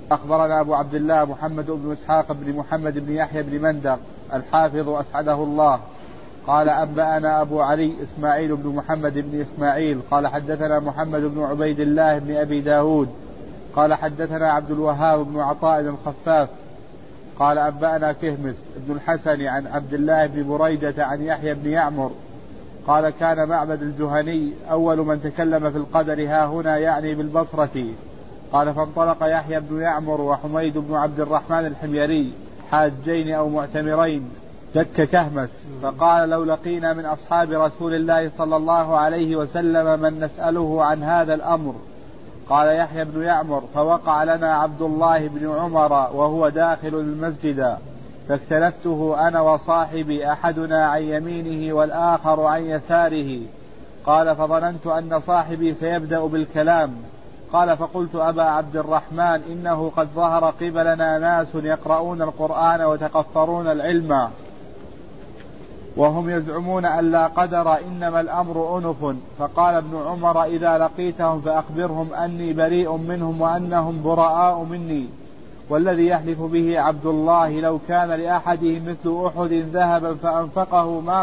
أخبرنا أبو عبد الله محمد بن إسحاق بن محمد بن يحيى بن مندق الحافظ أسعده الله قال أنبأنا أبو علي إسماعيل بن محمد بن إسماعيل قال حدثنا محمد بن عبيد الله بن أبي داود قال حدثنا عبد الوهاب بن عطاء الخفاف قال أنبأنا كهمس بن الحسن عن عبد الله بن بريدة عن يحيى بن يعمر قال كان معبد الجهني أول من تكلم في القدر ها هنا يعني بالبصرة. قال فانطلق يحيى بن يعمر وحميد بن عبد الرحمن الحميري حاجين أو معتمرين دك كهمس فقال لو لقينا من أصحاب رسول الله صلى الله عليه وسلم من نسأله عن هذا الأمر. قال يحيى بن يعمر فوقع لنا عبد الله بن عمر وهو داخل المسجد فاختلفته أنا وصاحبي أحدنا عن يمينه والآخر عن يساره. قال فظننت أن صاحبي سيبدأ بالكلام. قال فقلت أبا عبد الرحمن إنه قد ظهر قبلنا ناس يقرؤون القرآن وتقفرون العلم وهم يزعمون أن لا قدر إنما الأمر أنف. فقال ابن عمر إذا لقيتهم فأخبرهم أني بريء منهم وأنهم براء مني والذي يحلف به عبد الله لو كان لأحدهم مثل أحد ذهبا فأنفقه ما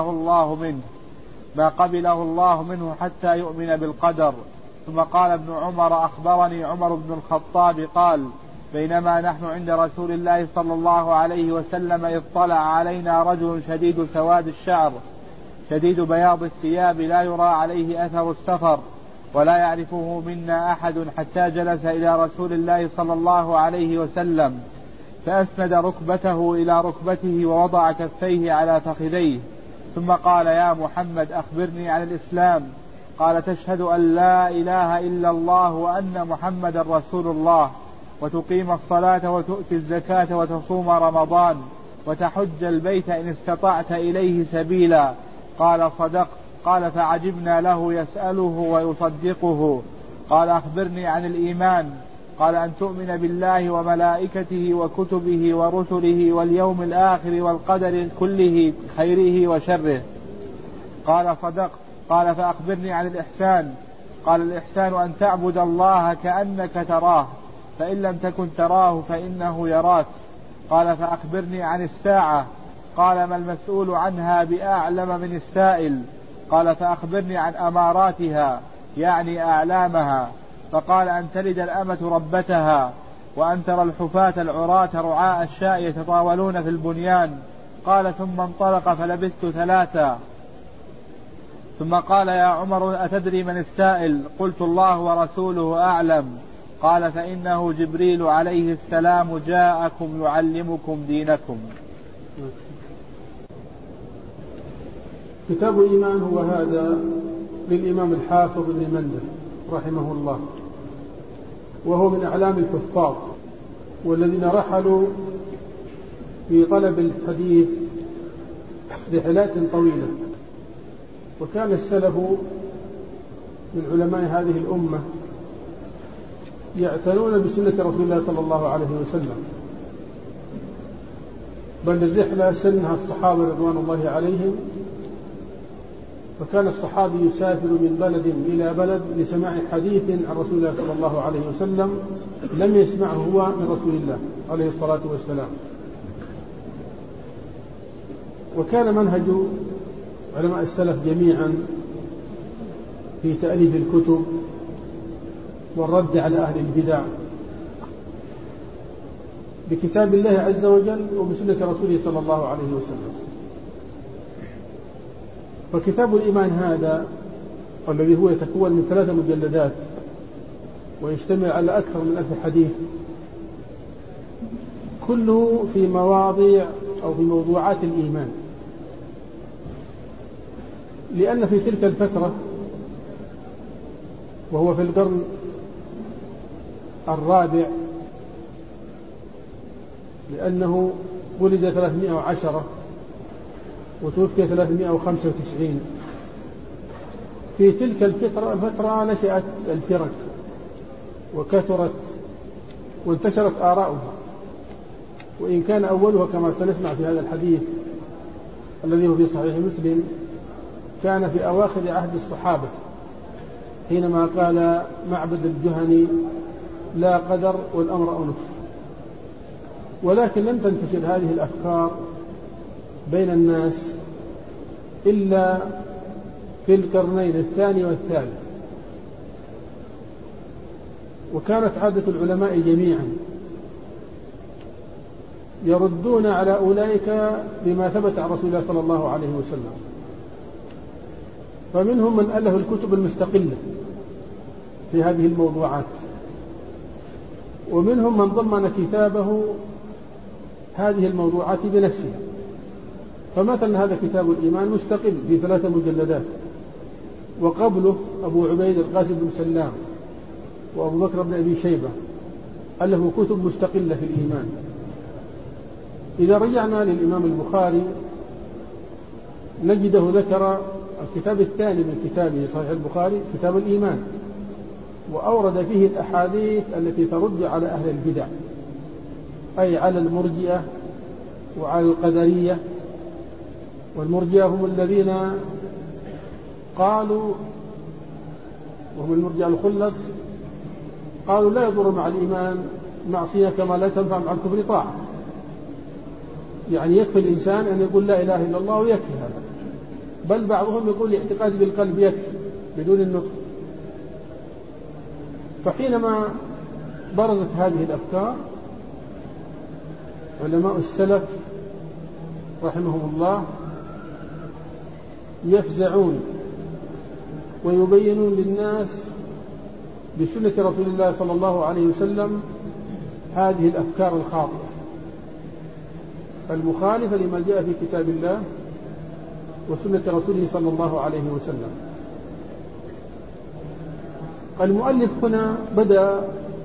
قبله الله منه حتى يؤمن بالقدر. ثم قال ابن عمر أخبرني عمر بن الخطاب قال بينما نحن عند رسول الله صلى الله عليه وسلم إذ طلع علينا رجل شديد سواد الشعر شديد بياض الثياب لا يرى عليه أثر السفر ولا يعرفه منا أحد حتى جلس إلى رسول الله صلى الله عليه وسلم فأسند ركبته إلى ركبته ووضع كفيه على فخذيه ثم قال يا محمد أخبرني عن الإسلام. قال تشهد أن لا إله إلا الله وأن محمد رسول الله وتقيم الصلاة وتؤتي الزكاة وتصوم رمضان وتحج البيت إن استطعت إليه سبيلا. قال صدقت. قال فعجبنا له يسأله ويصدقه. قال أخبرني عن الإيمان. قال أن تؤمن بالله وملائكته وكتبه ورسله واليوم الآخر والقدر كله خيره وشره. قال صدقت. قال فأخبرني عن الإحسان. قال الإحسان أن تعبد الله كأنك تراه فإن لم تكن تراه فإنه يراك. قال فأخبرني عن الساعة. قال ما المسؤول عنها بأعلم من السائل. قال فأخبرني عن أماراتها يعني أعلامها. فقال أن تلد الأمة ربتها وأن ترى الحفاة العراة رعاء الشاء يتطاولون في البنيان. قال ثم انطلق فلبثت 3. ثم قال يا عمر أتدري من السائل؟ قلت الله ورسوله أعلم. قال فإنه جبريل عليه السلام جاءكم يعلمكم دينكم. كتاب الإيمان هو هذا للإمام الحافظ بن مندة رحمه الله، وهو من أعلام الحفاظ والذين رحلوا في طلب الحديث رحلات طويلة. وكان السلف من علماء هذه الأمة يعتنون بسنة رسول الله صلى الله عليه وسلم، بل الرحلة سنها الصحابة رضوان الله عليهم. فكان الصحابي يسافر من بلد إلى بلد لسماع حديث عن رسول الله صلى الله عليه وسلم لم يسمعه هو من رسول الله عليه الصلاة والسلام. وكان منهج علماء السلف جميعا في تأليف الكتب والرد على أهل البدع بكتاب الله عز وجل وبسنة رسوله صلى الله عليه وسلم. فكتاب الإيمان هذا الذي هو يتكون من 3 مجلدات ويشتمل على أكثر من 1000 حديث، كله في مواضيع أو في موضوعات الإيمان. لأن في تلك الفترة وهو في القرن الرابع، لأنه ولد 310 وتوفي 395، في تلك الفترة نشأت الفرق وكثرت وانتشرت آراؤها. وإن كان أولها كما سنسمع في هذا الحديث الذي هو في صحيح مسلم كان في أواخر عهد الصحابة، حينما قال معبد الجهني لا قدر والأمر أنف. ولكن لم تنتشر هذه الأفكار بين الناس إلا في القرنين الثاني والثالث، وكانت عادة العلماء جميعا يردون على أولئك بما ثبت عن رسول الله صلى الله عليه وسلم. فمنهم من ألف الكتب المستقلة في هذه الموضوعات، ومنهم من ضمن كتابه هذه الموضوعات بنفسه. فمثلا هذا كتاب الإيمان مستقل في 3 مجلدات، وقبله أبو عبيد القاسم بن سلام وأبو بكر بن أبي شيبة ألفوا كتب مستقلة في الإيمان. إذا رجعنا للإمام البخاري نجده ذكر الكتاب الثاني من كتابه صحيح البخاري كتاب الإيمان، وأورد فيه الأحاديث التي ترد على أهل البدع، أي على المرجئة وعلى القدرية. والمرجئة هم الذين قالوا، وهم المرجئة الخلص، قالوا لا يضر مع الإيمان معصية كما لا تنفع مع الكفر طاعة. يعني يكفي الإنسان أن يقول لا إله إلا الله ويكفي هذا، بل بعضهم يقول الاعتقاد بالقلب يكفي بدون النطق. فحينما برزت هذه الأفكار علماء السلف رحمهم الله يفزعون ويبينون للناس بسنة رسول الله صلى الله عليه وسلم هذه الأفكار الخاطئة المخالفة لما جاء في كتاب الله وسنة رسوله صلى الله عليه وسلم. المؤلف هنا بدأ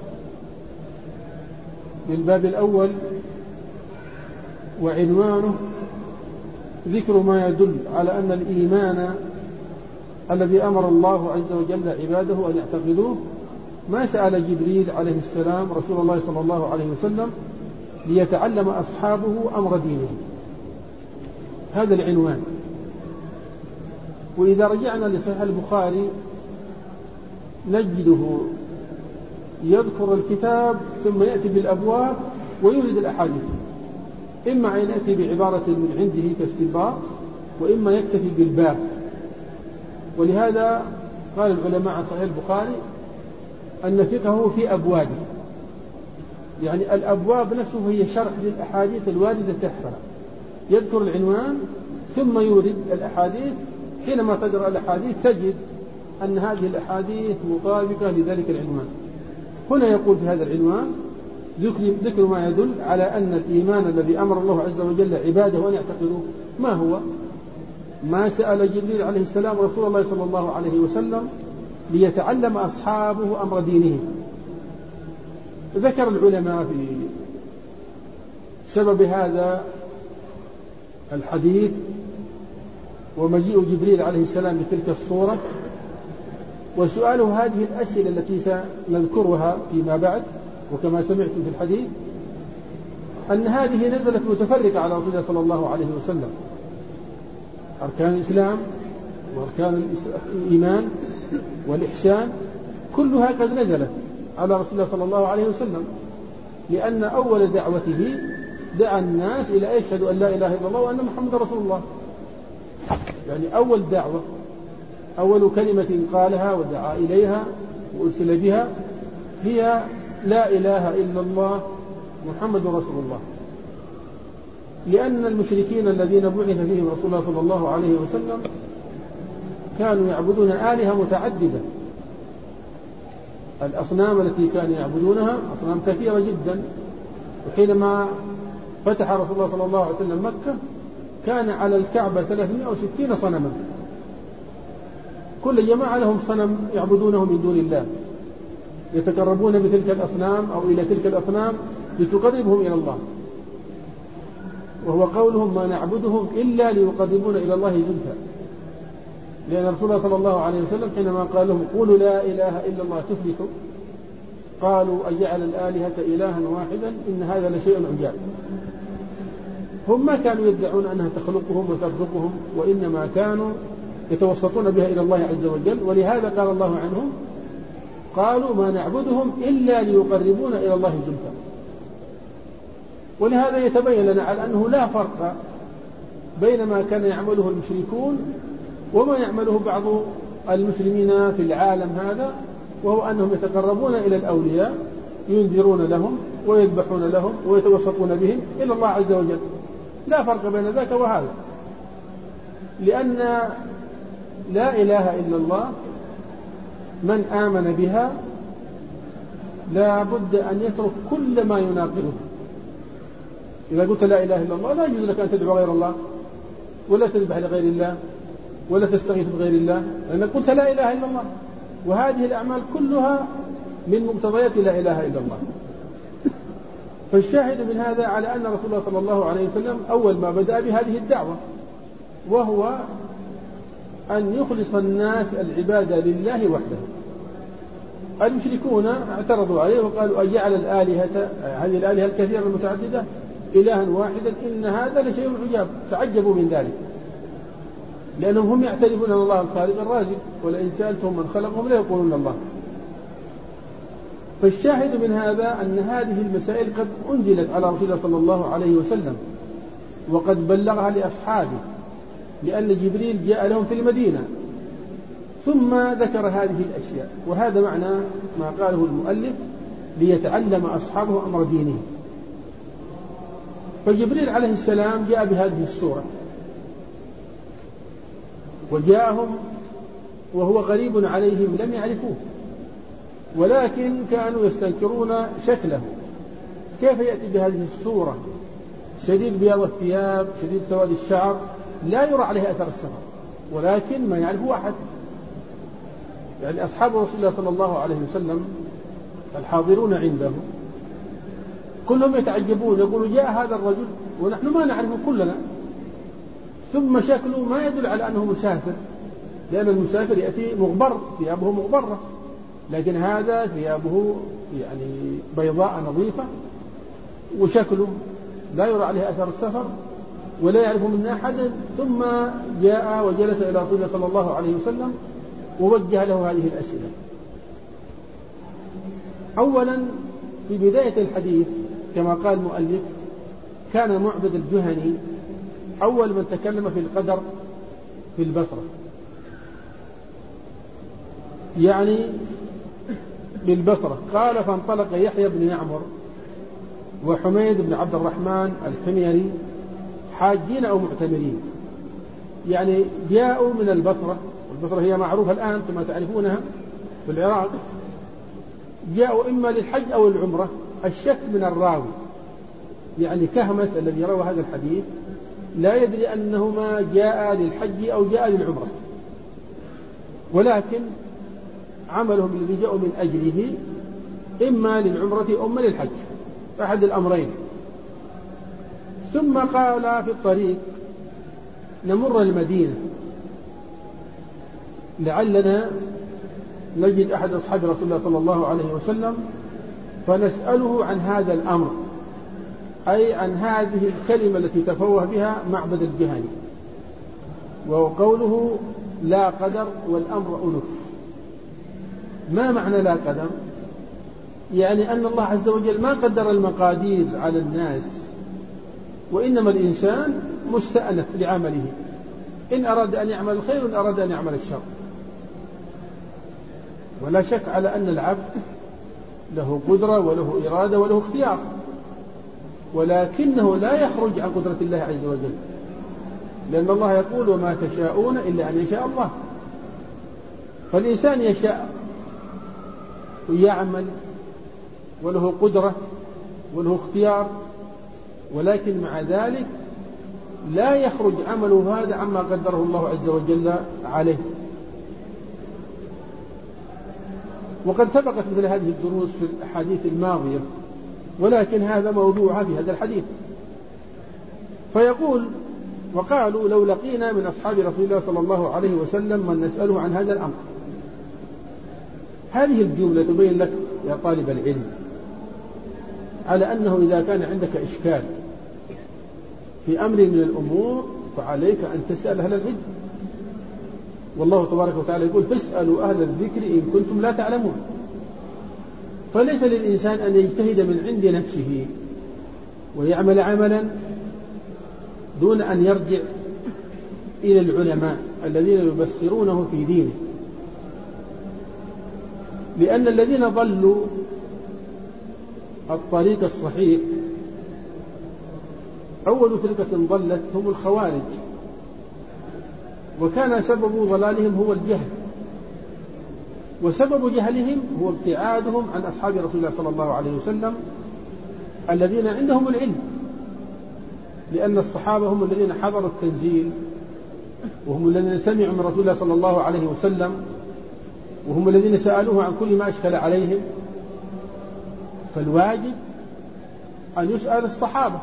بالباب الأول وعنوانه ذكر ما يدل على أن الإيمان الذي أمر الله عز وجل عباده أن يعتقدوه ما سأل جبريل عليه السلام رسول الله صلى الله عليه وسلم ليتعلم أصحابه أمر دينه. هذا العنوان. وإذا رجعنا لصحيح البخاري نجده يذكر الكتاب ثم يأتي بالأبواب ويورد الأحاديث، إما أن يأتي بعبارة من عنده كاستنباط، وإما يكتفي بالباب. ولهذا قال العلماء عن صحيح البخاري أن فقهه في أبوابه، يعني الأبواب نفسه هي شرح للأحاديث الواردة تحتها. يذكر العنوان ثم يورد الأحاديث. حينما تقرأ الأحاديث تجد أن هذه الأحاديث مطابقة لذلك العنوان. هنا يقول في هذا العنوان ذكر ما يدل على أن الإيمان الذي أمر الله عز وجل عباده أن يعتقدوه ما هو؟ ما سأل جبريل عليه السلام رسول الله صلى الله عليه وسلم ليتعلم أصحابه أمر دينهم. ذكر العلماء في سبب هذا الحديث ومجيء جبريل عليه السلام بتلك الصورة وسؤاله هذه الأسئلة التي سنذكرها فيما بعد، وكما سمعتم في الحديث أن هذه نزلت متفرقة على رسول الله صلى الله عليه وسلم. أركان الإسلام وأركان الإيمان والإحسان كلها قد نزلت على رسول الله صلى الله عليه وسلم، لأن أول دعوته دعا الناس إلى يشهد أن لا إله إلا الله وأن محمد رسول الله. يعني أول دعوة، أول كلمة قالها ودعا إليها وأرسل بها هي لا إله إلا الله محمد رسول الله. لأن المشركين الذين بعث فيهم رسول الله صلى الله عليه وسلم كانوا يعبدون آلهة متعددة. الأصنام التي كانوا يعبدونها أصنام كثيرة جدا. وحينما فتح رسول الله صلى الله عليه وسلم مكة كان على الكعبة 360 صنما، كل جماعة لهم صنم يعبدونه من دون الله، يتقربون بتلك الأصنام أو إلى تلك الأصنام لتقربهم إلى الله. وهو قولهم ما نعبدهم إلا ليقربون إلى الله زلفى، لأن رسول الله صلى الله عليه وسلم حينما قال لهم قولوا لا إله إلا الله تفلحوا قالوا أجعل الآلهة إلها واحدا إن هذا لشيء عجاب. هم ما كانوا يدعون أنها تخلقهم وترزقهم، وإنما كانوا يتوسطون بها إلى الله عز وجل. ولهذا قال الله عنهم قالوا ما نعبدهم إلا ليقربونا إلى الله زلفى. ولهذا يتبين لنا على أنه لا فرق بين ما كان يعمله المشركون وما يعمله بعض المسلمين في العالم هذا، وهو أنهم يتقربون إلى الأولياء ينذرون لهم ويذبحون لهم ويتوسطون بهم إلى الله عز وجل. لا فرق بين ذاك وهذا، لأن لا إله إلا الله من آمن بها لا بد أن يترك كل ما يناقضه. إذا قلت لا إله إلا الله لا يجوز لك أن تدعو غير الله ولا تذبح لغير الله ولا تستغيث بغير الله، لأنك قلت لا إله إلا الله، وهذه الأعمال كلها من مقتضيات لا إله إلا الله. فالشاهد من هذا على أن رسول الله صلى الله عليه وسلم أول ما بدأ بهذه الدعوة، وهو أن يخلص الناس العبادة لله وحده. المشركون اعترضوا عليه وقالوا أن جعل الآلهة هذه الآلهة الكثيرة المتعددة إلها واحدا إن هذا لشيء عجاب. تعجبوا من ذلك، لأنهم هم يعترفون أن الله الخالق الرازق، ولئن سألتهم من خلقهم لا يقولون الله. فالشاهد من هذا أن هذه المسائل قد أنزلت على رسول الله صلى الله عليه وسلم وقد بلغها لأصحابه، لأن جبريل جاء لهم في المدينة ثم ذكر هذه الأشياء. وهذا معنى ما قاله المؤلف ليتعلم أصحابه أمر دينه. فجبريل عليه السلام جاء بهذه السورة، وجاءهم وهو غريب عليهم لم يعرفوه، ولكن كانوا يستنكرون شكله، كيف يأتي بهذه السورة شديد بياض الثياب شديد سواد الشعر لا يرى عليه أثر السفر، ولكن ما يعرفه أحد. يعني أصحاب رسول الله صلى الله عليه وسلم الحاضرون عنده كلهم يتعجبون، يقولوا جاء هذا الرجل ونحن ما نعرفه كلنا، ثم شكله ما يدل على أنه مسافر، لأن المسافر يأتي مغبر ثيابه مغبرة، لكن هذا ثيابه يعني بيضاء نظيفة وشكله لا يرى عليه أثر السفر ولا يعرف منه أحد. ثم جاء وجلس إلى رسول الله صلى الله عليه وسلم ووجه له هذه الأسئلة. أولا في بداية الحديث كما قال المؤلف كان معبد الجهني أول من تكلم في القدر في البصرة، يعني بالبصرة. قال فانطلق يحيى بن يعمر وحميد بن عبد الرحمن الحميري حاجين أو معتمرين، يعني جاءوا من البصرة، والبصرة هي معروفة الآن كما تعرفونها في العراق، جاءوا إما للحج أو العمرة. الشك من الراوي، يعني كهمس الذي روى هذا الحديث لا يدري أنهما جاء للحج أو جاء للعمرة، ولكن عملهم الذي جاءوا من أجله إما للعمرة أو إما للحج، أحد الأمرين. ثم قال في الطريق نمر المدينة لعلنا نجد أحد أصحاب رسول الله صلى الله عليه وسلم فنسأله عن هذا الأمر، أي عن هذه الكلمة التي تفوه بها معبد الجهني، وقوله لا قدر والأمر أنف. ما معنى لا قدر؟ يعني أن الله عز وجل ما قدر المقادير على الناس، وإنما الإنسان مستأنف لعمله، إن أراد أن يعمل الخير وإن أراد أن يعمل الشر. ولا شك على أن العبد له قدرة وله إرادة وله اختيار، ولكنه لا يخرج عن قدرة الله عز وجل، لأن الله يقول وما تشاءون إلا أن يشاء الله. فالإنسان يشاء ويعمل وله قدرة وله اختيار، ولكن مع ذلك لا يخرج عمله هذا عما قدره الله عز وجل عليه. وقد سبقت مثل هذه الدروس في الأحاديث الماضية، ولكن هذا موضوعها في هذا الحديث. فيقول وقالوا لو لقينا من أصحاب رسول الله صلى الله عليه وسلم من نسأله عن هذا الأمر. هذه الجملة تبين لك يا طالب العلم على أنه إذا كان عندك إشكال في أمر من الأمور فعليك أن تسأل أهل العلم، والله تبارك وتعالى يقول فاسألوا أهل الذكر إن كنتم لا تعلمون. فليس للإنسان أن يجتهد من عند نفسه ويعمل عملا دون أن يرجع إلى العلماء الذين يبصرونه في دينه، لأن الذين ضلوا الطريق الصحيح أول فرقة ضلت هم الخوارج، وكان سبب ضلالهم هو الجهل، وسبب جهلهم هو ابتعادهم عن أصحاب رسول الله صلى الله عليه وسلم الذين عندهم العلم، لأن الصحابة هم الذين حضروا التنزيل، وهم الذين سمعوا من رسول الله صلى الله عليه وسلم، وهم الذين سألوه عن كل ما أشكل عليهم، فالواجب أن يسأل الصحابة.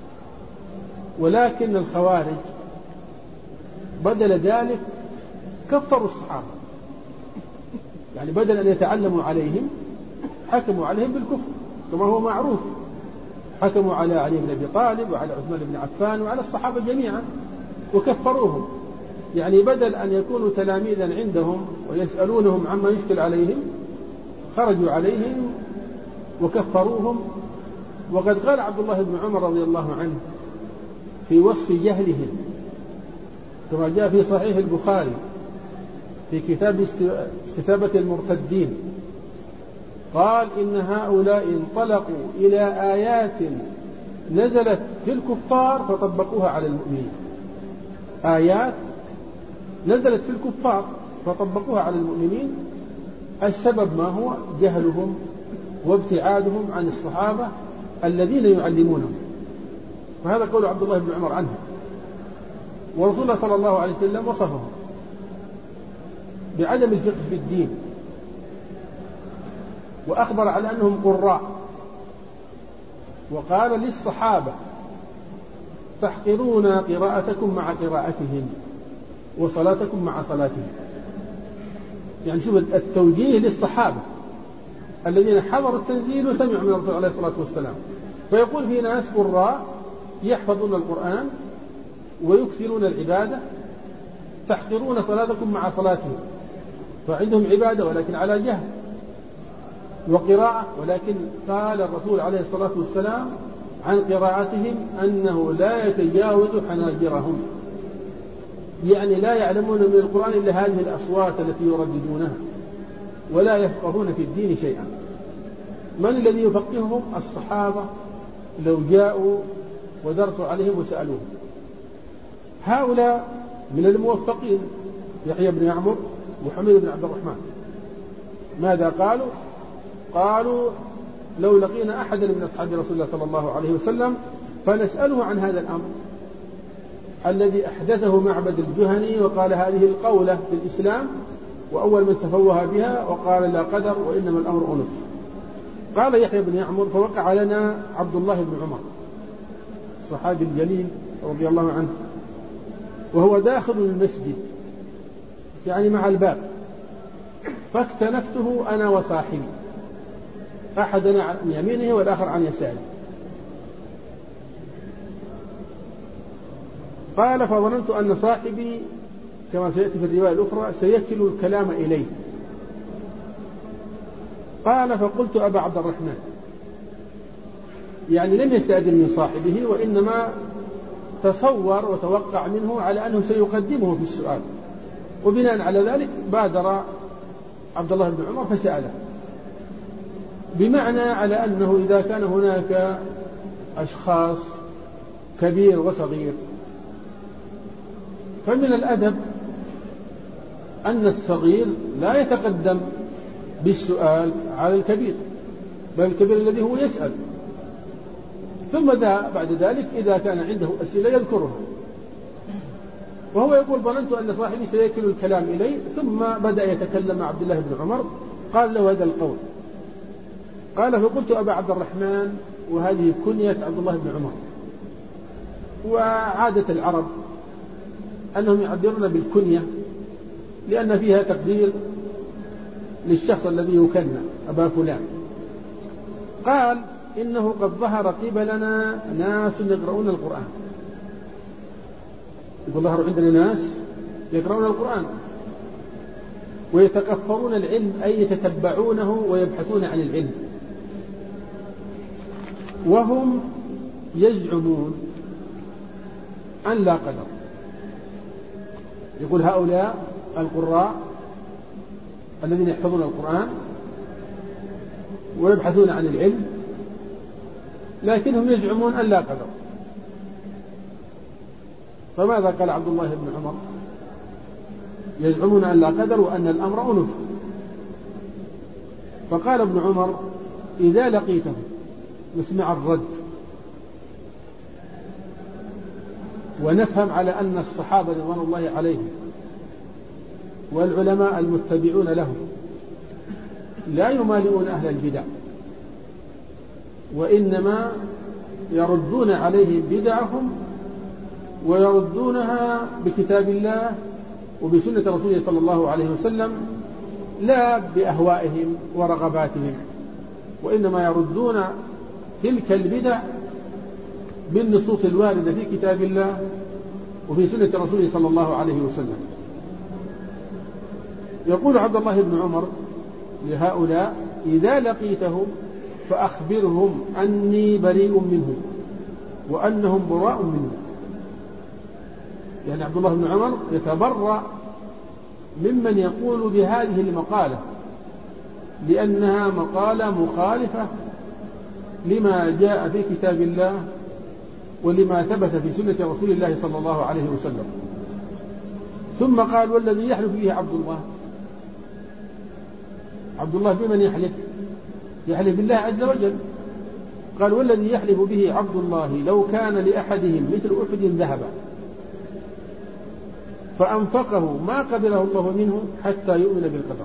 ولكن الخوارج بدل ذلك كفروا الصحابة، يعني بدل أن يتعلموا عليهم حكموا عليهم بالكفر كما هو معروف، حكموا على علي بن أبي طالب وعلى عثمان بن عفان وعلى الصحابة جميعا وكفروهم، يعني بدل أن يكونوا تلاميذا عندهم ويسألونهم عما يشكل عليهم خرجوا عليهم وكفروهم. وقد قال عبد الله بن عمر رضي الله عنه في وصف جهلهم كما جاء في صحيح البخاري في كتاب استتابة المرتدين، قال إن هؤلاء انطلقوا إلى آيات نزلت في الكفار فطبقوها على المؤمنين، آيات نزلت في الكفار فطبقوها على المؤمنين. السبب ما هو؟ جهلهم وابتعادهم عن الصحابة الذين يعلمونهم. فهذا قول عبد الله بن عمر عنه، ورسول الله صلى الله عليه وسلم وصفهم بعدم الفقه في الدين، وأخبر على أنهم قراء، وقال للصحابة تحقرون قراءتكم مع قراءتهم وصلاتكم مع صلاتهم. يعني شوف التوجيه للصحابة الذين حضروا التنزيل وسمعوا من الرسول عليه الصلاة والسلام، فيقول في ناس قراء يحفظون القرآن ويكثرون العبادة، تحقرون صلاتكم مع صلاتهم، فعندهم عبادة ولكن على جهل، وقراءة ولكن قال الرسول عليه الصلاة والسلام عن قراءتهم أنه لا يتجاوز حناجرهم، يعني لا يعلمون من القرآن إلا هذه الأصوات التي يرددونها ولا يفقهون في الدين شيئا. من الذي يفقههم؟ الصحابة لو جاءوا ودرسوا عليهم وسألوهم. هؤلاء من الموفقين يحيى بن يعمر وحميد بن عبد الرحمن ماذا قالوا؟ قالوا لو لقينا أحدا من أصحاب رسول الله صلى الله عليه وسلم فنسأله عن هذا الأمر الذي أحدثه معبد الجهني وقال هذه القولة في الإسلام، وأول من تفوه بها وقال لا قدر وإنما الأمر أنف. قال يحيى بن يعمر فوقع لنا عبد الله بن عمر الصحابي الجليل رضي الله عنه وهو داخل المسجد يعني مع الباب، فاكتنفته أنا وصاحبي، أحدنا عن يمينه والآخر عن يساره. قال فظننت أن صاحبي كما سيأتي في الرواية الأخرى سيكل الكلام إليه. قال فقلت أبا عبد الرحمن، يعني لم يستأذن من صاحبه وإنما تصور وتوقع منه على أنه سيقدمه في السؤال، وبناء على ذلك بادر عبد الله بن عمر فسأله، بمعنى على أنه إذا كان هناك أشخاص كبير وصغير فمن الأدب أن الصغير لا يتقدم بالسؤال على الكبير، بل الكبير الذي هو يسأل، ثم بعد ذلك إذا كان عنده أسئلة يذكرها. وهو يقول ظننت أن صاحبي سيكل الكلام إلي، ثم بدأ يتكلم مع عبد الله بن عمر قال له هذا القول. قال فقلت أبا عبد الرحمن، وهذه كنية عبد الله بن عمر، وعادة العرب أنهم يعبرون بالكنية لأن فيها تقدير للشخص الذي يكنى أبا فلان. قال إنه قد ظهر قبلنا ناس يقرؤون القرآن، يقول ظهر عندنا ناس يقرؤون القرآن ويتكفرون العلم أي يتتبعونه ويبحثون عن العلم، وهم يزعمون أن لا قدر. يقول هؤلاء القراء الذين يحفظون القرآن ويبحثون عن العلم لكنهم يزعمون أن لا قدر. فماذا قال عبد الله بن عمر؟ يزعمون أن لا قدر وأن الأمر أنف. فقال ابن عمر إذا لقيته نسمع الرد ونفهم على أن الصحابة رضوان الله عليهم والعلماء المتبعون لهم لا يمالئون أهل البدع، وإنما يردون عليهم بدعهم ويردونها بكتاب الله وبسنة رسوله صلى الله عليه وسلم، لا بأهوائهم ورغباتهم، وإنما يردون تلك البدع بالنصوص الواردة في كتاب الله وفي سنة رسوله صلى الله عليه وسلم. يقول عبد الله بن عمر لهؤلاء إذا لقيتهم فأخبرهم أني بريء منهم وأنهم براء منه. يعني عبد الله بن عمر يتبرأ ممن يقول بهذه المقالة لأنها مقالة مخالفة لما جاء في كتاب الله ولما ثبت في سنة رسول الله صلى الله عليه وسلم. ثم قال والذي يحلف به عبد الله. عبد الله بمن يحلف؟ يحلف بالله عز وجل. قال والذي يحلف به عبد الله لو كان لأحدهم مثل أحد ذهبا فأنفقه ما قبله الله منه حتى يؤمن بالقدر.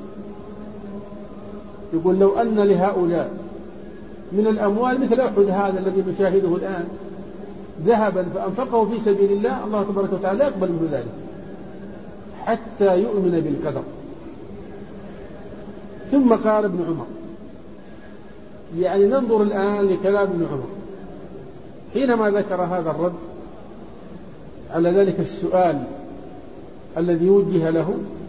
يقول لو أن لهؤلاء من الأموال مثل أحد هذا الذي نشاهده الآن ذهبا فأنفقه في سبيل الله، الله تبارك وتعالى لا يقبل منه ذلك حتى يؤمن بالقدر. ثم قال ابن عمر، يعني ننظر الآن لكلام ابن عمر حينما ذكر هذا الرد على ذلك السؤال الذي وجه له،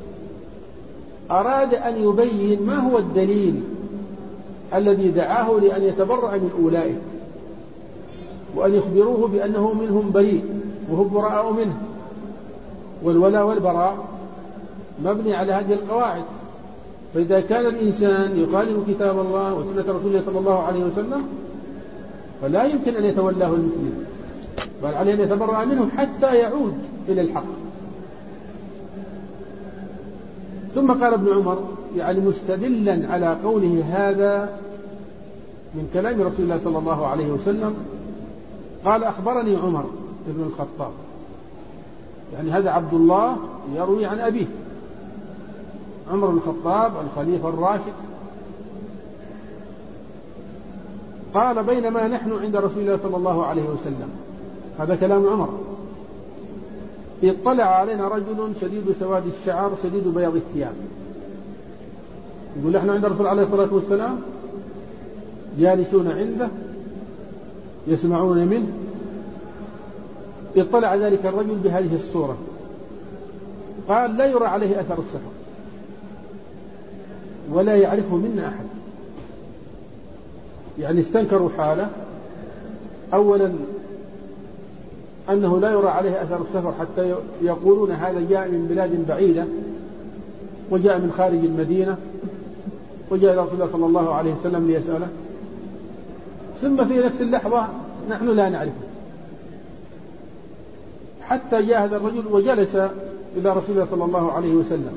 أراد أن يبين ما هو الدليل الذي دعاه لأن يتبرأ من أولئك وأن يخبروه بأنه منهم بريء وهم براء منه. والولاء والبراء مبني على هذه القواعد. فإذا كان الإنسان يخالف كتاب الله وسنة رسوله صلى الله عليه وسلم فلا يمكن أن يتولاه المسلم، بل عليه أن يتبرأ منه حتى يعود إلى الحق. ثم قال ابن عمر يعني مستدلا على قوله هذا من كلام رسول الله صلى الله عليه وسلم، قال أخبرني عمر بن الخطاب، يعني هذا عبد الله يروي عن أبيه عمر بن الخطاب الخليفة الراشد. قال بينما نحن عند رسول الله صلى الله عليه وسلم، هذا كلام عمر، اطلع علينا رجل شديد سواد الشعر شديد بياض الثياب. يقول نحن عند الرسول عليه الصلاة والسلام جالسون عنده يسمعون منه، اطلع ذلك الرجل بهذه الصورة، قال لا يرى عليه أثر السفر ولا يعرفه منا أحد. يعني استنكروا حاله، أولا أنه لا يرى عليه أثر السفر حتى يقولون هذا جاء من بلاد بعيدة وجاء من خارج المدينة وجاء إلى رسول الله صلى الله عليه وسلم ليسأله، ثم في نفس اللحظة نحن لا نعرفه. حتى جاء هذا الرجل وجلس إلى رسول الله صلى الله عليه وسلم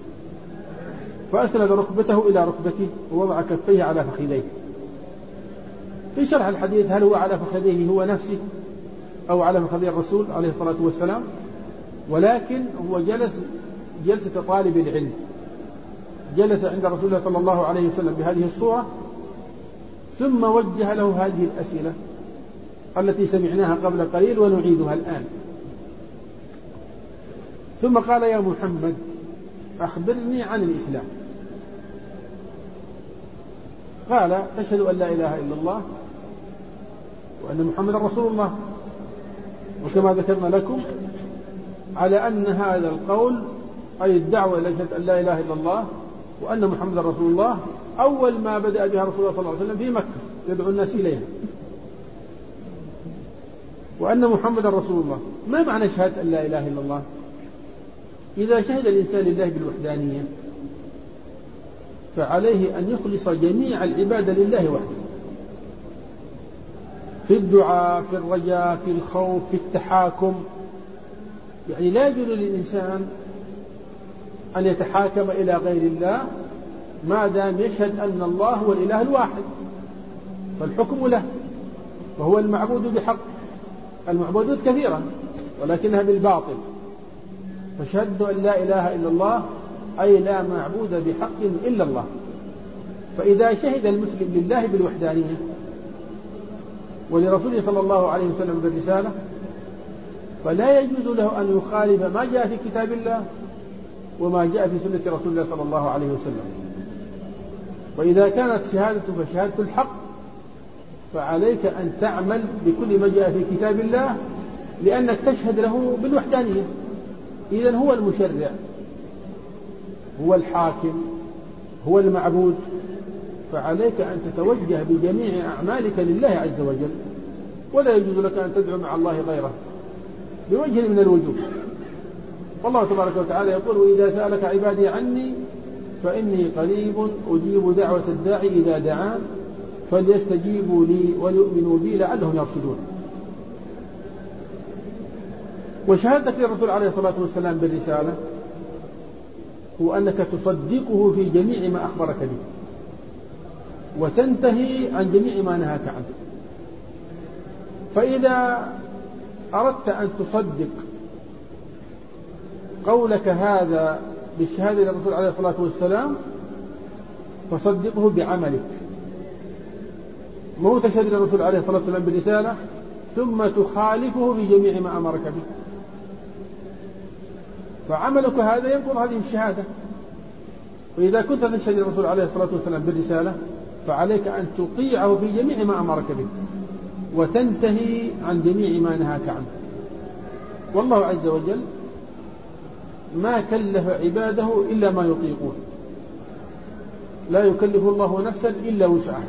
فأسند ركبته إلى ركبته ووضع كفيه على فخذيه. في شرح الحديث هل هو على فخذيه هو نفسه أو على فخذي الرسول عليه الصلاة والسلام، ولكن هو جلس جلسة طالب العلم، جلس عند رسول الله صلى الله عليه وسلم بهذه الصورة، ثم وجه له هذه الأسئلة التي سمعناها قبل قليل ونعيدها الآن. ثم قال يا محمد أخبرني عن الإسلام. قال تشهد أن لا إله إلا الله وأن محمد رسول الله. وكما ذكرنا لكم على أن هذا القول أي الدعوة إلى شهادة أن لا إله إلا الله وأن محمد رسول الله أول ما بدأ بها رسول الله صلى الله عليه وسلم في مكة يدعو الناس إليها، وأن محمد رسول الله. ما معنى شهادة أن لا إله إلا الله؟ إذا شهد الإنسان لله بالوحدانية فعليه أن يخلص جميع العبادة لله وحده، في الدعاء، في الرجاء، في الخوف، في التحاكم. يعني لا يجوز للإنسان أن يتحاكم إلى غير الله ما دام يشهد أن الله هو الإله الواحد، فالحكم له وهو المعبود بحق. المعبودات كثيرة ولكنها بالباطل، فشهادة أن لا إله إلا الله أي لا معبود بحق إلا الله. فإذا شهد المسلم لله بالوحدانية ولرسوله صلى الله عليه وسلم بالرسالة فلا يجوز له أن يخالف ما جاء في كتاب الله وما جاء في سنة رسول الله صلى الله عليه وسلم. وإذا كانت شهادته فشهادة الحق فعليك أن تعمل بكل ما جاء في كتاب الله، لأنك تشهد له بالوحدانية. إذن هو المشرع، هو الحاكم، هو المعبود، فعليك أن تتوجه بجميع أعمالك لله عز وجل، ولا يجوز لك أن تدعو مع الله غيره بوجه من الوجوه. والله تبارك وتعالى يقول: وإذا سألك عبادي عني فإني قريب أجيب دعوة الداعي إذا دعان فليستجيبوا لي وليؤمنوا بي لعلهم يرشدون. وشهادتك للرسول عليه الصلاة والسلام بالرسالة هو أنك تصدقه في جميع ما أخبرك به وتنتهي عن جميع ما نهاك عنه. فإذا أردت أن تصدق قولك هذا بالشهادة للرسول عليه الصلاة والسلام فصدقه بعملك، مو تشهد للرسول عليه الصلاة والسلام بالرسالة ثم تخالفه في جميع ما أمرك به، فعملك هذا ينقض هذه الشهادة. وإذا كنت تشهد للرسول عليه الصلاة والسلام بالرسالة فعليك أن تطيعه في جميع ما أمرك به وتنتهي عن جميع ما نهاك عنه. والله عز وجل ما كلف عباده إلا ما يطيقون، لا يكلف الله نفسا إلا وسعها.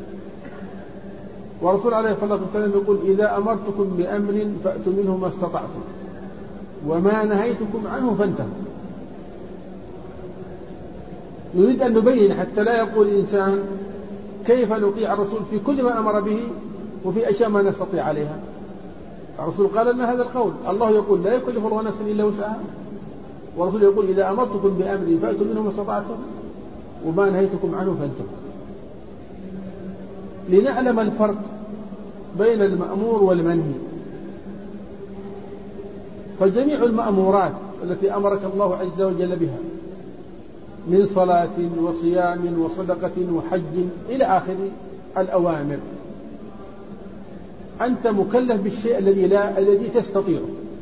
ورسول عليه الصلاة والسلام يقول: إذا أمرتكم بأمر فأتوا منه ما استطعتم وما نهيتكم عنه فانتهوا. نريد أن نبين حتى لا يقول الإنسان: كيف نطيع الرسول في كل ما أمر به وفي أشياء ما نستطيع عليها. الرسول قال لنا هذا القول، الله يقول: لا يكلف الله نفسا إلا وسعها، والرسول يقول: إذا أمرتكم بأمر فأتوا منه ما استطعتم وما نهيتكم عنه فانتهوا. لنعلم الفرق بين المأمور والمنهي. فجميع المأمورات التي أمرك الله عز وجل بها من صلاة وصيام وصدقة وحج إلى آخر الأوامر أنت مكلف بالشيء الذي تستطيعه.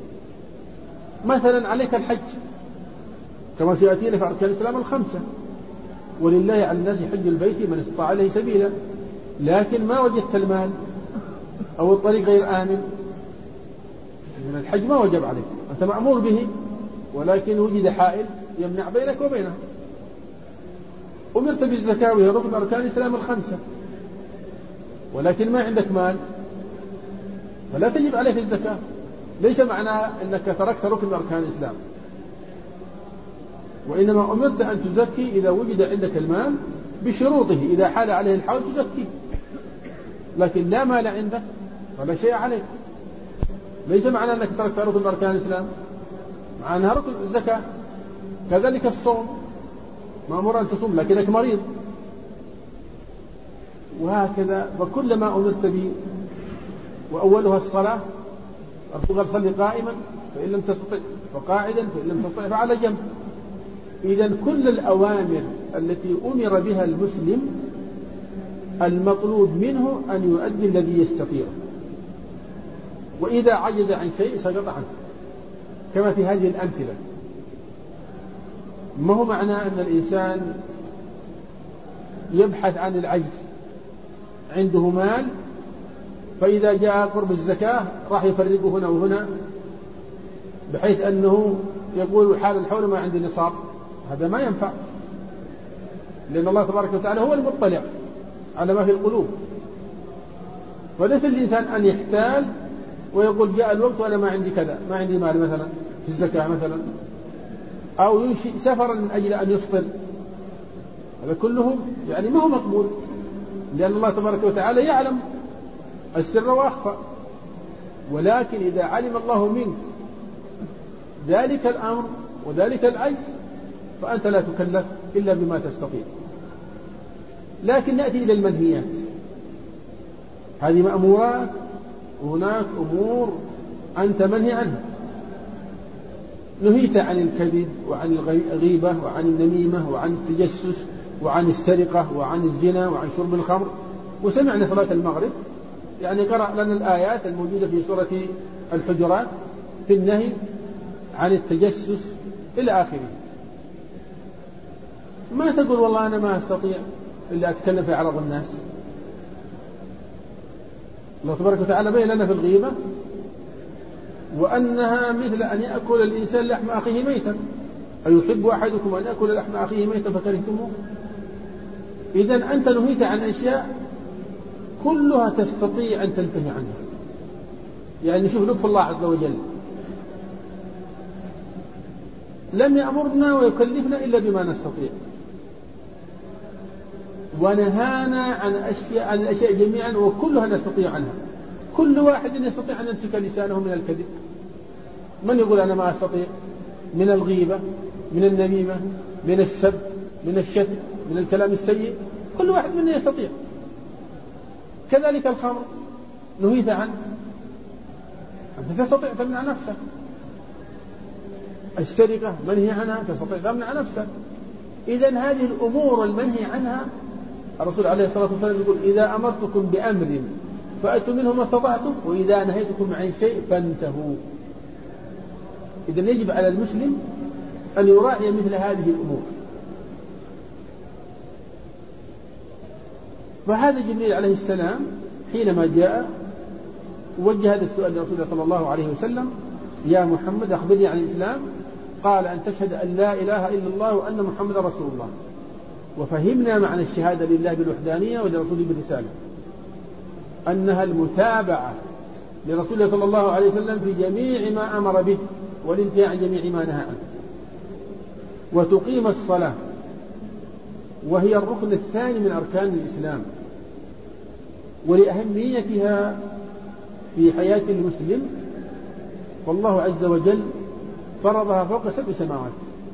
مثلا عليك الحج كما سيأتينا في أركان الإسلام الخمسة: ولله على الناس حج البيت من استطاع عليه سبيلا. لكن ما وجدت المال أو الطريق غير آمن، من الحج ما وجب عليك، أنت مأمور به ولكن وجد حائل يمنع بينك وبينه. أمرت بالزكاة وهي ركن أركان الإسلام الخمسة ولكن ما عندك مال فلا تجب عليك الزكاة. ليس معنى أنك تركت ركن أركان الإسلام، وإنما أمرت أن تزكي إذا وجد عندك المال بشروطه، إذا حال عليه الحول تزكي، لكن لا مال عندك فلا شيء عليك. ليس معنى أنك تركت ركن أركان الإسلام، معناها ركن الزكاة. كذلك الصوم، مأمور أن تصوم لكنك مريض، وهكذا. فكل ما أمرت به وأولها الصلاة، الرسول قال: صلي قائما فإن لم تستطع فقاعدا فإن لم تستطع فعلى جنب. إذن كل الأوامر التي أمر بها المسلم المطلوب منه أن يؤدي الذي يستطيع، وإذا عجز عن شيء سقط عنه، كما في هذه الأمثلة. ما هو معنى أن الإنسان يبحث عن العجز، عنده مال فإذا جاء قرب الزكاة راح يفرقه هنا وهنا بحيث أنه يقول حال الحول ما عندي نصاب. هذا ما ينفع، لأن الله تبارك وتعالى هو المطلع على ما في القلوب. وليس الإنسان أن يحتال ويقول جاء الوقت وأنا ما عندي كذا، ما عندي مال مثلا في الزكاة مثلا، أو ينشئ سفرا من أجل أن يفطر، هذا كله يعني ما هو مقبول، لأن الله تبارك وتعالى يعلم السر وأخفى. ولكن إذا علم الله منك ذلك الأمر وذلك العجز فأنت لا تكلف إلا بما تستطيع. لكن نأتي إلى المنهيات، هذه مأمورات وهناك أمور أنت منهي عنها. نهيت عن الكذب وعن الغيبة وعن النميمة وعن التجسس وعن السرقة وعن الزنا وعن شرب الخمر. وسمعنا صلاة المغرب يعني قرأ لنا الآيات الموجودة في سورة الحجرات في النهي عن التجسس إلى آخره. ما تقول والله أنا ما أستطيع إلا أتكلم في عرض الناس. الله تبارك وتعالى بين لنا في الغيبة وأنها مثل أن يأكل الإنسان لحم أخيه ميتا، أيحب أحدكم أن يأكل لحم أخيه ميتا فكرهتموه؟ إذن أنت نهيت عن أشياء كلها تستطيع أن تنتهي عنها. يعني شوف لطف الله عز وجل، لم يأمرنا ويكلفنا إلا بما نستطيع، ونهانا عن الأشياء جميعا وكلها نستطيع عنها. كل واحد يستطيع أن يمسك لسانه من الكذب. من يقول أنا ما أستطيع؟ من الغيبة، من النميمة، من السب، من الشتم، من الكلام السيء، كل واحد منا يستطيع. كذلك الخمر نهيت عنه، أنت تستطيع تمنع نفسك. السرقة منهي عنها، تستطيع تمنع نفسك. إذن هذه الأمور المنهي عنها الرسول عليه الصلاة والسلام يقول إذا أمرتكم بأمر فأتوا منه ما استطعتم وإذا نهيتكم عن شيء فانتهوا. إذن يجب على المسلم أن يراعي مثل هذه الأمور. فهذا جبريل عليه السلام حينما جاء وجه هذا السؤال لرسول الله صلى الله عليه وسلم: يا محمد أخبرني عن الإسلام. قال: أن تشهد أن لا إله إلا الله وأن محمد رسول الله. وفهمنا معنى الشهادة لله بالوحدانية ولرسوله بالرسالة، أنها المتابعة لرسول الله صلى الله عليه وسلم في جميع ما أمر به والانتهاء عن جميع ما نهى عنه. وتقيم الصلاة وهي الركن الثاني من أركان الإسلام، ولأهميتها في حياة المسلم والله عز وجل فرضها فوق 7 سماوات،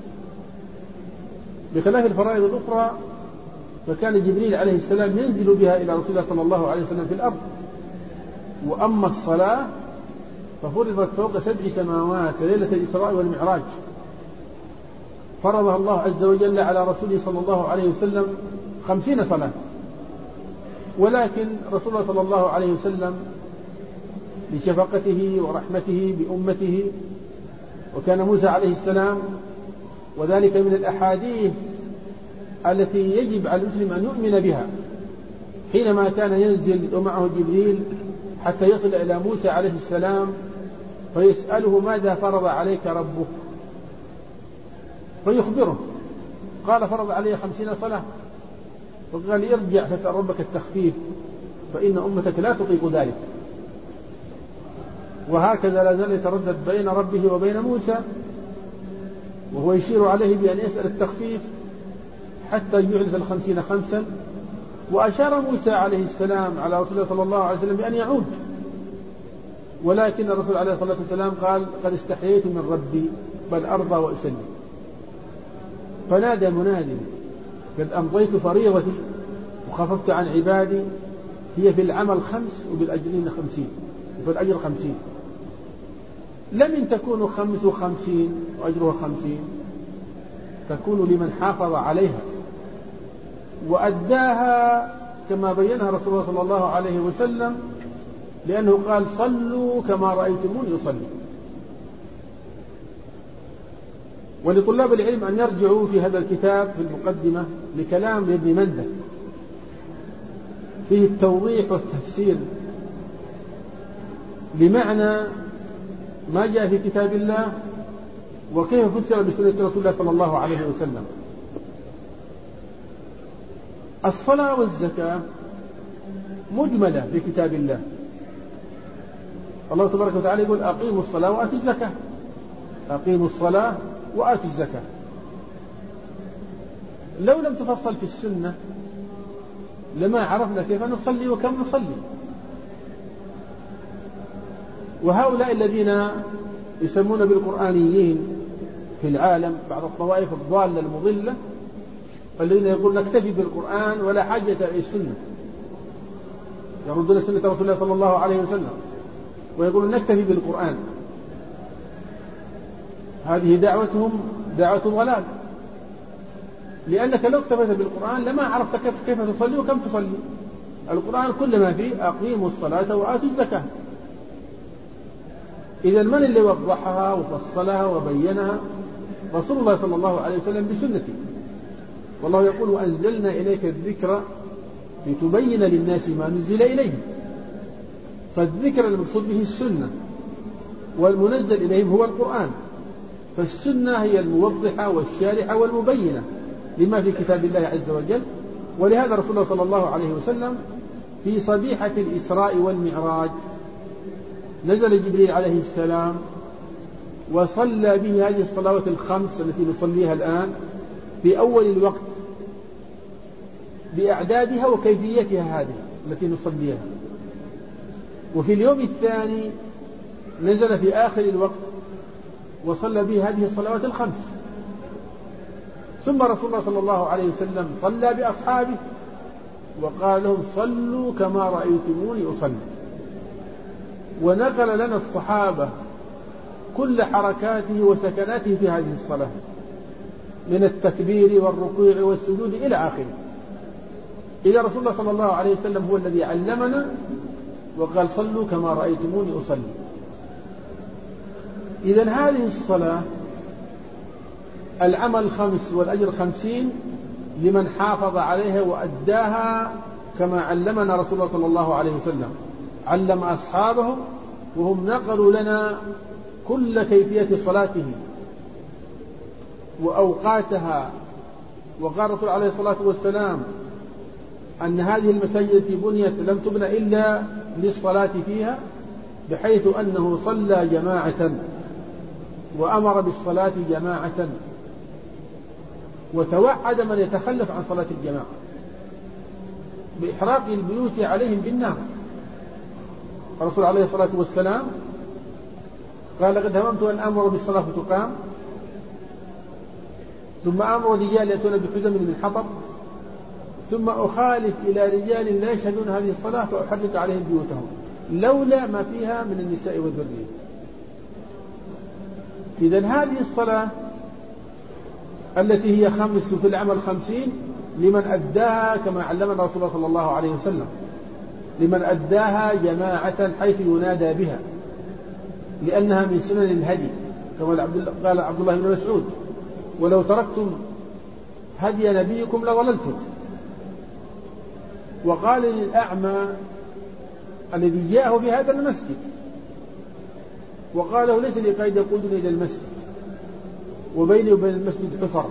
بخلاف الفرائض الأخرى فكان جبريل عليه السلام ينزل بها إلى رسول الله صلى الله عليه وسلم في الأرض. وأما الصلاة ففرضت فوق 7 سماوات ليلة الإسراء والمعراج، فرضها الله عز وجل على رسوله صلى الله عليه وسلم 50 صلاة. ولكن رسول الله صلى الله عليه وسلم لشفقته ورحمته بأمته، وكان موسى عليه السلام، وذلك من الأحاديث التي يجب على المسلم أن يؤمن بها، حينما كان ينزل ومعه جبريل حتى يصل إلى موسى عليه السلام فيسأله: ماذا فرض عليك ربك؟ فيخبره، قال: فرض علي 50 صلاة. فقال: ارجع فاسأل ربك التخفيف فإن أمتك لا تطيق ذلك. وهكذا لا زال يتردد بين ربه وبين موسى، وهو يشير عليه بأن يسأل التخفيف حتى يعرف 50 خمسا. وأشار موسى عليه السلام على رسول الله صلى الله عليه وسلم بأن يعود، ولكن الرسول عليه الصلاة والسلام قال: قد استحييت من ربي بل أرضى وأسلم. فنادى مناد: قد أمضيت فريضتي وخففت عن عبادي، هي في العمل 5 وبالأجرين 50، وفي الأجر 50. لمن تكون 55 وأجرها 50؟ تكون لمن حافظ عليها وأداها كما بينها رسول الله صلى الله عليه وسلم، لأنه قال: صلوا كما رأيتمون يصلي. ولطلاب العلم أن يرجعوا في هذا الكتاب في المقدمة لكلام ابن منده فيه التوضيح والتفسير لمعنى ما جاء في كتاب الله وكيف فسر بسنة رسول الله صلى الله عليه وسلم. الصلاة والزكاة مجملة في كتاب الله، الله تبارك وتعالى يقول أقيموا الصلاة وآتوا الزكاة، أقيموا الصلاة وآتوا الزكاة. لو لم تفصل في السنة لما عرفنا كيف نصلي وكم نصلي. وهؤلاء الذين يسمون بالقرآنيين في العالم، بعض الطوائف الضالة المضلة الذين يقول نكتفي بالقرآن ولا حاجة إلى السنة، يردون سنة رسول الله صلى الله عليه وسلم ويقولون نكتفي بالقرآن، هذه دعوتهم دعوة ضلال، لأنك لو اكتفيت بالقرآن لما عرفت كيف تصلي وكم تصلي. القرآن كل ما فيه أقيموا الصلاة وآتوا الزكاة. إذا من اللي وضحها وفصلها وبينها؟ رسول الله صلى الله عليه وسلم بسنته. والله يقول وأنزلنا إليك الذكر لتبين للناس ما نزل إليهم. فالذكر المقصود به السنة، والمنزل إليهم هو القرآن. فالسنة هي الموضحة والشارحة والمبينة لما في كتاب الله عز وجل. ولهذا رسول الله صلى الله عليه وسلم في صبيحة الإسراء والمعراج نزل جبريل عليه السلام وصلى به هذه الصلوات الخمس التي نصليها الآن في أول الوقت بأعدادها وكيفيتها هذه التي نصليها. وفي اليوم الثاني نزل في آخر الوقت وصلى به هذه الصلوات الخمس. ثم رسول الله صلى الله عليه وسلم صلى بأصحابه وقال لهم صلوا كما رأيتموني أصلي. ونقل لنا الصحابة كل حركاته وسكناته في هذه الصلاة من التكبير والركوع والسجود إلى آخره. إذا رسول الله صلى الله عليه وسلم هو الذي علمنا وقال صلوا كما رأيتموني أصلي. إذن هذه الصلاة العمل 5 والأجر 50 لمن حافظ عليها وأداها كما علمنا رسول الله صلى الله عليه وسلم. علم أصحابه وهم نقلوا لنا كل كيفية صلاته وأوقاتها. وقال الرسول عليه الصلاة والسلام أن هذه المساجد التي بنيت لم تبنى إلا للصلاة فيها، بحيث أنه صلى جماعة وأمر بالصلاة جماعة وتوعد من يتخلف عن صلاة الجماعة بإحراق البيوت عليهم بالنار. الرسول عليه الصلاة والسلام قال لقد هممت أن أمر بالصلاة فتقام ثم أمر رجال يأتون بحزم من حطب ثم أخالف إلى رجال لا يشهدون هذه الصلاة فأحرق عليهم بيوتهم لولا ما فيها من النساء والذرية. إذن هذه الصلاة التي هي 5 في العمل 50 لمن أداها كما علمنا رسول الله صلى الله عليه وسلم، لمن أداها جماعة حيث ينادى بها، لأنها من سنن الهدي كما قال عبد الله بن مسعود ولو تركتم هدي نبيكم لضللتم. وقال للأعمى الذي جاءه في هذا المسجد وقال له ليس لي قيد يقودني إلى المسجد وبيني وبين المسجد حفر.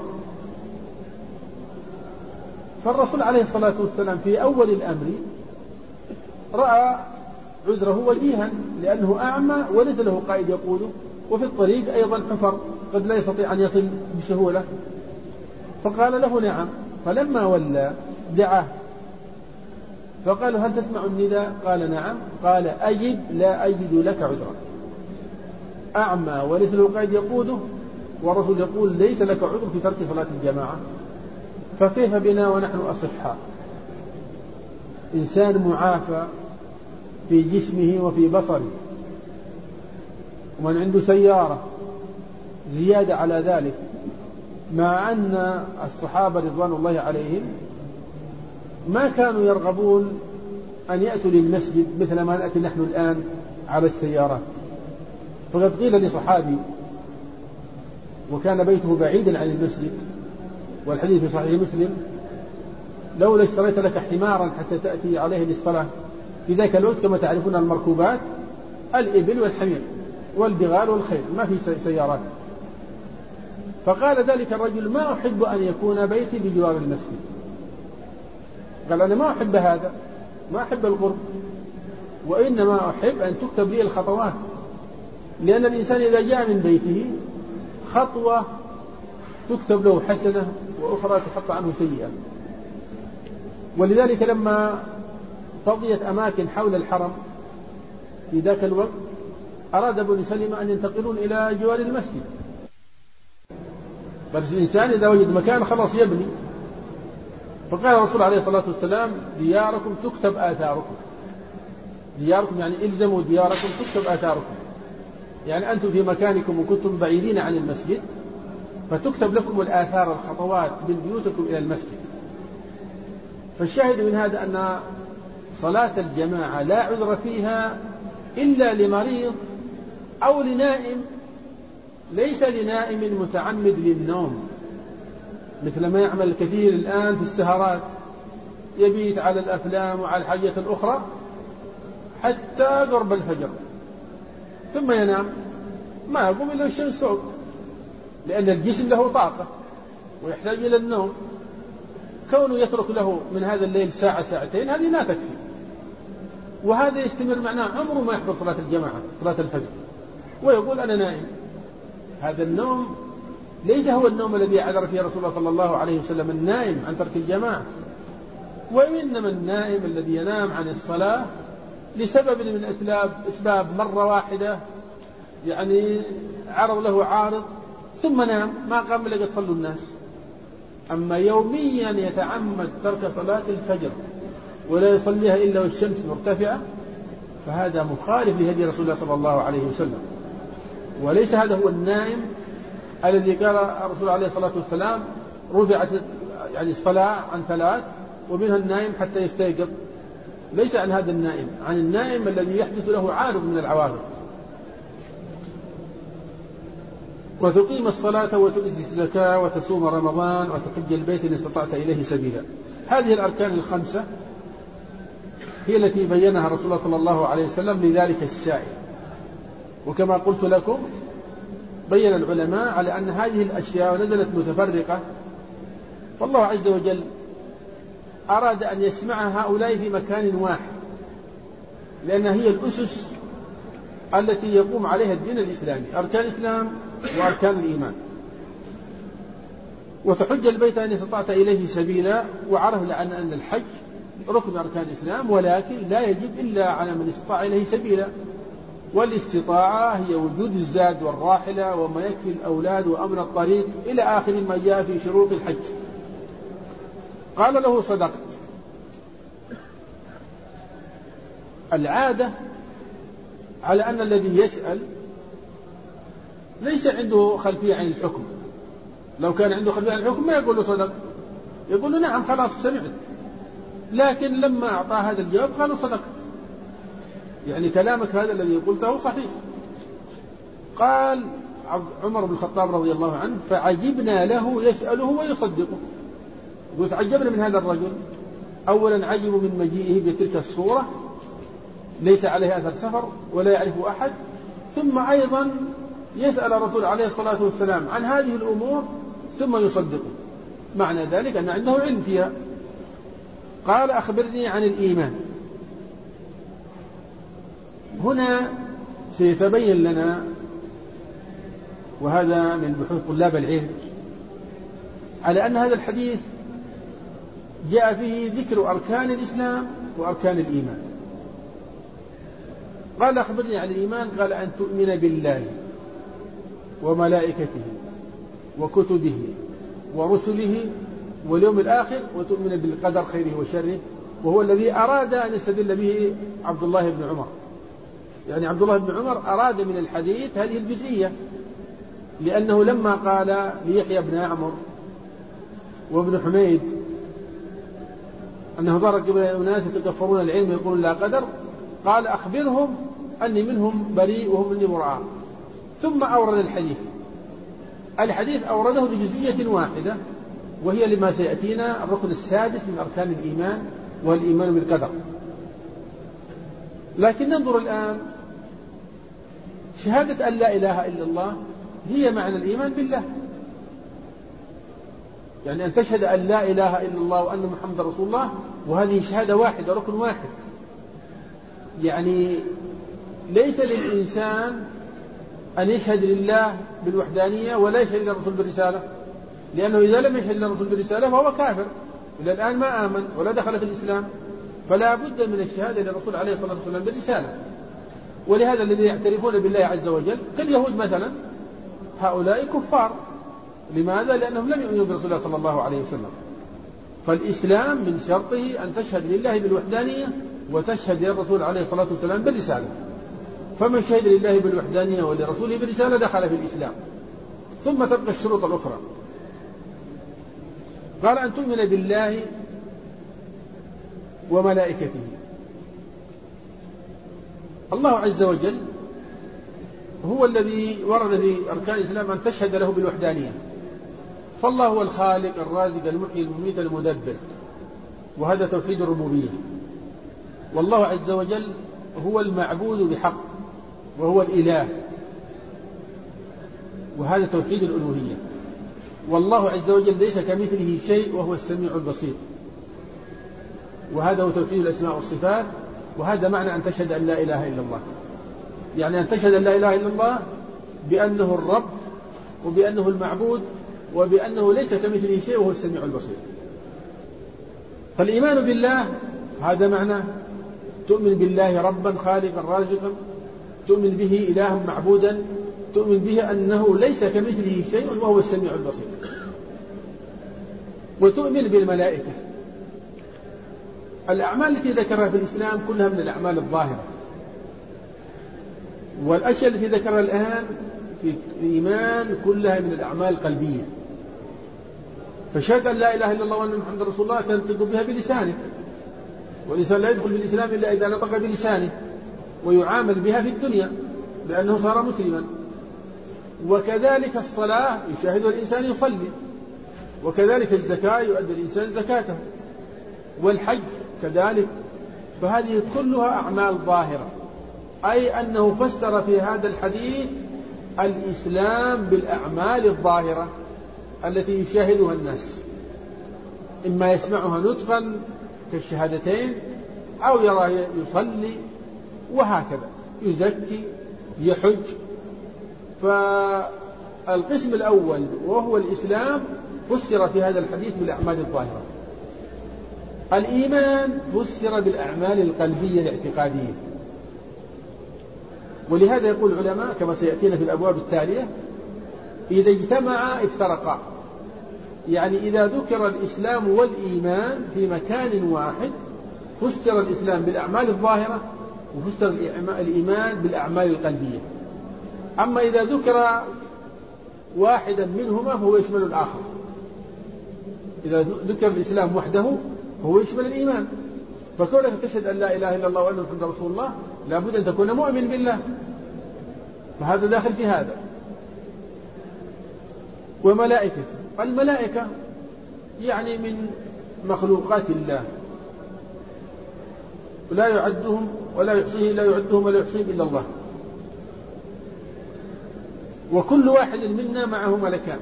فالرسول عليه الصلاة والسلام في أول الأمر رأى عذره وجيها لأنه أعمى وليس له قائد يقوده، وفي الطريق أيضا حفر قد لا يستطيع أن يصل بسهولة. فقال له نعم. فلما ولى دعاه فقال هل تسمع النداء؟ قال نعم. قال أجب لا أجد لك عذرا. أعمى وليس له قائد يقوده والرسول يقول ليس لك عذر في ترك صلاة الجماعة، فكيف بنا ونحن أصحاء؟ إنسان معافى في جسمه وفي بصره ومن عنده سيارة زيادة على ذلك، مع أن الصحابة رضوان الله عليهم ما كانوا يرغبون أن يأتوا للمسجد مثل ما نأتي نحن الآن على السيارات. فقد قيل لصحابي وكان بيته بعيدا عن المسجد والحديث في صحيح مسلم لولا اشتريت لك حمارا حتى تأتي عليه للصلاة. في ذاك الوقت كما تعرفون المركوبات الإبل والحمير والبغال والخيل، ما في سيارات. فقال ذلك الرجل ما أحب أن يكون بيتي بجوار المسجد. قال أنا ما أحب هذا، ما أحب القرب، وإنما أحب أن تكتب لي الخطوات، لأن الإنسان إذا جاء من بيته خطوة تكتب له حسنة وأخرى تحط عنه سيئة. ولذلك لما فضيت أماكن حول الحرم في ذاك الوقت أراد بني سلمة أن ينتقلون إلى جوار المسجد، بس الإنسان إذا وجد مكان خلاص يبني. فقال الرسول عليه الصلاة والسلام: دياركم تكتب آثاركم. دياركم يعني إلزموا دياركم تكتب آثاركم، يعني أنتم في مكانكم وكنتم بعيدين عن المسجد فتكتب لكم الآثار الخطوات من بيوتكم إلى المسجد. فالشاهد من هذا أن صلاة الجماعة لا عذر فيها إلا لمريض أو لنائم، ليس لنائم متعمد للنوم، مثل ما يعمل الكثير الآن في السهرات، يبيت على الأفلام وعلى الحاجة الأخرى حتى قرب الفجر ثم ينام، ما يقوم إلا الشمس فوق، لأن الجسم له طاقة ويحتاج إلى النوم. كونه يترك له من هذا الليل ساعة ساعتين هذه لا تكفي، وهذا يستمر معنا عمره ما يحضر صلاة الجماعة صلاة الفجر ويقول أنا نائم. هذا النوم ليس هو النوم الذي عذر فيه رسول الله صلى الله عليه وسلم النائم عن ترك الجماعة، وإنما النائم الذي ينام عن الصلاة لسبب من أسباب مرة واحدة، يعني عرض له عارض ثم نام ما قام إلا قد صلوا الناس. أما يوميا يتعمد ترك صلاة الفجر ولا يصليها إلا والشمس مرتفعة فهذا مخالف لهدي رسول الله صلى الله عليه وسلم، وليس هذا هو النائم الذي قال الرسول عليه الصلاة والسلام رفعت يعني الصلاة عن 3 ومنها النائم حتى يستيقظ. ليس عن هذا النائم، عن النائم الذي يحدث له عارض من العوارض. وتقيم الصلاة وتؤتي الزكاة وتصوم رمضان وتحج البيت إن استطعت إليه سبيلا. هذه الأركان ال5 هي التي بينها رسول الله صلى الله عليه وسلم لذلك السائل. وكما قلت لكم بين العلماء على أن هذه الأشياء نزلت متفرقة، والله عز وجل أراد أن يسمع هؤلاء في مكان واحد، لأن هي الأسس التي يقوم عليها الدين الإسلامي، أركان الإسلام وأركان الإيمان. وتحج البيت إن استطعت إليه سبيلا، وعرف لأن الحج ركن أركان الإسلام، ولكن لا يجب إلا على من استطاع إليه سبيلا، والاستطاعة هي وجود الزاد والراحلة وما يكفي الأولاد وأمن الطريق إلى آخر ما جاء في شروط الحج. قال له صدقت. العادة على أن الذي يسأل ليس عنده خلفية عن الحكم، لو كان عنده خلفية عن الحكم ما يقول له صدق، يقول له نعم خلاص سمعت، لكن لما أعطاه هذا الجواب قالوا صدقت، يعني كلامك هذا الذي قلته صحيح. قال عمر بن الخطاب رضي الله عنه فعجبنا له يسأله ويصدقه. وتعجبنا من هذا الرجل، أولا عجبوا من مجيئه بتلك الصورة ليس عليه أثر سفر ولا يعرف أحد، ثم أيضا يسأل الرسول عليه الصلاة والسلام عن هذه الأمور ثم يصدقه، معنى ذلك أن عنده علم فيها. قال أخبرني عن الإيمان. هنا سيتبين لنا، وهذا من بحوث طلاب العلم، على أن هذا الحديث جاء فيه ذكر أركان الإسلام وأركان الإيمان. قال أخبرني عن الإيمان، قال أن تؤمن بالله وملائكته وكتبه ورسله واليوم الآخر وتؤمن بالقدر خيره وشره، وهو الذي أراد أن يستدل به عبد الله بن عمر. يعني عبد الله بن عمر أراد من الحديث هذه الجزئية، لأنه لما قال ليحيى بن عمرو وابن حميد أنه ظهر قبل أناس يتكفرون العلم يقولون لا قدر، قال أخبرهم أني منهم بريء وهم مني براء، ثم أورد الحديث. الحديث أورده بجزئية واحدة وهي لما سيأتينا الركن السادس من أركان الإيمان والإيمان بالقدر. لكن ننظر الآن، شهادة أن لا إله إلا الله هي معنى الإيمان بالله، يعني أن تشهد أن لا إله إلا الله وأن محمد رسول الله، وهذه شهادة واحدة ركن واحد. يعني ليس للإنسان أن يشهد لله بالوحدانية ولا يشهد للرسول بالرسالة، لأنه إذا لم يشهد للرسول بالرسالة فهو كافر، إلى الآن ما آمن ولا دخل في الإسلام، فلا بد من الشهادة للرسول عليه الصلاة والسلام بالرسالة. ولهذا الذين يعترفون بالله عز وجل كاليهود مثلا، هؤلاء كفار. لماذا؟ لأنهم لم يؤمنوا برسول الله صلى الله عليه وسلم. فالإسلام من شرطه أن تشهد لله بالوحدانية وتشهد للرسول عليه الصلاة والسلام بالرسالة. فمن شهد لله بالوحدانية ولرسوله بالرسالة دخل في الإسلام. ثم تبقى الشروط الأخرى. قال أن تؤمن بالله وملائكته. الله عز وجل هو الذي ورد في أركان الإسلام أن تشهد له بالوحدانية، فالله هو الخالق الرازق المحيي المميت المدبر، وهذا توحيد الربوبية. والله عز وجل هو المعبود بحق وهو الإله، وهذا توحيد الألوهية. والله عز وجل ليس كمثله شيء وهو السميع البصير، وهذا هو توحيد الأسماء والصفات. وهذا معنى أن تشهد أن لا إله إلا الله، يعني أن تشهد أن لا إله إلا الله بأنه الرب وبأنه المعبود وبأنه ليس كمثله شيء وهو السميع البصير. فالإيمان بالله هذا معنى تؤمن بالله ربا خالقا رازقا، تؤمن به إلها معبودا، تؤمن به أنه ليس كمثله شيء وهو السميع البصير. وتؤمن بالملائكة. الأعمال التي ذكرها في الإسلام كلها من الأعمال الظاهرة، والأشياء التي ذكرها الآن في الإيمان كلها من الأعمال القلبية. فشهادة أن لا إله إلا الله وأن محمد رسول الله تنطق بها بلسانه، والإنسان لا يدخل في الإسلام إلا إذا نطق بلسانه، ويعامل بها في الدنيا لأنه صار مسلما. وكذلك الصلاة يشاهدها الإنسان يصلي، وكذلك الزكاة يؤدي الإنسان زكاته، والحج كذلك. فهذه كلها أعمال ظاهرة، أي أنه فسر في هذا الحديث الإسلام بالأعمال الظاهرة التي يشاهدها الناس، إما يسمعها نطقا كالشهادتين، أو يرى يصلي، وهكذا يزكي يحج. فالقسم الأول وهو الإسلام فسر في هذا الحديث بالأعمال الظاهرة. الإيمان فسر بالأعمال القلبية الاعتقادية. ولهذا يقول العلماء كما سيأتينا في الأبواب التالية: إذا اجتمعا افترقا، يعني إذا ذكر الإسلام والإيمان في مكان واحد فسر الإسلام بالأعمال الظاهرة وفسر الإيمان بالأعمال القلبية. أما إذا ذكر واحدا منهما فهو يشمل الآخر. إذا ذكر الإسلام وحده هو يشمل الإيمان. فكونك تشهد أن لا إله إلا الله وأن محمد رسول الله لابد أن تكون مؤمن بالله، فهذا داخل في هذا. وملائكة، الملائكة يعني من مخلوقات الله، لا يعدهم ولا يحصيه، لا يعدهم ولا يحصيهم إلا الله. وكل واحد منا معه ملكان،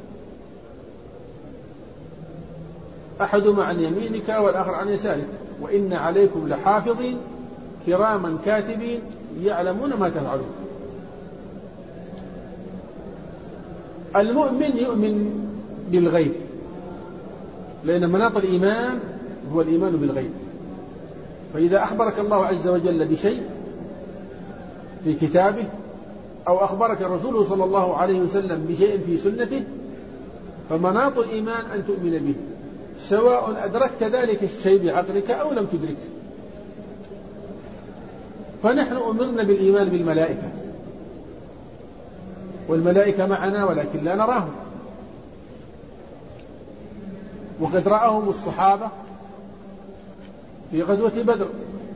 أحدهما عن يمينك والآخر عن يسارك، وإن عليكم لحافظين كراما كاتبين يعلمون ما تفعلون. المؤمن يؤمن بالغيب، لأن مناط الإيمان هو الإيمان بالغيب. فإذا أخبرك الله عز وجل بشيء في كتابه أو أخبرك رسوله صلى الله عليه وسلم بشيء في سنته فمناط الإيمان أن تؤمن به، سواء أدركت ذلك الشيء بعقلك أو لم تدركه. فنحن أمرنا بالإيمان بالملائكة، والملائكة معنا ولكن لا نراهم. وقد رآهم الصحابة في غزوة بدر،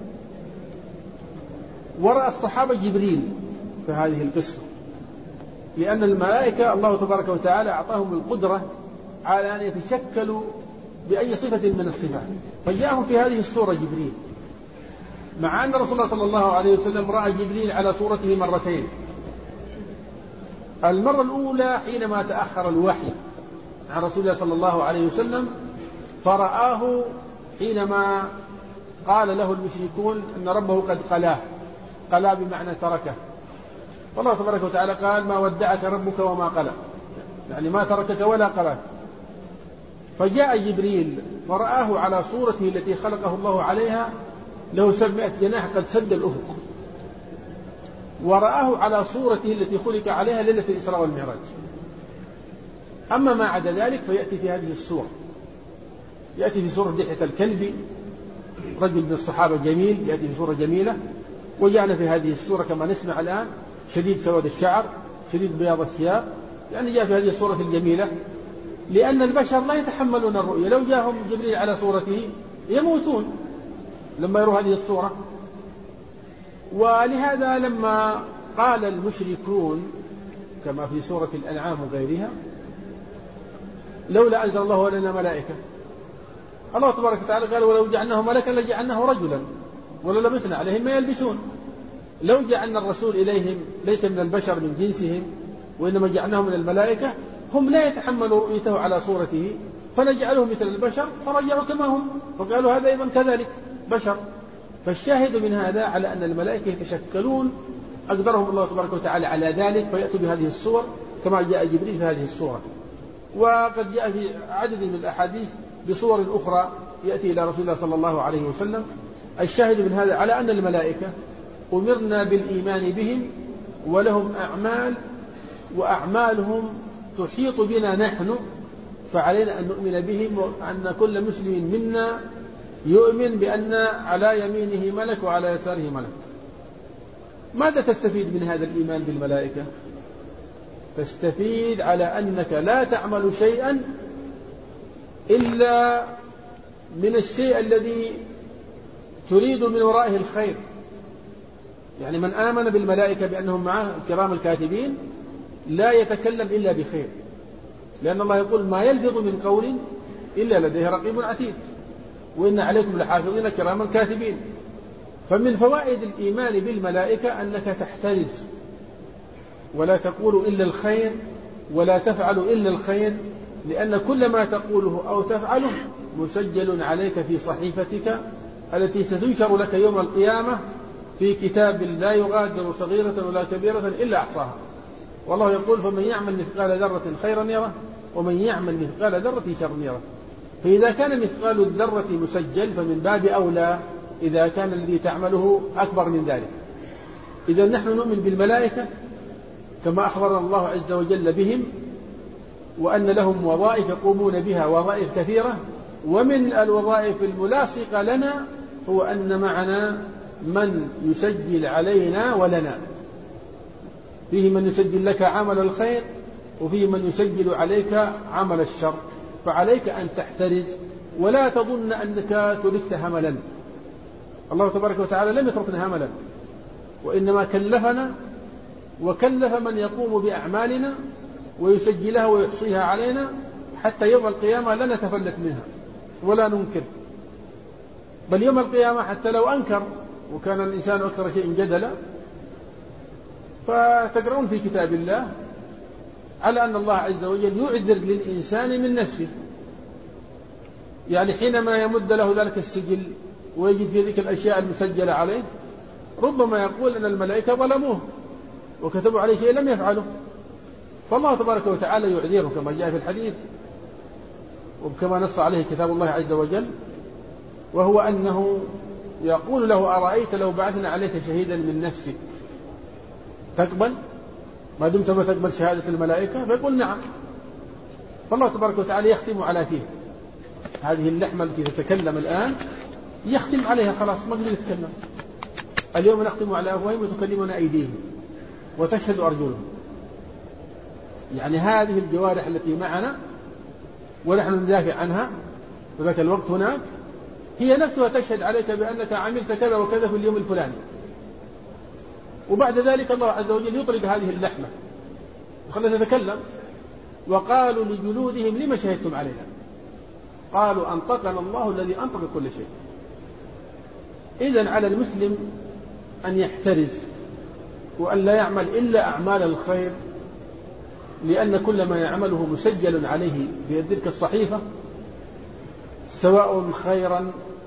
ورأى الصحابة جبريل في هذه القصة، لأن الملائكة الله تبارك وتعالى أعطاهم القدرة على أن يتشكلوا بأي صفة من الصفات، فجاءهم في هذه الصورة جبريل، مع أن رسول الله صلى الله عليه وسلم رأى جبريل على صورته مرتين. المرة الأولى حينما تأخر الوحي عن رسول الله صلى الله عليه وسلم، فرآه حينما قال له المشركون أن ربه قد قلاه بمعنى تركه. والله تبارك وتعالى قال ما ودعك ربك وما قلى، يعني ما تركك ولا قلاك. فجاء جبريل فرآه على صورته التي خلقه الله عليها، له 700 جناح قد سد الأفق، ورآه على صورته التي خلق عليها ليلة الإسراء والمعراج. أما ما عدا ذلك فيأتي في هذه الصورة، يأتي في صورة دحية الكلب، رجل من الصحابة جميل، يأتي في صورة جميلة. وجعل في هذه الصورة كما نسمع الآن شديد سواد الشعر، شديد بياض الثياب، يعني جاء في هذه الصورة الجميلة، لأن البشر لا يتحملون الرؤية، لو جاءهم جبريل على صورته يموتون لما يروا هذه الصورة. ولهذا لما قال المشركون كما في سورة الأنعام وغيرها لولا أنزل الله لنا ملائكة، الله تبارك وتعالى قال ولو جعلناه ملكا لجعلناه رجلا وللبسنا عليهم ما يلبسون. لو جعلنا الرسول إليهم ليس من البشر من جنسهم وإنما جعلناه من الملائكة، هم لا يتحملوا رؤيته على صورته فنجعله مثل البشر فرجعوا كما هم، فقالوا هذا أيضا كذلك بشر. فالشاهد من هذا على أن الملائكة يتشكلون، أقدرهم الله تبارك وتعالى على ذلك، فيأتوا بهذه الصور كما جاء جبريل في هذه الصورة. وقد جاء في عدد من الأحاديث بصور أخرى يأتي إلى رسول الله صلى الله عليه وسلم. الشاهد من هذا على أن الملائكة أمرنا بالإيمان بهم، ولهم أعمال وأعمالهم تحيط بنا نحن، فعلينا أن نؤمن بهم، وأن كل مسلم منا يؤمن بأن على يمينه ملك وعلى يساره ملك. ماذا تستفيد من هذا الإيمان بالملائكة؟ تستفيد على أنك لا تعمل شيئا إلا من الشيء الذي تريد من ورائه الخير. يعني من آمن بالملائكة بأنهم معه الكرام الكاتبين لا يتكلم إلا بخير، لأن الله يقول ما يلفظ من قول إلا لديه رقيب عتيد وإن عليكم لحافظين كراما كاتبين. فمن فوائد الإيمان بالملائكة أنك تحترز ولا تقول إلا الخير ولا تفعل إلا الخير، لأن كل ما تقوله أو تفعله مسجل عليك في صحيفتك التي ستنشر لك يوم القيامة في كتاب لا يغادر صغيرة ولا كبيرة إلا أحصاها. والله يقول فمن يعمل مثقال ذرة خيرا يره ومن يعمل مثقال ذرة شرا يره. فإذا كان مثقال الذرة مسجل فمن باب أولى إذا كان الذي تعمله أكبر من ذلك. إذا نحن نؤمن بالملائكة كما أخبرنا الله عز وجل بهم، وأن لهم وظائف يقومون بها، وظائف كثيرة. ومن الوظائف الملاصقة لنا هو أن معنا من يسجل علينا ولنا، فيه من يسجل لك عمل الخير وفيه من يسجل عليك عمل الشر. فعليك أن تحترز ولا تظن أنك تركت هملا. الله تبارك وتعالى لم يتركنا هملا، وإنما كلفنا وكلف من يقوم بأعمالنا ويسجلها ويحصيها علينا حتى يوم القيامة لا نتفلت منها ولا ننكر. بل يوم القيامة حتى لو أنكر وكان الإنسان أكثر شيء جدلا، فتقرؤون في كتاب الله على أن الله عز وجل يعذر للإنسان من نفسه. يعني حينما يمد له ذلك السجل ويجد في ذلك الأشياء المسجلة عليه ربما يقول أن الملائكة ظلموه وكتبوا عليه شيء لم يفعله، فالله تبارك وتعالى يعذره كما جاء في الحديث وكما نص عليه كتاب الله عز وجل، وهو أنه يقول له أرأيت لو بعثنا عليك شهيدا من نفسك تقبل ما دمت ما تقبل شهادة الملائكة؟ فيقول نعم. فالله تبارك وتعالى يختم على فيه هذه اللحمة التي تتكلم الآن، يختم عليها خلاص ما قدر يتكلم. اليوم نختم على أفواههم وتكلمنا أيديهم وتشهد أرجلهم. يعني هذه الجوارح التي معنا ونحن ندافع عنها في ذاك الوقت هناك هي نفسها تشهد عليك بأنك عملت كذا وكذا في اليوم الفلاني. وبعد ذلك الله عز وجل يطلق هذه اللحمة وخلها تتكلم. وقالوا لجلودهم لما شهدتم علينا؟ قالوا أنطقنا الله الذي أنطق كل شيء. إذن على المسلم أن يحترز وأن لا يعمل إلا أعمال الخير، لأن كل ما يعمله مسجل عليه في تلك الصحيفة، سواء خيرا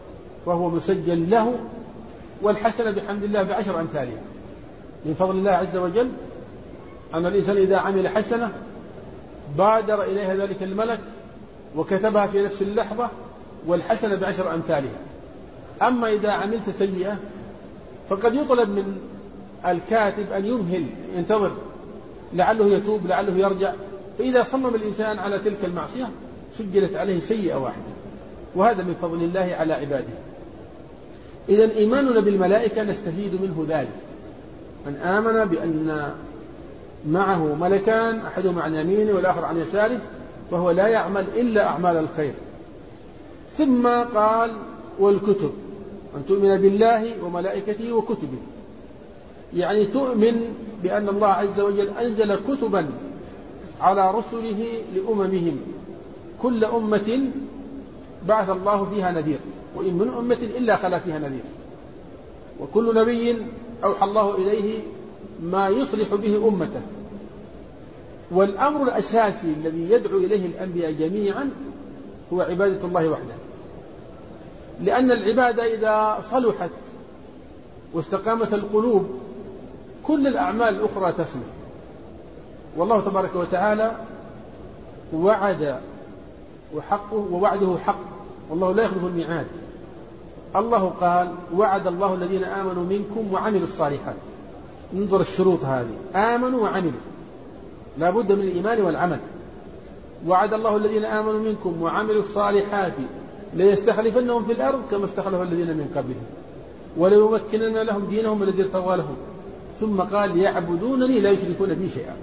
وهو مسجل له، والحسنة بحمد الله ب10 أمثالها. من فضل الله عز وجل أن الإنسان إذا عمل حسنة بادر إليها ذلك الملك وكتبها في نفس اللحظة، والحسنة ب10 أمثالها. أما إذا عملت سيئة فقد يطلب من الكاتب أن يمهل، ينتظر لعله يتوب لعله يرجع، فإذا صمم الإنسان على تلك المعصية سجلت عليه سيئة واحدة، وهذا من فضل الله على عباده. إذن إيماننا بالملائكة نستفيد منه ذلك. من آمن بأن معه ملكان أحدهما عن يمينه والآخر عن يساره فهو لا يعمل إلا أعمال الخير. ثم قال والكتب، أن تؤمن بالله وملائكته وكتبه، يعني تؤمن بأن الله عز وجل أنزل كتبا على رسله لأممهم، كل أمة بعث الله فيها نذير، وإن من أمة إلا خلا فيها نذير، وكل نبي أوحى الله إليه ما يصلح به أمته. والأمر الأساسي الذي يدعو إليه الأنبياء جميعا هو عبادة الله وحده، لأن العبادة إذا صلحت واستقامت القلوب كل الأعمال الأخرى تسمح. والله تبارك وتعالى وعد وحقه ووعده حق، والله لا يخلف الميعاد. الله قال وعد الله الذين آمنوا منكم وعملوا الصالحات. انظر الشروط هذه، آمنوا وعملوا، لا بد من الإيمان والعمل. وعد الله الذين آمنوا منكم وعملوا الصالحات ليستخلفنهم في الأرض كما استخلف الذين من قبلهم وليمكنن لهم دينهم الذي ارتضى لهم، ثم قال يعبدونني لا يشركون بي شيئا.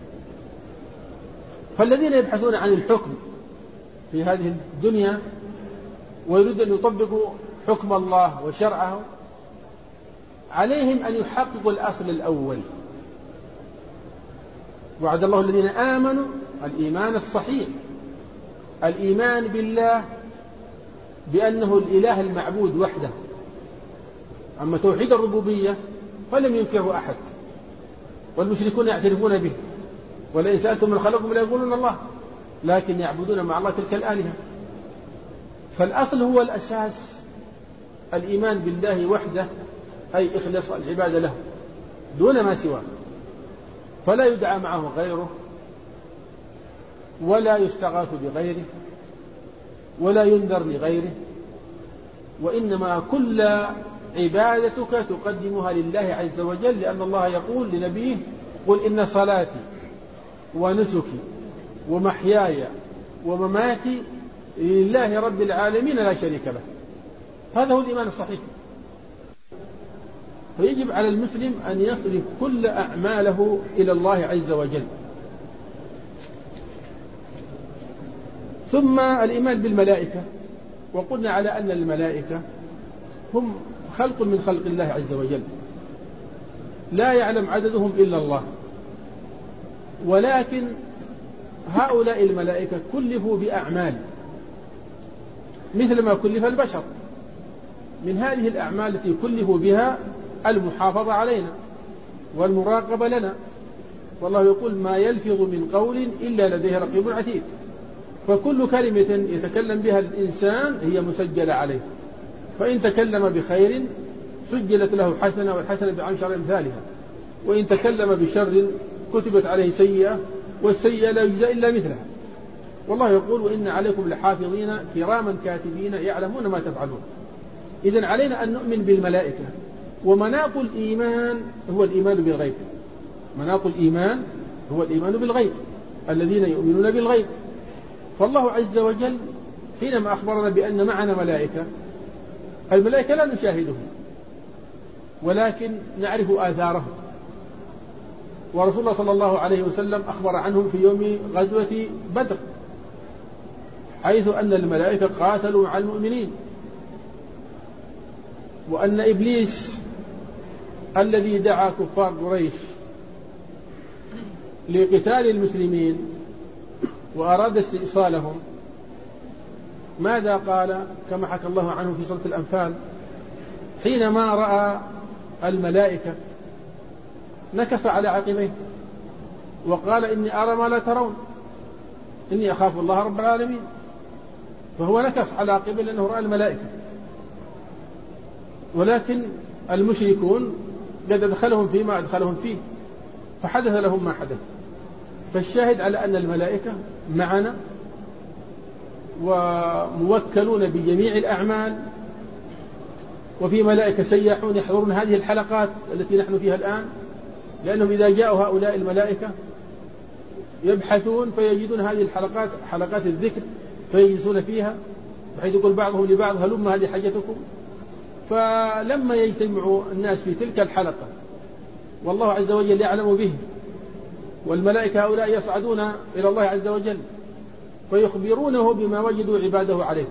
فالذين يبحثون عن الحكم في هذه الدنيا ويريد أن يطبقوا حكم الله وشرعه عليهم أن يحققوا الأصل الأول. وعد الله الذين آمنوا الإيمان الصحيح، الإيمان بالله بأنه الإله المعبود وحده. أما توحيد الربوبية فلم ينكره أحد، والمشركون يعترفون به، ولئن سألتم من خلقهم ليقولون الله، لكن يعبدون مع الله تلك الآلهة. فالأصل هو الأساس، الإيمان بالله وحده، أي إخلاص العبادة له دون ما سواه، فلا يدعى معه غيره ولا يستغاث بغيره ولا ينذر لغيره، وإنما كل عبادتك تقدمها لله عز وجل، لأن الله يقول لنبيه قل إن صلاتي ونسكي ومحياي ومماتي لله رب العالمين لا شريك له. هذا هو الإيمان الصحيح. فيجب على المسلم أن يصرف كل أعماله إلى الله عز وجل. ثم الإيمان بالملائكة، وقلنا على أن الملائكة هم خلق من خلق الله عز وجل، لا يعلم عددهم إلا الله، ولكن هؤلاء الملائكة كلفوا بأعمال مثل ما كلف البشر. من هذه الأعمال التي كلفوا بها المحافظة علينا والمراقبة لنا، والله يقول ما يلفظ من قول إلا لديه رقيب عتيد. فكل كلمة يتكلم بها الإنسان هي مسجلة عليه، فإن تكلم بخير سجلت له حسنة والحسنة ب10 أمثالها، وإن تكلم بشر كتبت عليه سيئة والسيئة لا يجزى إلا مثلها. والله يقول وإن عليكم لحافظين كراما كاتبين يعلمون ما تفعلون. إذن علينا أن نؤمن بالملائكة. ومناط الإيمان هو الإيمان بالغيب، مناط الإيمان هو الإيمان بالغيب، الذين يؤمنون بالغيب. فالله عز وجل حينما أخبرنا بأن معنا ملائكة، الملائكة لا نشاهدهم ولكن نعرف آثارهم، ورسول الله صلى الله عليه وسلم أخبر عنهم في يوم غزوة بدر، حيث أن الملائكة قاتلوا مع المؤمنين، وأن إبليس الذي دعا كفار قريش لقتال المسلمين وأراد استئصالهم ماذا قال كما حكى الله عنه في سورة الأنفال؟ حينما رأى الملائكة نكص على عقبيه وقال إني أرى ما لا ترون إني أخاف الله رب العالمين. فهو نكص على عقبيه لأنه رأى الملائكة. ولكن المشركون قد أدخلهم فيما أدخلهم فيه، فحدث لهم ما حدث. فالشاهد على أن الملائكة معنا وموكلون بجميع الأعمال، وفي ملائكة سياحون يحضرون هذه الحلقات التي نحن فيها الآن، لأنهم إذا جاءوا هؤلاء الملائكة يبحثون فيجدون هذه الحلقات، حلقات الذكر، فيجلسون فيها، بحيث يقول بعضهم لبعض هلم هذه حاجتكم. فلما يجتمع الناس في تلك الحلقة والله عز وجل يعلم به، والملائكة هؤلاء يصعدون إلى الله عز وجل فيخبرونه بما وجدوا عباده عليه،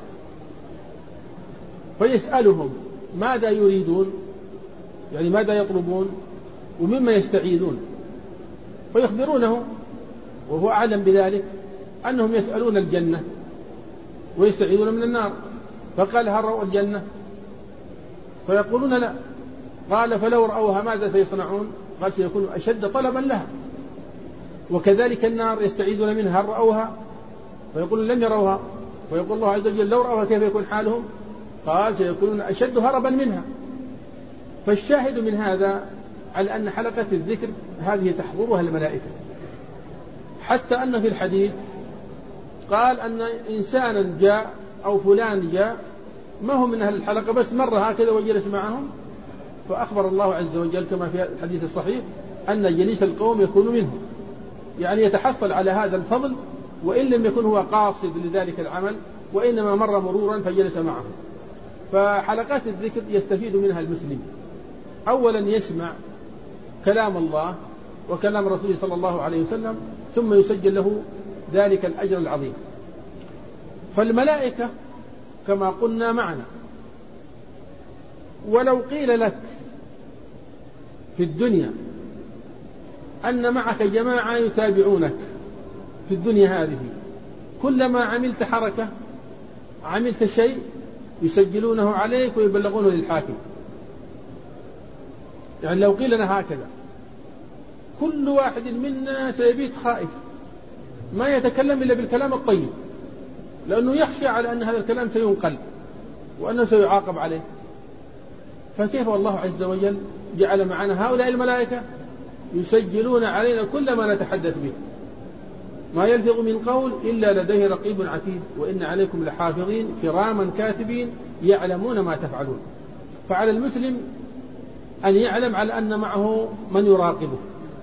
فيسألهم ماذا يريدون، يعني ماذا يطلبون ومما يستعيذون، فيخبرونه وهو أعلم بذلك أنهم يسألون الجنة ويستعيذون من النار. فقال هل رأوا الجنة؟ فيقولون لا. قال فلو رأوها ماذا سيصنعون؟ قال سيكون أشد طلبا لها. وكذلك النار يستعيذون منها هل رأوها؟ فيقولون لم يروها. ويقول الله عز وجل لو رأوها كيف يكون حالهم؟ قال سيكونون أشد هربا منها. فالشاهد من هذا على أن حلقة الذكر هذه تحضرها الملائكة، حتى أن في الحديث قال أن إنسانا جاء أو فلان جاء ما هو من أهل الحلقة بس مرة هكذا وجلس معهم، فأخبر الله عز وجل كما في الحديث الصحيح أن جليس القوم يكون منهم، يعني يتحصل على هذا الفضل وإن لم يكن هو قاصد لذلك العمل وإنما مر مرورا فجلس معهم. فحلقات الذكر يستفيد منها المسلم، أولا يسمع كلام الله وكلام رسوله صلى الله عليه وسلم، ثم يسجل له ذلك الأجر العظيم. فالملائكة كما قلنا معنا، ولو قيل لك في الدنيا أن معك جماعة يتابعونك في الدنيا هذه، كلما عملت حركة عملت شيء يسجلونه عليك ويبلغونه للحاكم. يعني لو قيل لنا هكذا كل واحد منا سيبيت خائف ما يتكلم إلا بالكلام الطيب، لأنه يخشى على أن هذا الكلام سينقل وأنه سيعاقب عليه. فكيف والله عز وجل جعل معنا هؤلاء الملائكة يسجلون علينا كل ما نتحدث به، ما يلفظ من قول إلا لديه رقيب عتيد وإن عليكم لحافظين كراما كاتبين يعلمون ما تفعلون. فعلى المسلم أن يعلم على أن معه من يراقبه،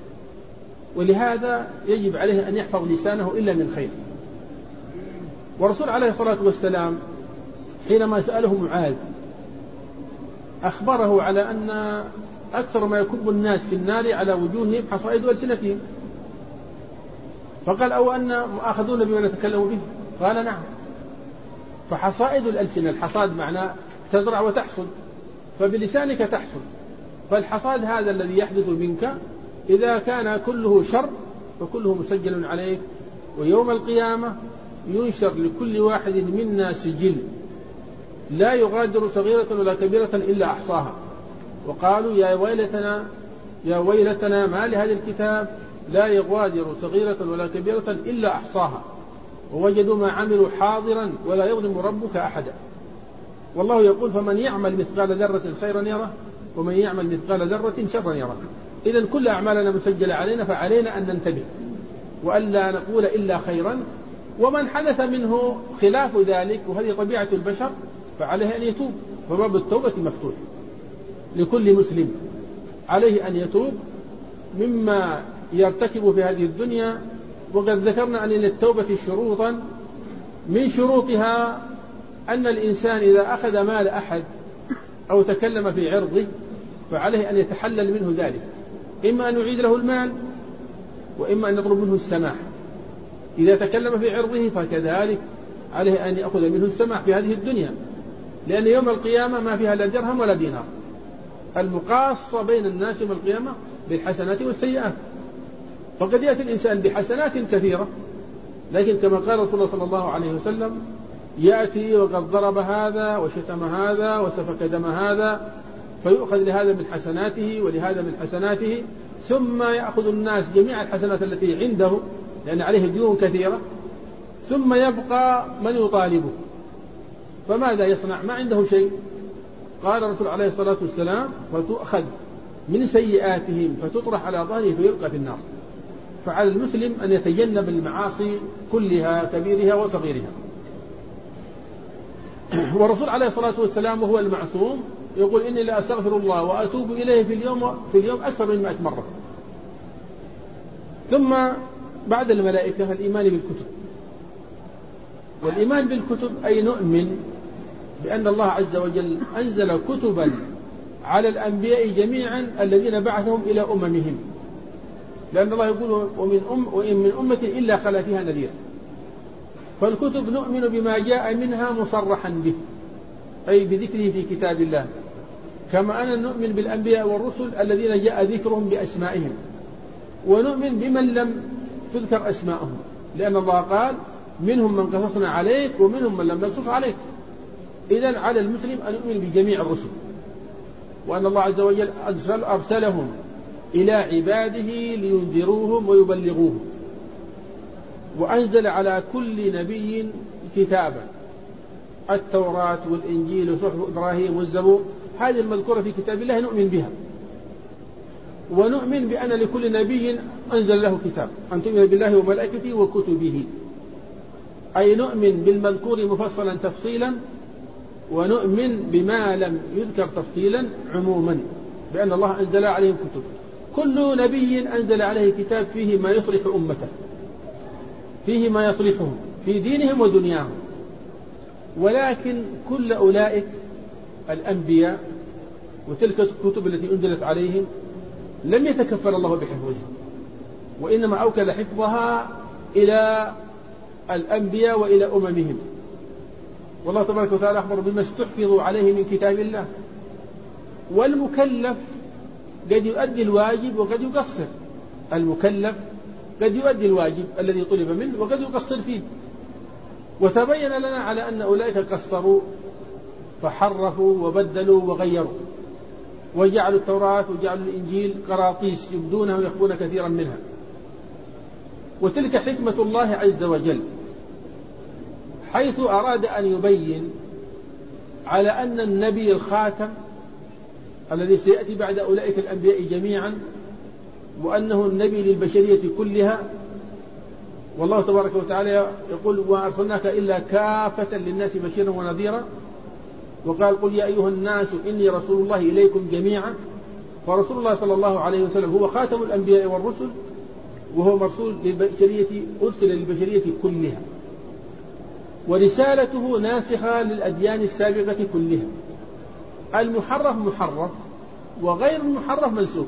ولهذا يجب عليه أن يحفظ لسانه إلا من خير. ورسول عليه الصلاة والسلام حينما سأله معاذ أخبره على أن أكثر ما يكب الناس في النار على وجوههم حصائد ألسنتهم، فقال أو أن مؤاخذون بما نتكلم به؟ قال نعم. فحصائد الألسنة، الحصاد معناه تزرع وتحصد، فبلسانك تحصد. فالحصاد هذا الذي يحدث منك إذا كان كله شر فكله مسجل عليك، ويوم القيامة ينشر لكل واحد منا سجل لا يغادر صغيرة ولا كبيرة إلا أحصاها. وقالوا يا ويلتنا ما لهذا الكتاب لا يغادر صغيرة ولا كبيرة إلا أحصاها ووجدوا ما عملوا حاضرا ولا يظلم ربك أحدا. والله يقول فمن يعمل مثقال ذرة خيرا يره ومن يعمل مثقال ذرة شرا يره. إذن كل أعمالنا مسجلة علينا، فعلينا أن ننتبه وألا نقول إلا خيرا، ومن حدث منه خلاف ذلك وهذه طبيعة البشر فعليه أن يتوب، فباب التوبة مفتوح لكل مسلم، عليه أن يتوب مما يرتكب في هذه الدنيا. وقد ذكرنا أن للتوبة شروطا، من شروطها أن الإنسان إذا أخذ مال أحد أو تكلم في عرضه فعليه أن يتحلل منه ذلك، إما أن يعيد له المال وإما أن يطلب منه السماح. إذا تكلم في عرضه فكذلك عليه أن يأخذ منه السماح في هذه الدنيا، لأن يوم القيامة ما فيها لا درهم ولا دينار. المقاصة بين الناس يوم القيامة بالحسنات والسيئات، فقد يأتي الإنسان بحسنات كثيرة، لكن كما قال رسول الله صلى الله عليه وسلم يأتي وقد ضرب هذا وشتم هذا وسفك دم هذا، فيؤخذ لهذا من حسناته ولهذا من حسناته، ثم يأخذ الناس جميع الحسنات التي عنده لأن عليه ديون كثيرة، ثم يبقى من يطالبه، فماذا يصنع؟ ما عنده شيء، قال الرسول عليه الصلاة والسلام فتؤخذ من سيئاتهم فتطرح على ظهره فيلقى في النار. فعلى المسلم أن يتجنب المعاصي كلها كبيرها وصغيرها. والرسول عليه الصلاة والسلام وهو المعصوم يقول إني لا أستغفر الله وأتوب إليه في اليوم أكثر من 100 مرة. ثم بعد الملائكة الإيمان بالكتب. والإيمان بالكتب أي نؤمن بأن الله عز وجل أنزل كتبا على الأنبياء جميعا الذين بعثهم إلى أممهم، لأن الله يقول وإن من أمة إلا خلا فيها نذير. فالكتب نؤمن بما جاء منها مصرحا به، أي بذكره في كتاب الله، كما أن نؤمن بالأنبياء والرسل الذين جاء ذكرهم بأسمائهم، ونؤمن بمن لم تذكر أسماءهم، لأن الله قال منهم من قصصنا عليك ومنهم من لم نقصص عليك. إذن على المسلم أن يؤمن بجميع الرسل، وأن الله عز وجل أرسلهم إلى عباده لينذروهم ويبلغوهم، وأنزل على كل نبي كتابا، التوراة والإنجيل وصحف إبراهيم والزبور، هذه المذكورة في كتاب الله نؤمن بها. ونؤمن بأن لكل نبي أنزل له كتاب، أن تؤمن بالله وملائكته وكتبه، أي نؤمن بالمذكور مفصلا تفصيلا، ونؤمن بما لم يذكر تفصيلا عموما، بأن الله أنزل عليهم كتب. كل نبي أنزل عليه كتاب فيه ما يصلح أمته، فيه ما يصلحهم في دينهم ودنياهم. ولكن كل أولئك الأنبياء وتلك الكتب التي أنزلت عليهم لم يتكفل الله بحفظها، وإنما أوكل حفظها إلى الأنبياء وإلى أممهم. والله تبارك وتعالى أخبر بما استحفظوا عليه من كتاب الله. والمكلف قد يؤدي الواجب وقد يقصر، المكلف قد يؤدي الواجب الذي طلب منه وقد يقصر فيه. وتبين لنا على أن أولئك قصروا فحرفوا وبدلوا وغيروا، وجعلوا التوراة وجعلوا الإنجيل قراطيس يبدونها ويخفون كثيرا منها. وتلك حكمة الله عز وجل، حيث أراد أن يبين على أن النبي الخاتم الذي سيأتي بعد أولئك الأنبياء جميعا، وأنه النبي للبشرية كلها. والله تبارك وتعالى يقول وأرسلناك إلا كافة للناس بشيرا ونذيرا، وقال قل يا أيها الناس إني رسول الله إليكم جميعا. فرسول الله صلى الله عليه وسلم هو خاتم الأنبياء والرسل، وهو مرسول للبشرية، أرسل للبشرية كلها، ورسالته ناسخة للأديان السابقة كلها. المحرف محرف وغير المحرف منسوخ،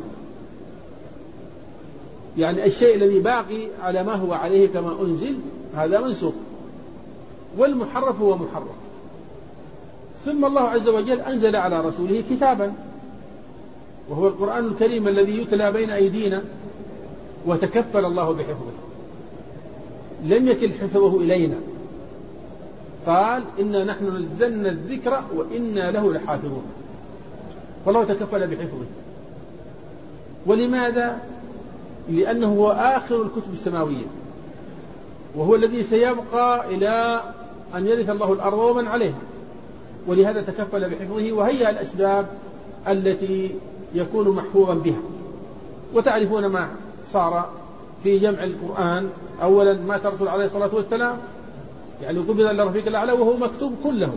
يعني الشيء الذي باقي على ما هو عليه كما أنزل هذا منسوخ، والمحرف هو محرف. ثم الله عز وجل أنزل على رسوله كتابا، وهو القرآن الكريم الذي يتلى بين أيدينا، وتكفل الله بحفظه، لم يكل حفظه إلينا، قال إنا نحن نزلنا الذكر وإنا له لحافظون، فالله تكفل بحفظه. ولماذا؟ لأنه هو آخر الكتب السماوية، وهو الذي سيبقى إلى أن يرث الله الأرض ومن عليها، ولهذا تكفل بحفظه. وهي الأسباب التي يكون محفوظا بها. وتعرفون ما صار في جمع القرآن. أولا مات الرسول عليه الصلاة والسلام، يعني قبض إلى الرفيق الأعلى وهو مكتوب كله.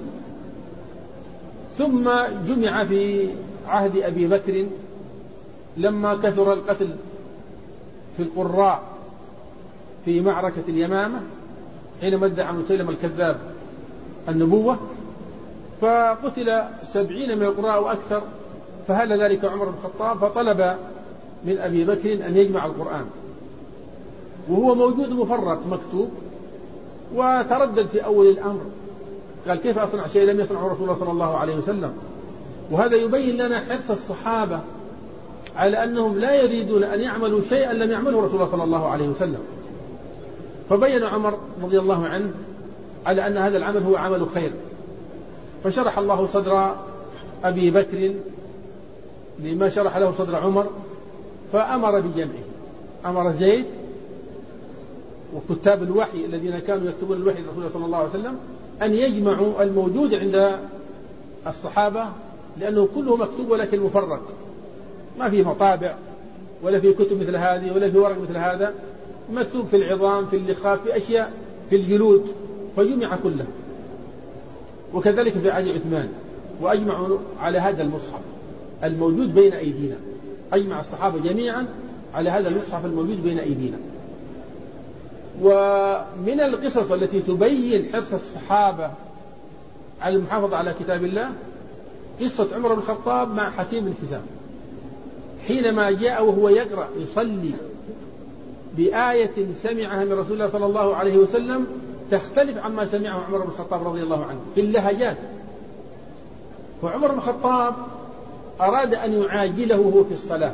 ثم جمع في عهد أبي بكر لما كثر القتل في القراء في معركة اليمامة، حينما ادعى مسيلمة الكذاب النبوة، فقتل 70 من القراء وأكثر. فهل ذلك عمر بن الخطاب، فطلب من أبي بكر أن يجمع القرآن، وهو موجود مفرق مكتوب. وتردد في أول الأمر، قال كيف أصنع شيء لم يصنعه رسول الله صلى الله عليه وسلم. وهذا يبين لنا حرص الصحابة على أنهم لا يريدون أن يعملوا شيئا لم يعمله رسول الله صلى الله عليه وسلم. فبين عمر رضي الله عنه على أن هذا العمل هو عمل خير، فشرح الله صدر أبي بكر لما شرح له صدر عمر، فأمر بجمعه. أمر زيد وكتاب الوحي الذين كانوا يكتبون الوحي لرسول الله صلى الله عليه وسلم أن يجمعوا الموجود عند الصحابة لأنه كله مكتوب ولكن مفرق، ما فيه مطابع ولا فيه كتب مثل هذه ولا فيه ورق مثل هذا، مكتوب في العظام في اللخاف في أشياء في الجلود، فجمع كله. وكذلك في عهد عثمان، وأجمعوا على هذا المصحف الموجود بين أيدينا، أجمع الصحابة جميعا على هذا المصحف الموجود بين أيدينا. ومن القصص التي تبين حرص الصحابة على المحافظة على كتاب الله قصة عمر بن الخطاب مع حكيم بن حزام، حينما جاء وهو يقرأ يصلي بآية سمعها من رسول الله صلى الله عليه وسلم تختلف عما سمعه عمر بن الخطاب رضي الله عنه في اللهجات. فعمر بن الخطاب أراد أن يعاجله وهو في الصلاة،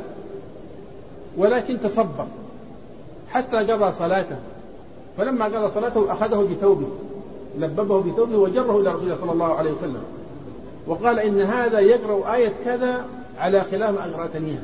ولكن تصبر حتى قضى صلاته. فلما قضى صلاته أخذه بثوبه، لببه بثوبه وجره إلى رسول الله صلى الله عليه وسلم، وقال إن هذا يقرأ آية كذا على خلاف ما أقرأتنيها.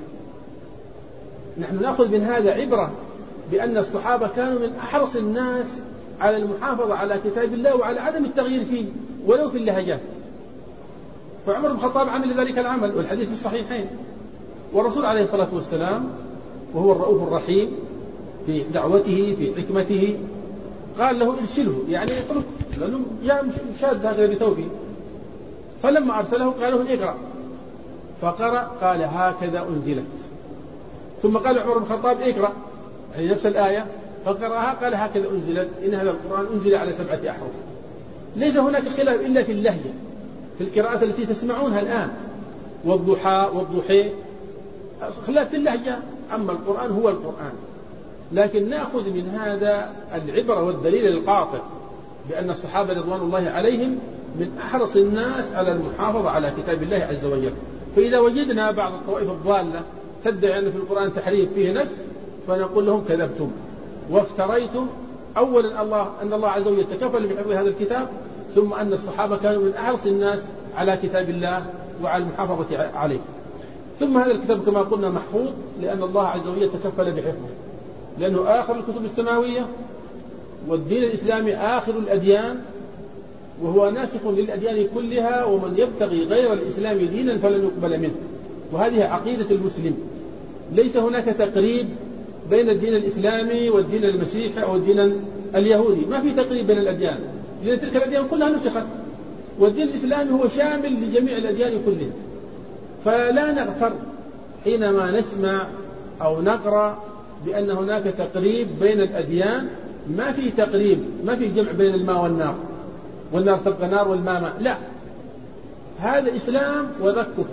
نحن نأخذ من هذا عبرة بأن الصحابة كانوا من أحرص الناس على المحافظة على كتاب الله وعلى عدم التغيير فيه ولو في اللهجات. فعمر بن الخطاب عمل ذلك العمل، والحديث في الصحيحين. والرسول عليه الصلاة والسلام وهو الرؤوف الرحيم في دعوته في حكمته قال له ارسله، يعني اترك، لأنه جاء مشاد هكذا بثوبه. فلما أرسله قال له اقرأ، فقرأ قال هكذا أنزلت. ثم قال عمر بن الخطاب اقرأ، يعني نفس الآية، فقرأها قال هكذا أنزلت، إن هذا القرآن أنزل على 7 أحرف. ليس هناك خلاف إلا في اللهجة، في القراءات التي تسمعونها الآن، والضحى والضحى، خلاف في اللهجة. أما القرآن هو القرآن. لكن نأخذ من هذا العبرة والدليل القاطع بأن الصحابة رضوان الله عليهم من أحرص الناس على المحافظة على كتاب الله عز وجل. فإذا وجدنا بعض الطوائف الضالة تدعي أن في القرآن تحريف فيه نقص، فنقول لهم كذبتم وافتريتم. أولا أن الله عز وجل تكفل بحفظ هذا الكتاب، ثم أن الصحابة كانوا من أحرص الناس على كتاب الله وعلى المحافظة عليه. ثم هذا الكتاب كما قلنا محفوظ لأن الله عز وجل تكفل بحفظه، لأنه آخر الكتب السماوية، والدين الإسلامي آخر الأديان، وهو ناسخ للأديان كلها، ومن يبتغي غير الإسلام دينا فلن يقبل منه. وهذه عقيدة المسلم، ليس هناك تقريب بين الدين الإسلامي والدين المسيحي أو الدين اليهودي، ما في تقريب بين الأديان، لأن تلك الأديان كلها نسخت، والدين الإسلامي هو شامل لجميع الأديان كلها. فلا نغتر حينما نسمع أو نقرأ بأن هناك تقريب بين الأديان. ما في تقريب، ما في جمع بين الماء والنار، والنار تبقى نار والماء ماء، لا، هذا إسلام وذاك كفر.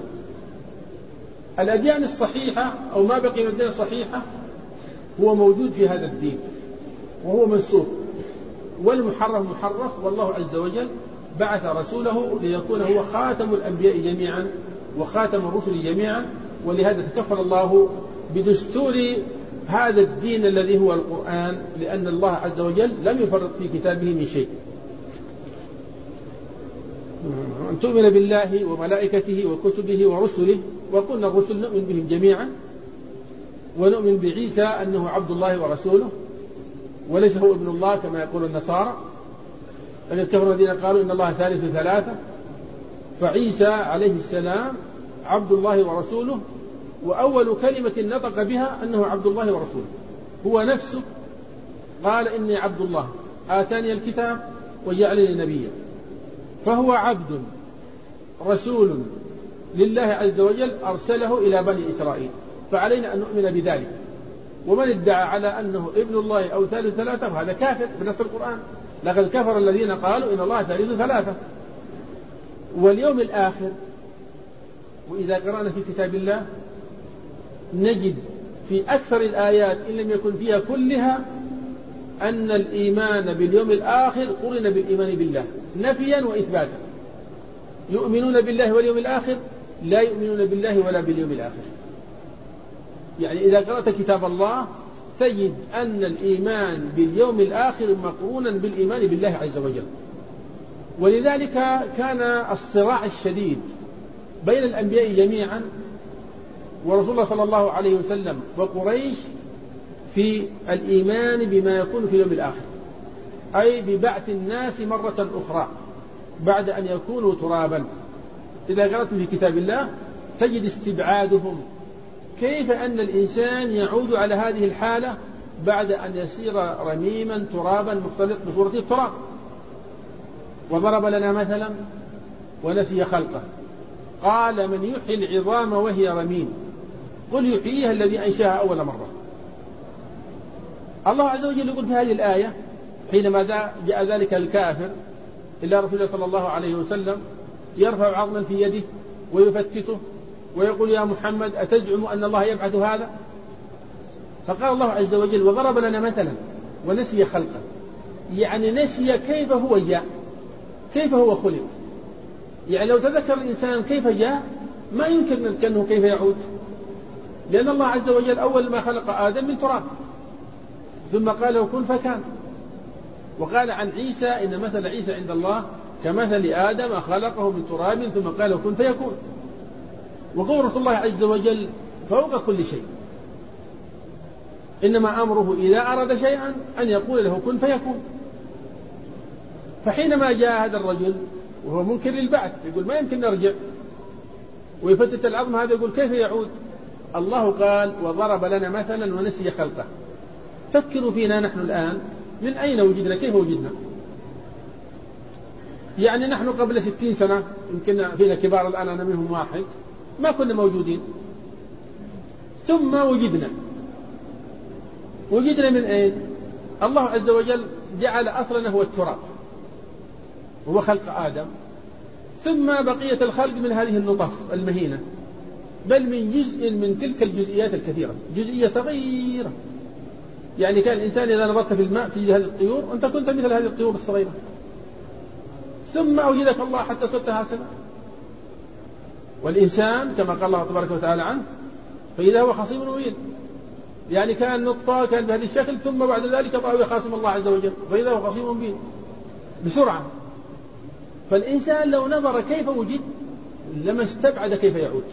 الأديان الصحيحة أو ما بقي من الأديان الصحيحة هو موجود في هذا الدين وهو منسوخ، والمحرف محرف. والله عز وجل بعث رسوله ليكون هو خاتم الأنبياء جميعا وخاتم الرسل جميعا، ولهذا تكفل الله بدستور هذا الدين الذي هو القرآن، لأن الله عز وجل لم يفرط في كتابه من شيء. أن تؤمن بالله وملائكته وكتبه ورسله، وقلنا الرسل نؤمن بهم جميعا، ونؤمن بعيسى أنه عبد الله ورسوله وليس هو ابن الله كما يقول النصارى، لقد كفر الذين قالوا إن الله ثالث ثلاثة. فعيسى عليه السلام عبد الله ورسوله، وأول كلمة نطق بها أنه عبد الله ورسوله، هو نفسه قال إني عبد الله آتاني الكتاب وجعلني نبيا. فهو عبد رسول لله عز وجل أرسله إلى بني إسرائيل، فعلينا أن نؤمن بذلك. ومن ادعى على أنه ابن الله أو ثالث ثلاثة فهذا كافر بنص القرآن، لقد كفر الذين قالوا إن الله ثالث ثلاثة. واليوم الآخر، وإذا قرأنا في كتاب الله نجد في أكثر الآيات إن لم يكن فيها كلها أن الإيمان باليوم الآخر قرن بالإيمان بالله نفيا وإثباتا. يؤمنون بالله واليوم الآخر، لا يؤمنون بالله ولا باليوم الآخر. يعني إذا قرأت كتاب الله تجد أن الإيمان باليوم الآخر مقرونا بالإيمان بالله عز وجل. ولذلك كان الصراع الشديد بين الأنبياء جميعا ورسول الله صلى الله عليه وسلم وقريش في الإيمان بما يكون في اليوم الآخر، أي ببعث الناس مرة أخرى بعد أن يكونوا ترابا. إذا قرأت في كتاب الله تجد استبعادهم، كيف أن الإنسان يعود على هذه الحالة بعد أن يصير رميما ترابا مختلط بصورة التراب. وضرب لنا مثلا ونسي خلقه، قال من يحيي العظام وهي رميم قل يحييها الذي أنشاها أول مرة. الله عز وجل يقول في هذه الآية حينما جاء ذلك الكافر إلى رسول الله صلى الله عليه وسلم يرفع عظما في يده ويفتته ويقول يا محمد أتزعم أن الله يبعث هذا؟ فقال الله عز وجل وضرب لنا مثلا ونسي خلقه، يعني نسي كيف هو جاء، كيف هو خلق. يعني لو تذكر الإنسان كيف جاء ما يمكن أنه كيف يعود، لأن الله عز وجل أول ما خلق آدم من تراب ثم قال له كن فكان. وقال عن عيسى إن مثل عيسى عند الله كمثل آدم خلقه من تراب ثم قال له كن فيكون. وقول رسول الله عز وجل فوق كل شيء، إنما أمره إذا أراد شيئا أن يقول له كن فيكون. فحينما جاء هذا الرجل وهو منكر للبعث يقول ما يمكن نرجع، ويفتت العظم هذا يقول كيف يعود، الله قال وضرب لنا مثلا ونسي خلقه. فكروا فينا نحن الآن من أين وجدنا، كيف وجدنا؟ يعني نحن قبل 60 سنة يمكن فينا كبار الآن أنا منهم واحد ما كنا موجودين، ثم وجدنا من أين؟ الله عز وجل جعل أصلنا هو التراب وهو خلق آدم، ثم بقية الخلق من هذه النطف المهينة، بل من جزء من تلك الجزئيات الكثيرة، جزئية صغيرة. يعني كان الإنسان إذا نظرت في الماء تجد هذه الطيور أنت كنت مثل هذه الطيور الصغيرة، ثم أوجدك الله حتى صرت هكذا. والإنسان كما قال الله تبارك وتعالى عنه فإذا هو خصيم مبين، يعني كان نطفة كان بهذا الشكل ثم بعد ذلك طلع يخاصم الله عز وجل فإذا هو خصيم مبين بسرعة. فالإنسان لو نظر كيف وجد لما استبعد كيف يعود،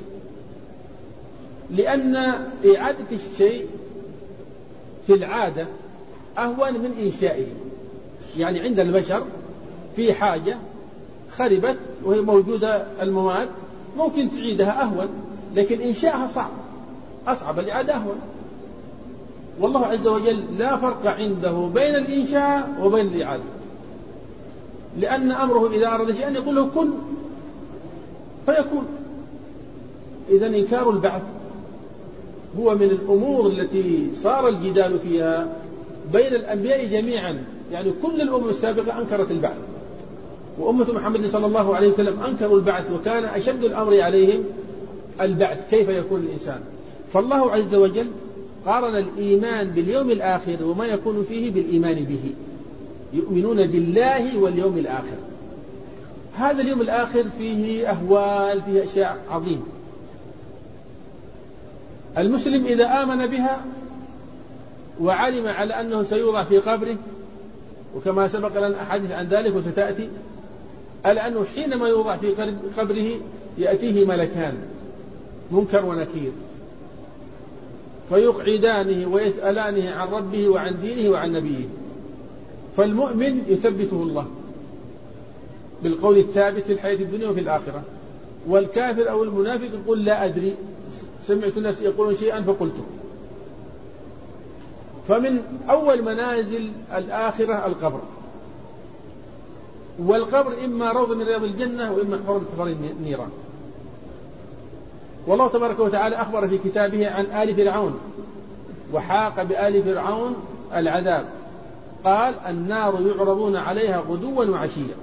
لأن إعادة الشيء في العادة أهون من إنشائه. يعني عند البشر في حاجة خربت وهي موجودة المواد ممكن تعيدها أهون، لكن إنشائها صعب، أصعب الإعادة أهون. والله عز وجل لا فرق عنده بين الإنشاء وبين الإعادة، لأن أمره إذا أراد شيئا يقول له كن فيكون. إذا إنكار البعث هو من الأمور التي صار الجدال فيها بين الأنبياء جميعا، يعني كل الأمم السابقة أنكرت البعث، وأمة محمد صلى الله عليه وسلم أنكروا البعث، وكان أشد الأمر عليهم البعث كيف يكون الإنسان. فالله عز وجل قارن الإيمان باليوم الآخر وما يكون فيه بالإيمان به، يؤمنون بالله واليوم الآخر. هذا اليوم الآخر فيه أهوال، فيه أشياء عظيمة. المسلم إذا آمن بها وعلم على أنه سيوضع في قبره، وكما سبق لنا أحاديث عن ذلك وستأتي، ألا أنه حينما يوضع في قبره يأتيه ملكان منكر ونكير فيقعدانه ويسألانه عن ربه وعن دينه وعن نبيه. فالمؤمن يثبته الله بالقول الثابت في الحياة الدنيا وفي الآخرة، والكافر أو المنافق يقول لا أدري، سمعت الناس يقولون شيئا فقلته. فمن أول منازل الآخرة القبر، والقبر إما روض من رياض الجنة وإما حفر من حفر النيران. والله تبارك وتعالى أخبر في كتابه عن آل فرعون وحاق بآل فرعون العذاب، قال النار يعرضون عليها غدوا وعشيا.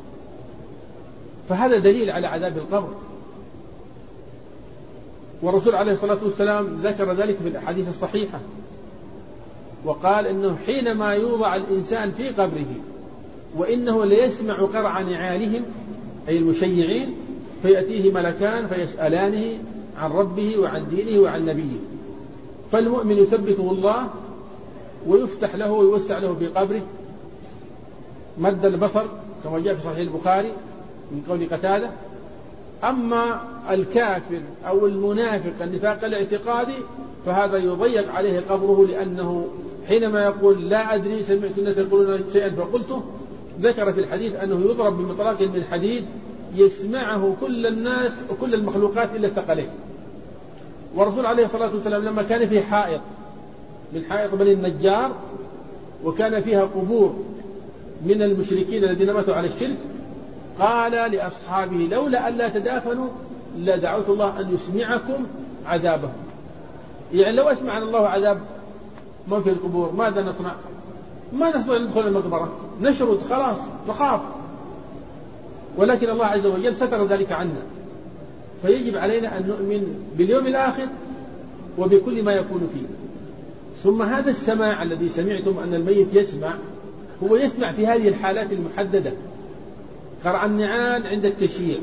فهذا دليل على عذاب القبر، والرسول عليه الصلاة والسلام ذكر ذلك في الأحاديث الصحيحة، وقال إنه حينما يوضع الإنسان في قبره وإنه ليسمع قرع نعالهم أي المشيعين، فيأتيه ملكان فيسألانه عن ربه وعن دينه وعن نبيه. فالمؤمن يثبته الله ويفتح له ويوسع له في قبره مد البصر كما جاء في صحيح البخاري من قول قتادة. أما الكافر أو المنافق النفاق الاعتقادي فهذا يضيق عليه قبره، لأنه حينما يقول لا أدري سمعت الناس يقولون شيئا فقلته، ذكر في الحديث أنه يضرب بمطرق من حديد يسمعه كل الناس وكل المخلوقات إلا الثقلين. والرسول عليه الصلاة والسلام لما كان في حائط من حائط بني النجار وكان فيها قبور من المشركين الذين ماتوا على الشرك، قال لأصحابه لولا ألا تدافنوا لدعوت الله أن يسمعكم عذابهم. يعني لو أسمعنا الله عذاب من في القبور ماذا نصنع؟ ما نستطيع ندخل المقبرة، نشرد خلاص نخاف، ولكن الله عز وجل ستر ذلك عنا. فيجب علينا أن نؤمن باليوم الآخر وبكل ما يكون فيه. ثم هذا السماع الذي سمعتم أن الميت يسمع، هو يسمع في هذه الحالات المحددة: قرع النعال عند التشييع،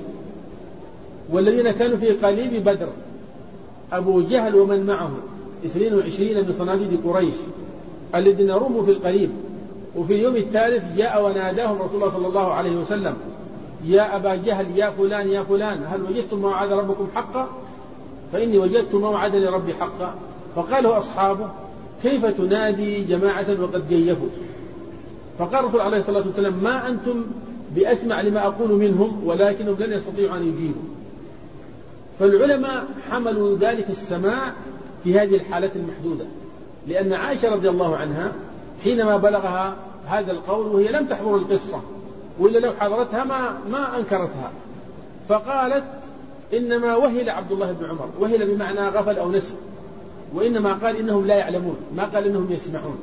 والذين كانوا في قليب بدر أبو جهل ومن معه 22 من صناديد قريش الذين رموا في القليب، وفي اليوم الثالث جاء وناداهم رسول الله صلى الله عليه وسلم: يا أبا جهل يا فلان يا فلان، هل وجدتم ما وعد ربكم حقا؟ فإني وجدت ما وعدني ربي حقا. فقاله أصحابه: كيف تنادي جماعة وقد جيفوا؟ فقال الرسول عليه الصلاة والسلام: ما أنتم بأسمع لما أقول منهم، ولكنهم لن يستطيعوا أن يجيبوا. فالعلماء حملوا ذلك السماع في هذه الحالة المحدودة، لأن عائشة رضي الله عنها حينما بلغها هذا القول وهي لم تحضر القصة، وإلا لو حضرتها ما أنكرتها، فقالت: إنما وهل عبد الله بن عمر. وهل بمعنى غفل أو نسي، وإنما قال إنهم لا يعلمون، ما قال إنهم يسمعون.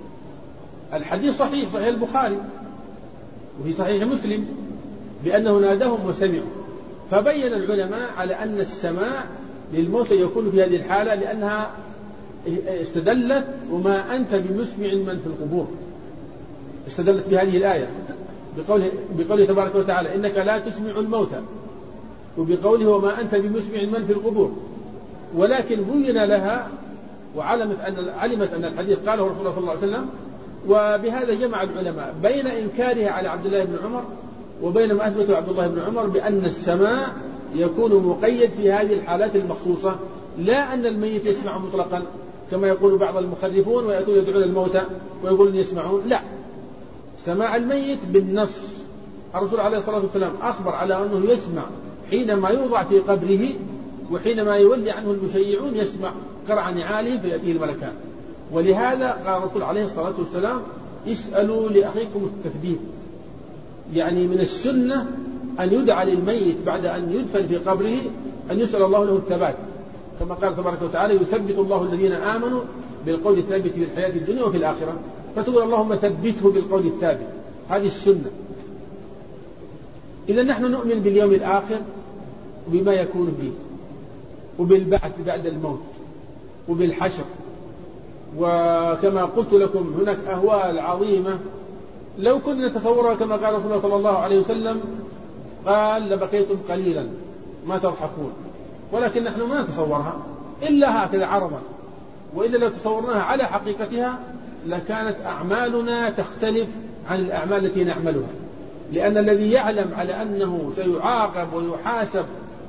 الحديث صحيح البخاري وفي صحيح مسلم بأنه ناداهم وسمعوا. فبين العلماء على أن السماع للموتى يكون في هذه الحالة، لأنها استدلت: وما أنت بمسمع من في القبور. استدلت بهذه الآية بقوله تبارك وتعالى: إنك لا تسمع الموتى، وبقوله: وما أنت بمسمع من في القبور. ولكن بين لها وعلمت أن الحديث قاله رسول الله صلى الله عليه وسلم. وبهذا جمع العلماء بين إنكارها على عبد الله بن عمر وبين ما أثبته عبد الله بن عمر بأن السماع يكون مقيد في هذه الحالات المخصوصة، لا أن الميت يسمع مطلقا كما يقول بعض المخرفون ويأتون يدعون الموتى ويقولون يسمعون. لا، سماع الميت بالنص. الرسول عليه الصلاة والسلام أخبر على أنه يسمع حينما يوضع في قبره، وحينما يولي عنه المشيعون يسمع قرع نعاله فيأتيه الملكان. ولهذا قال الرسول عليه الصلاة والسلام: اسألوا لأخيكم التثبيت. يعني من السنة أن يدعى للميت بعد أن يدفن في قبره أن يسأل الله له الثبات، كما قال تبارك وتعالى: يثبت الله الذين آمنوا بالقول الثابت في الحياة الدنيا وفي الآخرة. فتقول: اللهم ثبته بالقول الثابت. هذه السنة. إذا نحن نؤمن باليوم الآخر وبما يكون فيه، وبالبعث بعد الموت، وبالحشر. وكما قلت لكم هناك أهوال عظيمة لو كنا نتصورها كما قال رسول الله صلى الله عليه وسلم، قال: لبقيتم قليلا ما تضحكون. ولكن نحن ما نتصورها إلا هكذا عرضا، وإلا لو تصورناها على حقيقتها لكانت أعمالنا تختلف عن الأعمال التي نعملها. لأن الذي يعلم على أنه سيعاقب ويحاسب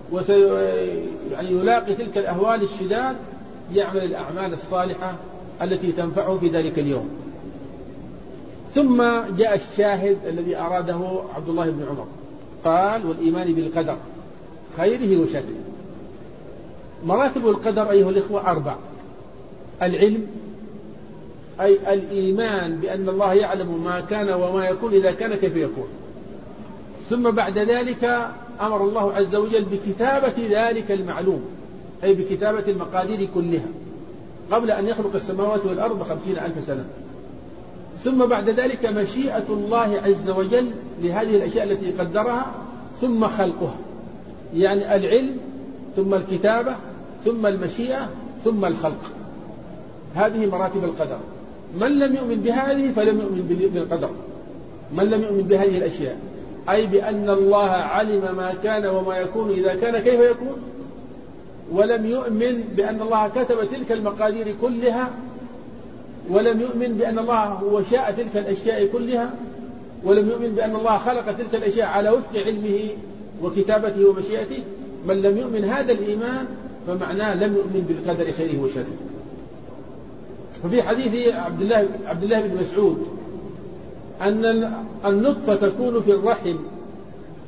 وسيلاقي تلك الأهوال الشداد يعمل الأعمال الصالحة التي تنفعه في ذلك اليوم. ثم جاء الشاهد الذي أراده عبد الله بن عمر، قال: والإيمان بالقدر خيره وشره. مراتب القدر أيها الإخوة 4: العلم، أي الإيمان بأن الله يعلم ما كان وما يكون إذا كان كيف يكون. ثم بعد ذلك أمر الله عز وجل بكتابة ذلك المعلوم، أي بكتابة المقادير كلها قبل أن يخلق السماوات والأرض 50,000 سنة. ثم بعد ذلك مشيئة الله عز وجل لهذه الأشياء التي قدرها، ثم خلقها. يعني العلم ثم الكتابة ثم المشيئة ثم الخلق. هذه مراتب القدر. من لم يؤمن بهذه فلم يؤمن بالقدر. من لم يؤمن بهذه الأشياء، أي بأن الله علم ما كان وما يكون إذا كان كيف يكون، ولم يؤمن بأن الله كتب تلك المقادير كلها، ولم يؤمن بأن الله هو شاء تلك الأشياء كلها، ولم يؤمن بأن الله خلق تلك الأشياء على وفق علمه وكتابته ومشيئته. من لم يؤمن هذا الإيمان فمعناه لم يؤمن بالقدر خيره وشره. ففي حديث عبد الله بن مسعود أن النطفة تكون في الرحم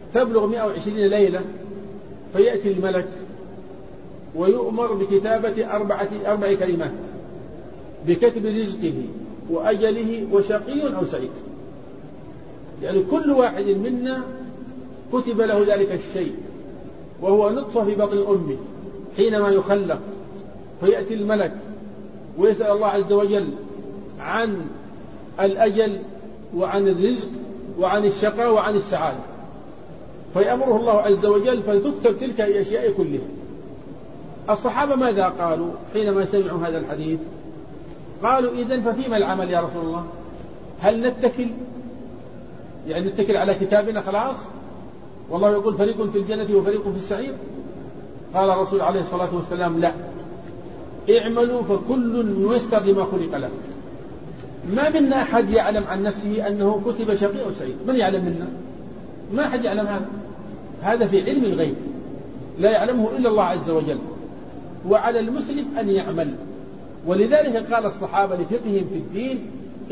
تبلغ 120 ليلة، فيأتي الملك ويؤمر بكتابة 4 كلمات بكتب رزقه وأجله وشقي أو سعيد. يعني كل واحد منا كتب له ذلك الشيء وهو نطفة في بطن أمه حينما يخلق، فيأتي الملك ويسأل الله عز وجل عن الأجل وعن الرزق وعن الشقاء وعن السعادة، فيأمره الله عز وجل فتكتب تلك الأشياء كلها. الصحابة ماذا قالوا حينما سمعوا هذا الحديث؟ قالوا إذن ففيما العمل يا رسول الله؟ هل نتكل، يعني نتكل على كتابنا خلاص والله يقول فريق في الجنة وفريق في السعير؟ قال الرسول عليه الصلاة والسلام لا، اعملوا فكل ميسر لما خلق له. ما منا أحد يعلم عن نفسه أنه كتب شقي أو سعيد، من يعلم منا؟ ما أحد يعلم هذا في علم الغيب لا يعلمه إلا الله عز وجل، وعلى المسلم أن يعمل. ولذلك قال الصحابة لفقههم في الدين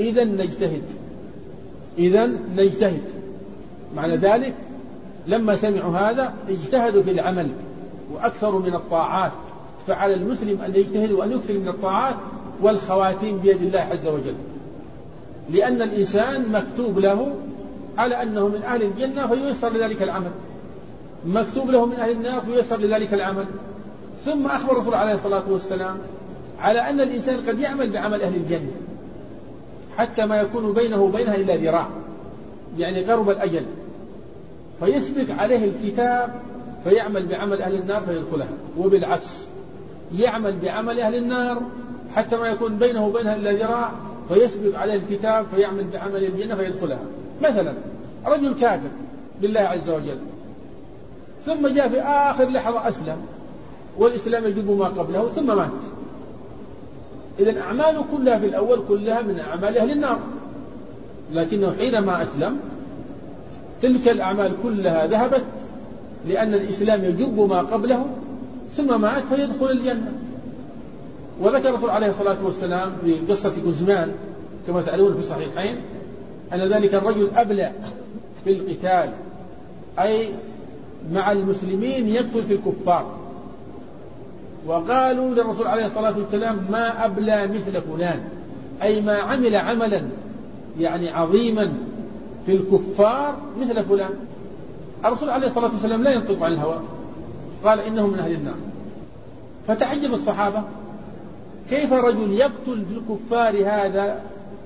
إذن نجتهد. معنى ذلك لما سمعوا هذا اجتهدوا في العمل وأكثروا من الطاعات، فعلى المسلم أن يجتهد وأن يكثر من الطاعات، والخواتيم بيد الله عز وجل، لأن الإنسان مكتوب له على أنه من أهل الجنة فييسر لذلك العمل، مكتوب له من أهل النار فييسر لذلك العمل. ثم أخبر الرسول عليه الصلاة والسلام على أن الإنسان قد يعمل بعمل أهل الجنة حتى ما يكون بينه وبينها إلا ذراع، يعني قرب الأجل، فيسبق عليه الكتاب فيعمل بعمل أهل النار فيدخلها، وبالعكس يعمل بعمل أهل النار حتى ما يكون بينه وبينها إلا ذراع فيسبق عليه الكتاب فيعمل بعمل الجنة فيدخلها. مثلا رجل كافر بالله عز وجل ثم جاء في آخر لحظة أسلم والإسلام يجب ما قبله ثم مات، إذن أعماله كلها في الأول كلها من أعمال أهل النار، لكنه حينما أسلم تلك الأعمال كلها ذهبت لأن الإسلام يجب ما قبله ثم مات فيدخل الجنة. وذكر الرسول عليه الصلاة والسلام في قصة جزمان كما تعلمون في الصحيحين أن ذلك الرجل أبلى في القتال، أي مع المسلمين يقتل في الكفار، وقالوا للرسول عليه الصلاة والسلام ما أبلى مثل فلان، أي ما عمل عملا يعني عظيما في الكفار مثل فلان. الرسول عليه الصلاة والسلام لا ينطق عن الهوى، قال إنه من أهل النار. فتعجب الصحابة كيف رجل يقتل في الكفار هذا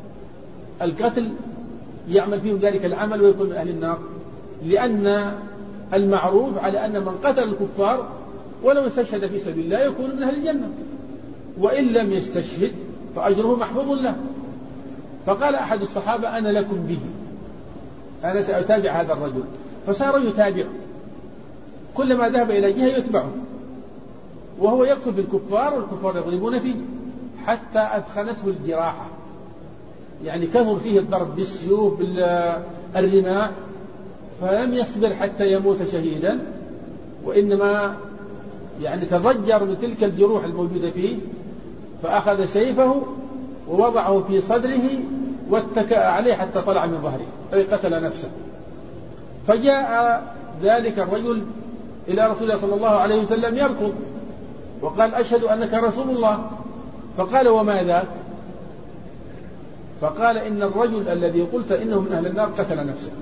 القتل يعمل فيهم ذلك العمل ويكون من أهل النار، لأن المعروف على أن من قتل الكفار ولو استشهد في سبيل الله يكون من أهل الجنة، وإن لم يستشهد فأجره محفوظ له. فقال أحد الصحابة أنا لكم به، أنا سأتابع هذا الرجل، فصار يتابعه كلما ذهب إلى جهة يتبعه، وهو يقتل بالكفار والكفار يضربون فيه حتى أثخنته الجراحة، يعني كثر فيه الضرب بالسيوف بالرماح، فلم يصبر حتى يموت شهيدا، وإنما يعني تضجر من تلك الجروح الموجودة فيه، فأخذ سيفه ووضعه في صدره واتكأ عليه حتى طلع من ظهره أي قتل نفسه. فجاء ذلك الرجل إلى رسول الله صلى الله عليه وسلم يركض وقال أشهد أنك رسول الله. فقال وما ذاك؟ فقال إن الرجل الذي قلت إنه من أهل النار قتل نفسه.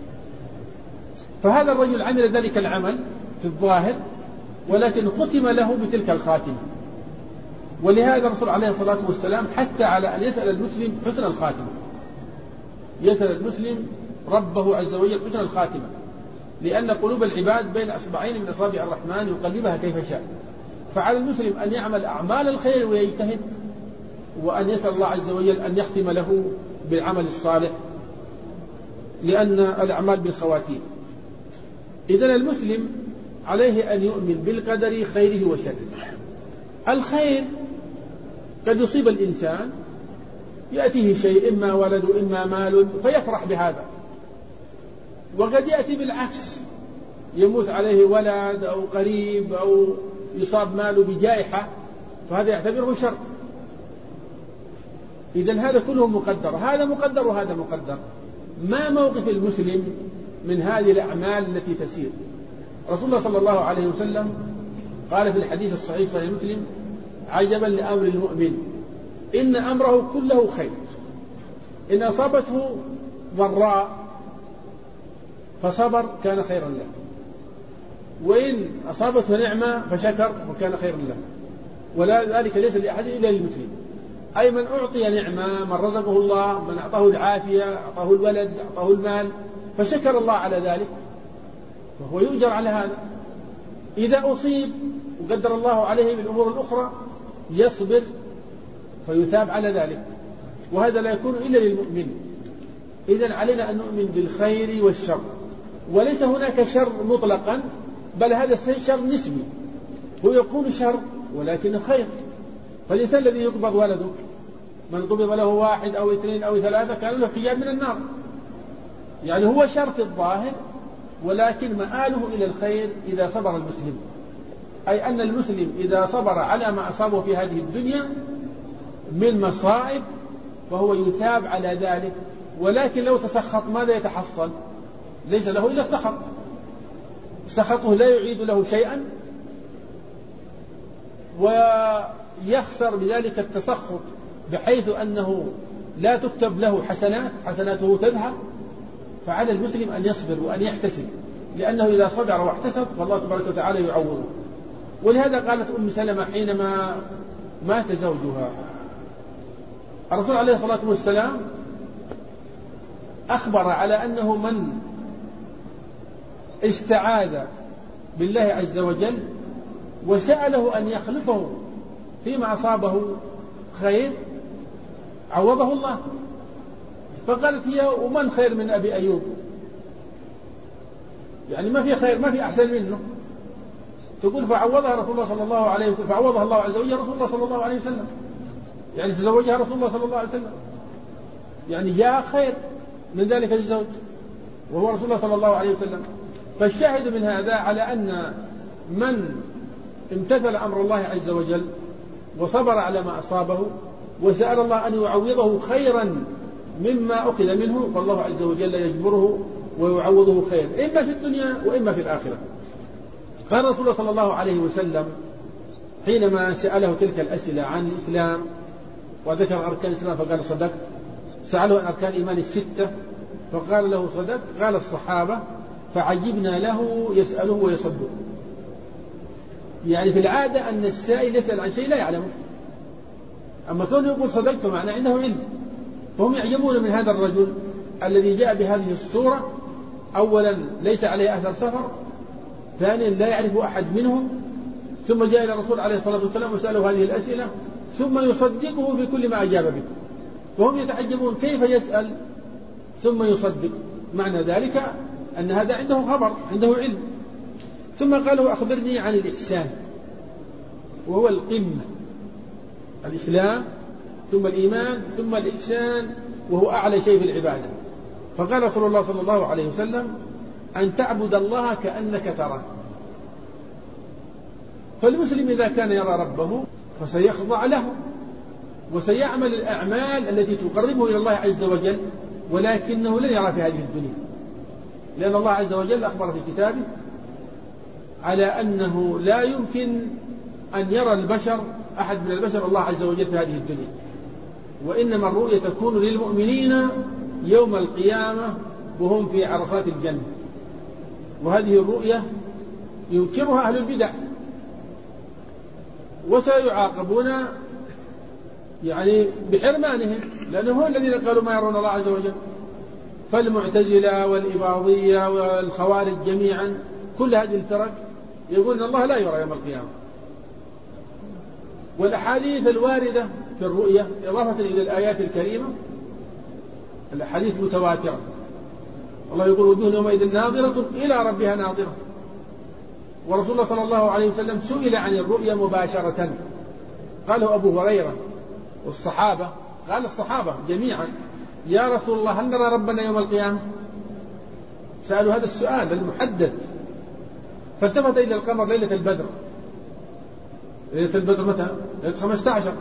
فهذا الرجل عمل ذلك العمل في الظاهر ولكن ختم له بتلك الخاتمة، ولهذا الرسول عليه الصلاة والسلام حتى على أن يسأل المسلم حسن الخاتمة، يسأل المسلم ربه عز وجل حسن الخاتمة، لأن قلوب العباد بين أصبعين من أصابع الرحمن يقلبها كيف شاء. فعلى المسلم أن يعمل أعمال الخير ويجتهد، وأن يسأل الله عز وجل أن يختم له بالعمل الصالح، لأن الأعمال بالخواتيم. إذن المسلم عليه أن يؤمن بالقدر خيره وشره. الخير قد يصيب الإنسان يأتيه شيء إما ولد إما مال فيفرح بهذا، وقد يأتي بالعكس يموت عليه ولد أو قريب أو يصاب ماله بجائحة فهذا يعتبره شر. إذن هذا كله مقدر، هذا مقدر وهذا مقدر. ما موقف المسلم من هذه الأعمال التي تسير. رسول الله صلى الله عليه وسلم قال في الحديث الصحيح صحيح مسلم: عجبا لأمر المؤمن إن أمره كله خير، إن أصابته ضراء فصبر كان خيرا له، وإن أصابته نعمة فشكر فكان خيرا له، ولا ذلك ليس لأحد إلا للمسلم. أي من أعطي نعمة، من رزقه الله، من أعطاه العافية، أعطاه الولد، أعطاه المال، فشكر الله على ذلك فهو يؤجر على هذا. إذا أصيب وقدر الله عليه بالأمور الأخرى يصبر فيثاب على ذلك، وهذا لا يكون إلا للمؤمن. إذن علينا أن نؤمن بالخير والشر، وليس هناك شر مطلقا، بل هذا شر نسبي، هو يكون شر ولكنه خير. فالإنسان الذي يقبض ولده، من قبض له 1 أو 2 أو 3 كان له حجاب من النار، يعني هو شر في الظاهر ولكن مآله إلى الخير إذا صبر المسلم. أي أن المسلم إذا صبر على ما أصابه في هذه الدنيا من مصائب فهو يثاب على ذلك. ولكن لو تسخط ماذا يتحصل؟ ليس له إلا السخط، سخطه لا يعيد له شيئا، ويخسر بذلك التسخط بحيث أنه لا تكتب له حسناته تذهب. فعلى المسلم أن يصبر وأن يحتسب، لأنه إذا صبر واحتسب فالله تبارك وتعالى يعوضه. ولهذا قالت أم سلمة حينما مات زوجها، الرسول عليه الصلاة والسلام أخبر على أنه من استعاذ بالله عز وجل وسأله أن يخلفه فيما أصابه خير عوضه الله. فقالت هي: ومن خير من أبي أيوب؟ يعني ما في خير، ما في أحسن منه. تقول فعوضها رسول الله صلى الله عليه وسلم، فعوضها الله عز وجل رسول الله صلى الله عليه وسلم، يعني تزوجها رسول الله صلى الله عليه وسلم، يعني جاء خير من ذلك الزوج وهو رسول الله صلى الله عليه وسلم. فالشاهد من هذا على أن من امتثل أمر الله عز وجل وصبر على ما أصابه وسأل الله أن يعوضه خيرا مما أخذ منه فالله عز وجل يجبره ويعوضه خير، إما في الدنيا وإما في الآخرة. قال رسول الله صلى الله عليه وسلم حينما سأله تلك الأسئلة عن الإسلام وذكر أركان الإسلام فقال: صدقت. سأله عن أركان الإيمان 6 فقال له: صدقت. قال الصحابة فعجبنا له يسأله ويصدق. يعني في العادة أن السائل يسأل عن شيء لا يعلمه، أما كونه يقول صدقت فمعنى عنده علم. فهم يعجبون من هذا الرجل الذي جاء بهذه الصورة. أولا ليس عليه أثر سفر، ثانيا لا يعرف أحد منهم، ثم جاء إلى الرسول عليه الصلاة والسلام وسأله هذه الأسئلة ثم يصدقه في كل ما أجاب به. فهم يتعجبون كيف يسأل ثم يصدق، معنى ذلك أن هذا عنده خبر، عنده علم. ثم قال له: أخبرني عن الإحسان، وهو القمة، الإسلام ثم الإيمان ثم الإحسان، وهو أعلى شيء في العبادة. فقال رسول الله صلى الله عليه وسلم: أن تعبد الله كأنك تراه. فالمسلم إذا كان يرى ربه فسيخضع له وسيعمل الأعمال التي تقربه إلى الله عز وجل، ولكنه لن يرى في هذه الدنيا، لأن الله عز وجل أخبر في كتابه على أنه لا يمكن أن يرى البشر أحد من البشر الله عز وجل في هذه الدنيا، وإنما الرؤية تكون للمؤمنين يوم القيامة وهم في عرصات الجنة. وهذه الرؤية ينكرها أهل البدع وسيعاقبون يعني بحرمانهم، لأنه هو الذين قالوا ما يرون الله عز وجل. فالمعتزلة والإباضية والخوارج جميعا كل هذه الفرق يقول أن الله لا يرى يوم القيامة. والأحاديث الواردة في الرؤية إضافة إلى الآيات الكريمة الأحاديث متواترة. الله يقول: وجوه يومئذ ناظرة إلى ربها ناظرة. ورسول الله صلى الله عليه وسلم سئل عن الرؤيا مباشرة، قاله أبو هريرة والصحابة، قال الصحابة جميعا: يا رسول الله هل نرى ربنا يوم القيامة؟ سألوا هذا السؤال المحدد. فالتفت إلى القمر ليلة البدر. ليلة البدر متى؟ ليلة 15.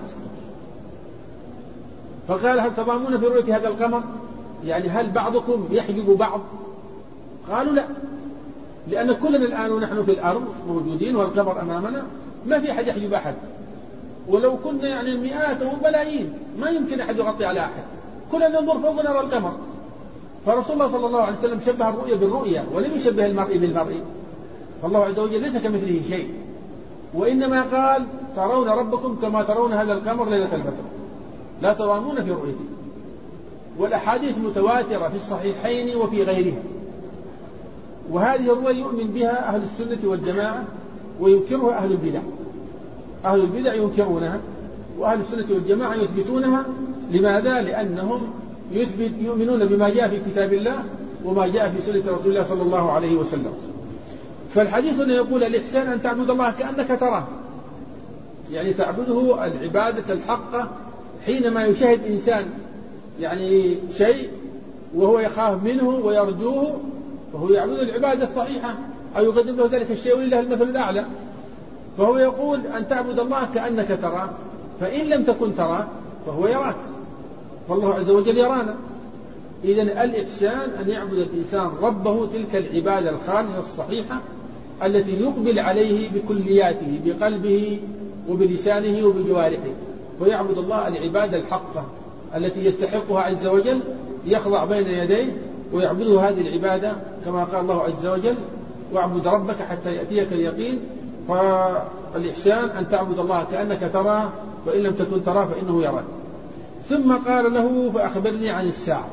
فقال: هل تضامون في رؤية هذا القمر؟ يعني هل بعضكم يحجب بعض؟ قالوا لا، لأن كلنا الآن ونحن في الأرض موجودين والقمر أمامنا ما في أحد يحجب أحد، ولو كنا يعني المئات أو الملايين ما يمكن أحد يغطي على أحد، كلنا ننظر فوق ونرى القمر. فرسول الله صلى الله عليه وسلم شبه الرؤية بالرؤية ولم يشبه المرء بالمرء، فالله عز وجل ليس كمثله شيء، وإنما قال ترون ربكم كما ترون هذا القمر ليلة البدر لا تضامون في رؤيته. والأحاديث متواترة في الصحيحين وفي غيرها، وهذه الرؤية يؤمن بها أهل السنة والجماعة وينكرها أهل البدع. أهل البدع ينكرونها وأهل السنة والجماعة يثبتونها. لماذا؟ لأنهم يؤمنون بما جاء في كتاب الله وما جاء في سنة رسول الله صلى الله عليه وسلم. فالحديث هنا يقول الإحسان أن تعبد الله كأنك تراه، يعني تعبده العبادة الحقة. حينما يشاهد إنسان يعني شيء وهو يخاف منه ويرجوه فهو يعبد العبادة الصحيحة أو يقدم له ذلك الشيء ولله المثل الأعلى. فهو يقول أن تعبد الله كأنك تراه، فإن لم تكن تراه فهو يراك، فالله عز وجل يرانا. إذن الإحسان أن يعبد الإنسان ربه تلك العبادة الخالصة الصحيحة التي يقبل عليه بكلياته بقلبه وبلسانه وبجوارحه، ويعبد الله العبادة الحقة التي يستحقها عز وجل، يخضع بين يديه ويعبده هذه العبادة كما قال الله عز وجل واعبد ربك حتى يأتيك اليقين. فالإحسان أن تعبد الله كأنك تراه فإن لم تكن تراه فإنه يراك. ثم قال له فأخبرني عن الساعة.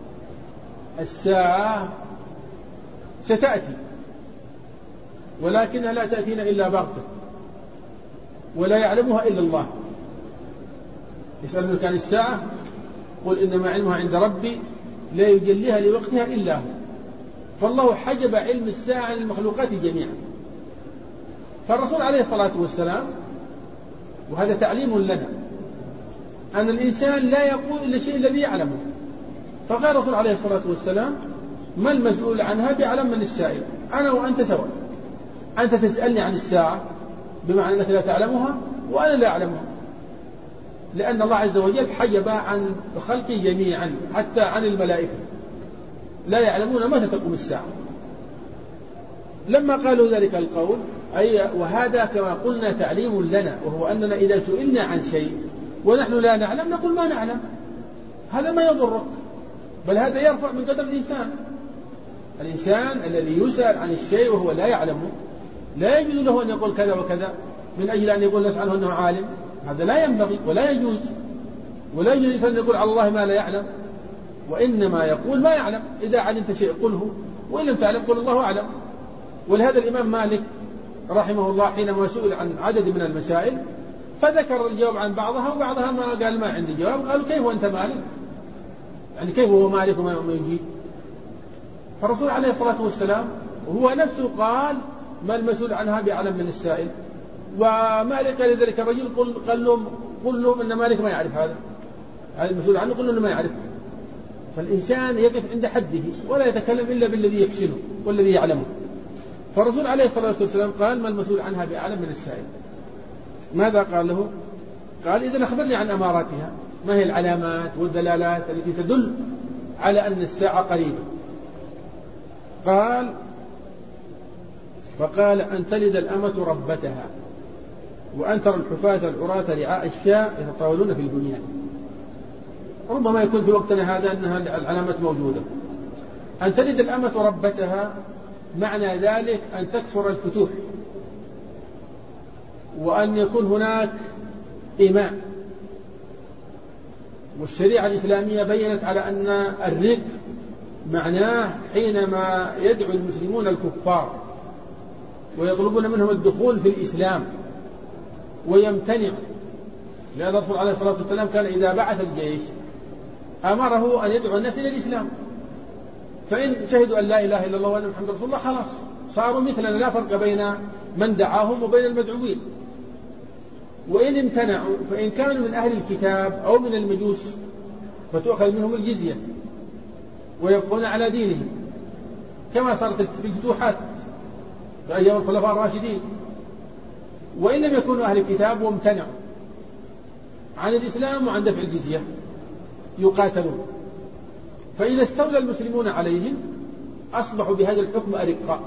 الساعة ستأتي ولكنها لا تأتينا إلا بغتة ولا يعلمها إلا الله. يسألونك عن الساعة قل إنما علمها عند ربي لا يجليها لوقتها إلا هو. فالله حجب علم الساعة عن المخلوقات جميعا. فالرسول عليه الصلاة والسلام، وهذا تعليم لنا، أن الإنسان لا يقول إلا الشيء الذي يعلمه. فقال الرسول عليه الصلاة والسلام ما المسؤول عنها بأعلم من السائل، أنا وأنت سواء. أنت تسألني عن الساعة بمعنى أنك لا تعلمها وأنا لا أعلمها، لأن الله عز وجل حجب عن الخلق جميعا حتى عن الملائكة لا يعلمون متى تقوم الساعة. لما قالوا ذلك القول أي وهذا كما قلنا تعليم لنا، وهو أننا إذا سئلنا عن شيء ونحن لا نعلم نقول ما نعلم، هذا ما يضرك، بل هذا يرفع من قدر الإنسان. الإنسان الذي يسأل عن الشيء وهو لا يعلمه لا يجوز له أن يقول كذا وكذا من أجل أن يقول نسأله أنه عالم، هذا لا ينبغي ولا يجوز. ولا يجوز الإنسان يقول على الله ما لا يعلم، وإنما يقول ما يعلم. إذا علمت شيء قله، وإن لم تعلم قل الله أعلم. ولهذا الإمام مالك رحمه الله حينما سئل عن عدد من المسائل فذكر الجواب عن بعضها وبعضها ما قال ما عندي جواب. قالوا كيف وأنت مالك؟ يعني كيف هو مالك وما يجيب؟ فالرسول عليه الصلاة والسلام وهو نفسه قال ما المسؤول عنها بأعلم من السائل. ومالك قال ذلك الرجل قل لهم أن مالك ما يعرف هذا المسؤول عنه، قل له ما يعرف. فالإنسان يقف عند حده ولا يتكلم إلا بالذي يحسنه والذي يعلمه. فالرسول عليه الصلاة والسلام قال ما المسؤول عنها بأعلم من السائل. ماذا قال له؟ قال إذن أخبرني عن أماراتها، ما هي العلامات والدلالات التي تدل على أن الساعة قريبة؟ فقال أن تلد الأمة ربتها وأن ترى الحفاة العراة رعاء الشاء يتطاولون في البنيان. ربما يكون في وقتنا هذا أنها العلامات موجودة. أن تلد الأمة ربتها معنى ذلك أن تكثر الفتوح، وأن يكون هناك إماء. والشريعة الإسلامية بيّنت على أن الرق معناه حينما يدعو المسلمون الكفار ويطلبون منهم الدخول في الإسلام ويمتنع، لأن الرسول عليه الصلاة والسلام كان إذا بعث الجيش أمره أن يدعو الناس إلى الإسلام، فإن شهدوا أن لا إله إلا الله وأن محمد رسول الله خلاص صاروا مثلنا لا فرق بين من دعاهم وبين المدعوين. وإن امتنعوا فإن كانوا من أهل الكتاب أو من المجوس فتؤخذ منهم الجزية ويبقون على دينهم، كما صارت في الفتوحات في أيام الخلفاء الراشدين. وإن لم يكونوا أهل الكتاب وامتنعوا عن الإسلام وعن دفع الجزية يقاتلون. فإذا استولى المسلمون عليهم أصبحوا بهذا الحكم أرقاء،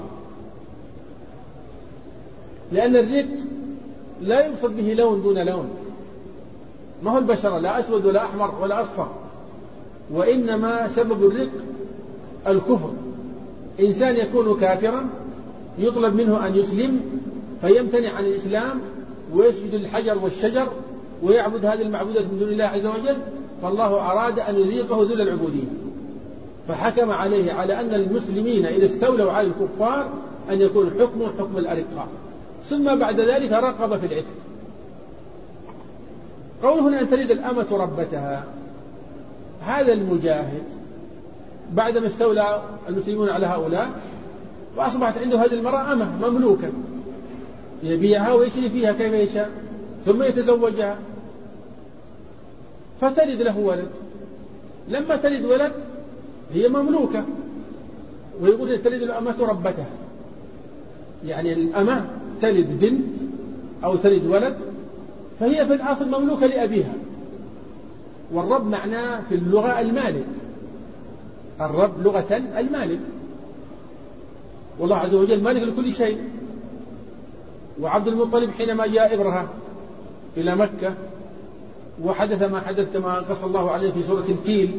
لأن الرق لا يقصد به لون دون لون، ما هو البشرة لا أسود ولا أحمر ولا أصفر، وإنما سبب الرق الكفر. إنسان يكون كافرا يطلب منه أن يسلم فيمتنع عن الإسلام ويسجد للحجر والشجر ويعبد هذه المعبودات من دون الله عز وجل، فالله أراد أن يذيقه ذل العبودية، فحكم عليه على أن المسلمين إذا استولوا على الكفار أن يكون حكمه حكم الأرقاء، ثم بعد ذلك رقب في العتق. قوله هنا أن تلد الأمة ربتها، هذا المجاهد بعدما استولى المسلمون على هؤلاء فأصبحت عنده هذه المرأة أمة مملوكة يبيعها ويشري فيها كيف يشاء ثم يتزوجها فتلد له ولد. لما تلد ولد هي مملوكة، ويقول تلد الأمة ربتها، يعني الأمة تلد بنت أو تلد ولد فهي في الأصل مملوكة لأبيها. والرب معناه في اللغة المالك، الرب لغة المالك، والله عز وجل مالك لكل شيء. وعبد المطلب حينما جاء إبرهة إلى مكة وحدث ما حدث كما قص الله عليه في سورة الفيل،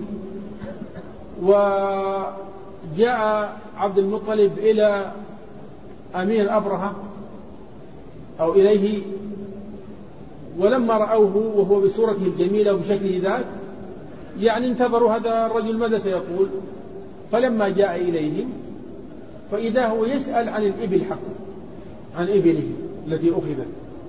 وجاء عبد المطلب إلى أمير أبرهة أو إليه، ولما رأوه وهو بصورته الجميلة وبشكله ذاك يعني انتظروا هذا الرجل ماذا سيقول، فلما جاء إليهم فإذا هو يسأل عن الإبل حقه، عن إبله التي أخذت،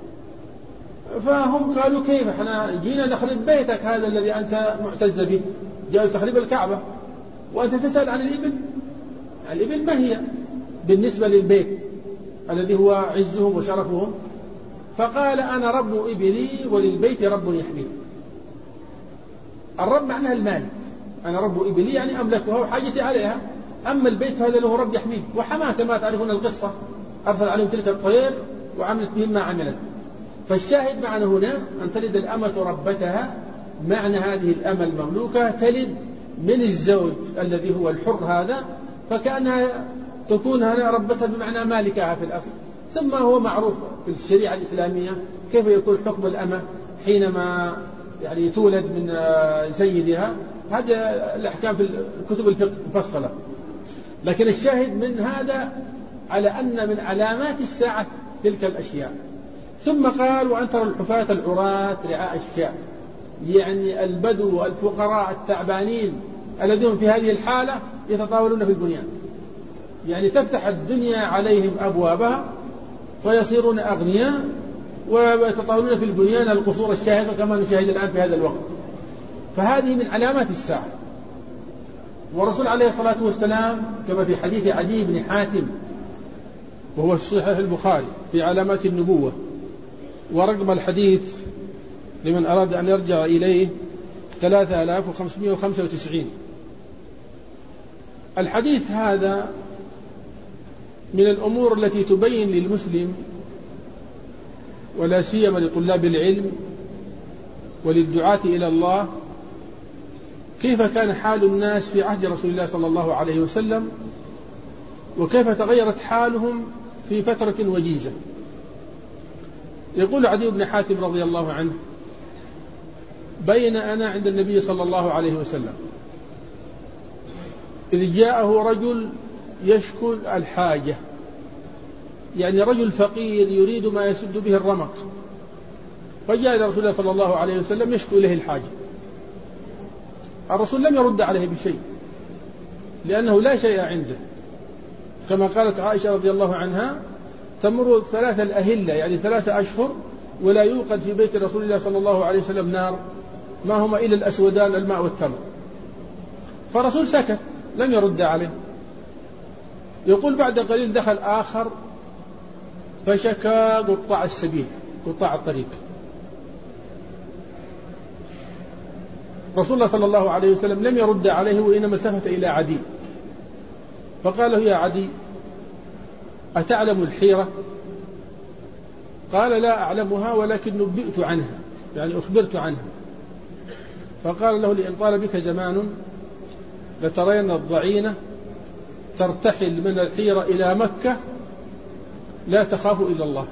فهم قالوا كيف احنا جينا نخرب بيتك هذا الذي أنت معتز به، جاء تخرب الكعبة وأنت تسأل عن الإبل؟ الإبل ما هي بالنسبة للبيت الذي هو عزهم وشرفهم؟ فقال أنا رب إبلي وللبيت رب يحميه. الرب معناها المالك، أنا رب إبلي يعني أملكها وحاجتي عليها، أما البيت هذا له رب يحميه وحماه كما تعرفون القصة، أرسل عليهم تلك الطير وعملت بهم ما عملت. فالشاهد معنا هنا أن تلد الأمة ربتها، معنى هذه الأمة المملوكة تلد من الزوج الذي هو الحر هذا، فكأنها تكون هنا ربتها بمعنى مالكها في الأصل. ثم هو معروف في الشريعة الإسلامية كيف يكون حكم الأمة حينما يعني تولد من سيدها، هذا الأحكام في كتب الفقه مفصلة. لكن الشاهد من هذا على أن من علامات الساعة تلك الأشياء. ثم قال وأن ترى الحفاة العراة رعاء الشاء، يعني البدو والفقراء التعبانين الذين في هذه الحالة يتطاولون في البنيان، يعني تفتح الدنيا عليهم أبوابها ويصيرون أغنياء ويتطاولون في البنيان القصور الشاهقة كما نشاهد الآن في هذا الوقت. فهذه من علامات الساعة. والرسول عليه الصلاة والسلام كما في حديث عدي بن حاتم وهو في صحيح البخاري في علامات النبوة، ورقم الحديث لمن أراد أن يرجع إليه 3595. الحديث هذا من الأمور التي تبين للمسلم ولا سيما لطلاب العلم وللدعاة إلى الله كيف كان حال الناس في عهد رسول الله صلى الله عليه وسلم، وكيف تغيرت حالهم في فترة وجيزة. يقول عدي بن حاتم رضي الله عنه بين أنا عند النبي صلى الله عليه وسلم إذ جاءه رجل يشكو الحاجة، يعني رجل فقير يريد ما يسد به الرمق، فجاء إلى رسول الله صلى الله عليه وسلم يشكو إليه الحاجة. الرسول لم يرد عليه بشيء لأنه لا شيء عنده، كما قالت عائشة رضي الله عنها تمر 3 الأهلة يعني 3 أشهر ولا يوقد في بيت رسول الله صلى الله عليه وسلم نار، ما هما إلا الأسودان الماء والتمر. فالرسول سكت لم يرد عليه. يقول بعد قليل دخل آخر فشكى قطاع السبيل قطاع الطريق. رسول الله صلى الله عليه وسلم لم يرد عليه وإنما التفت إلى عدي فقال له يا عدي أتعلم الحيرة؟ قال لا أعلمها ولكن نبئت عنها يعني أخبرت عنها. فقال له لئن طال بك زمان لترين الضعينة ترتحل من الحيرة إلى مكة لا تخاف إلا الله.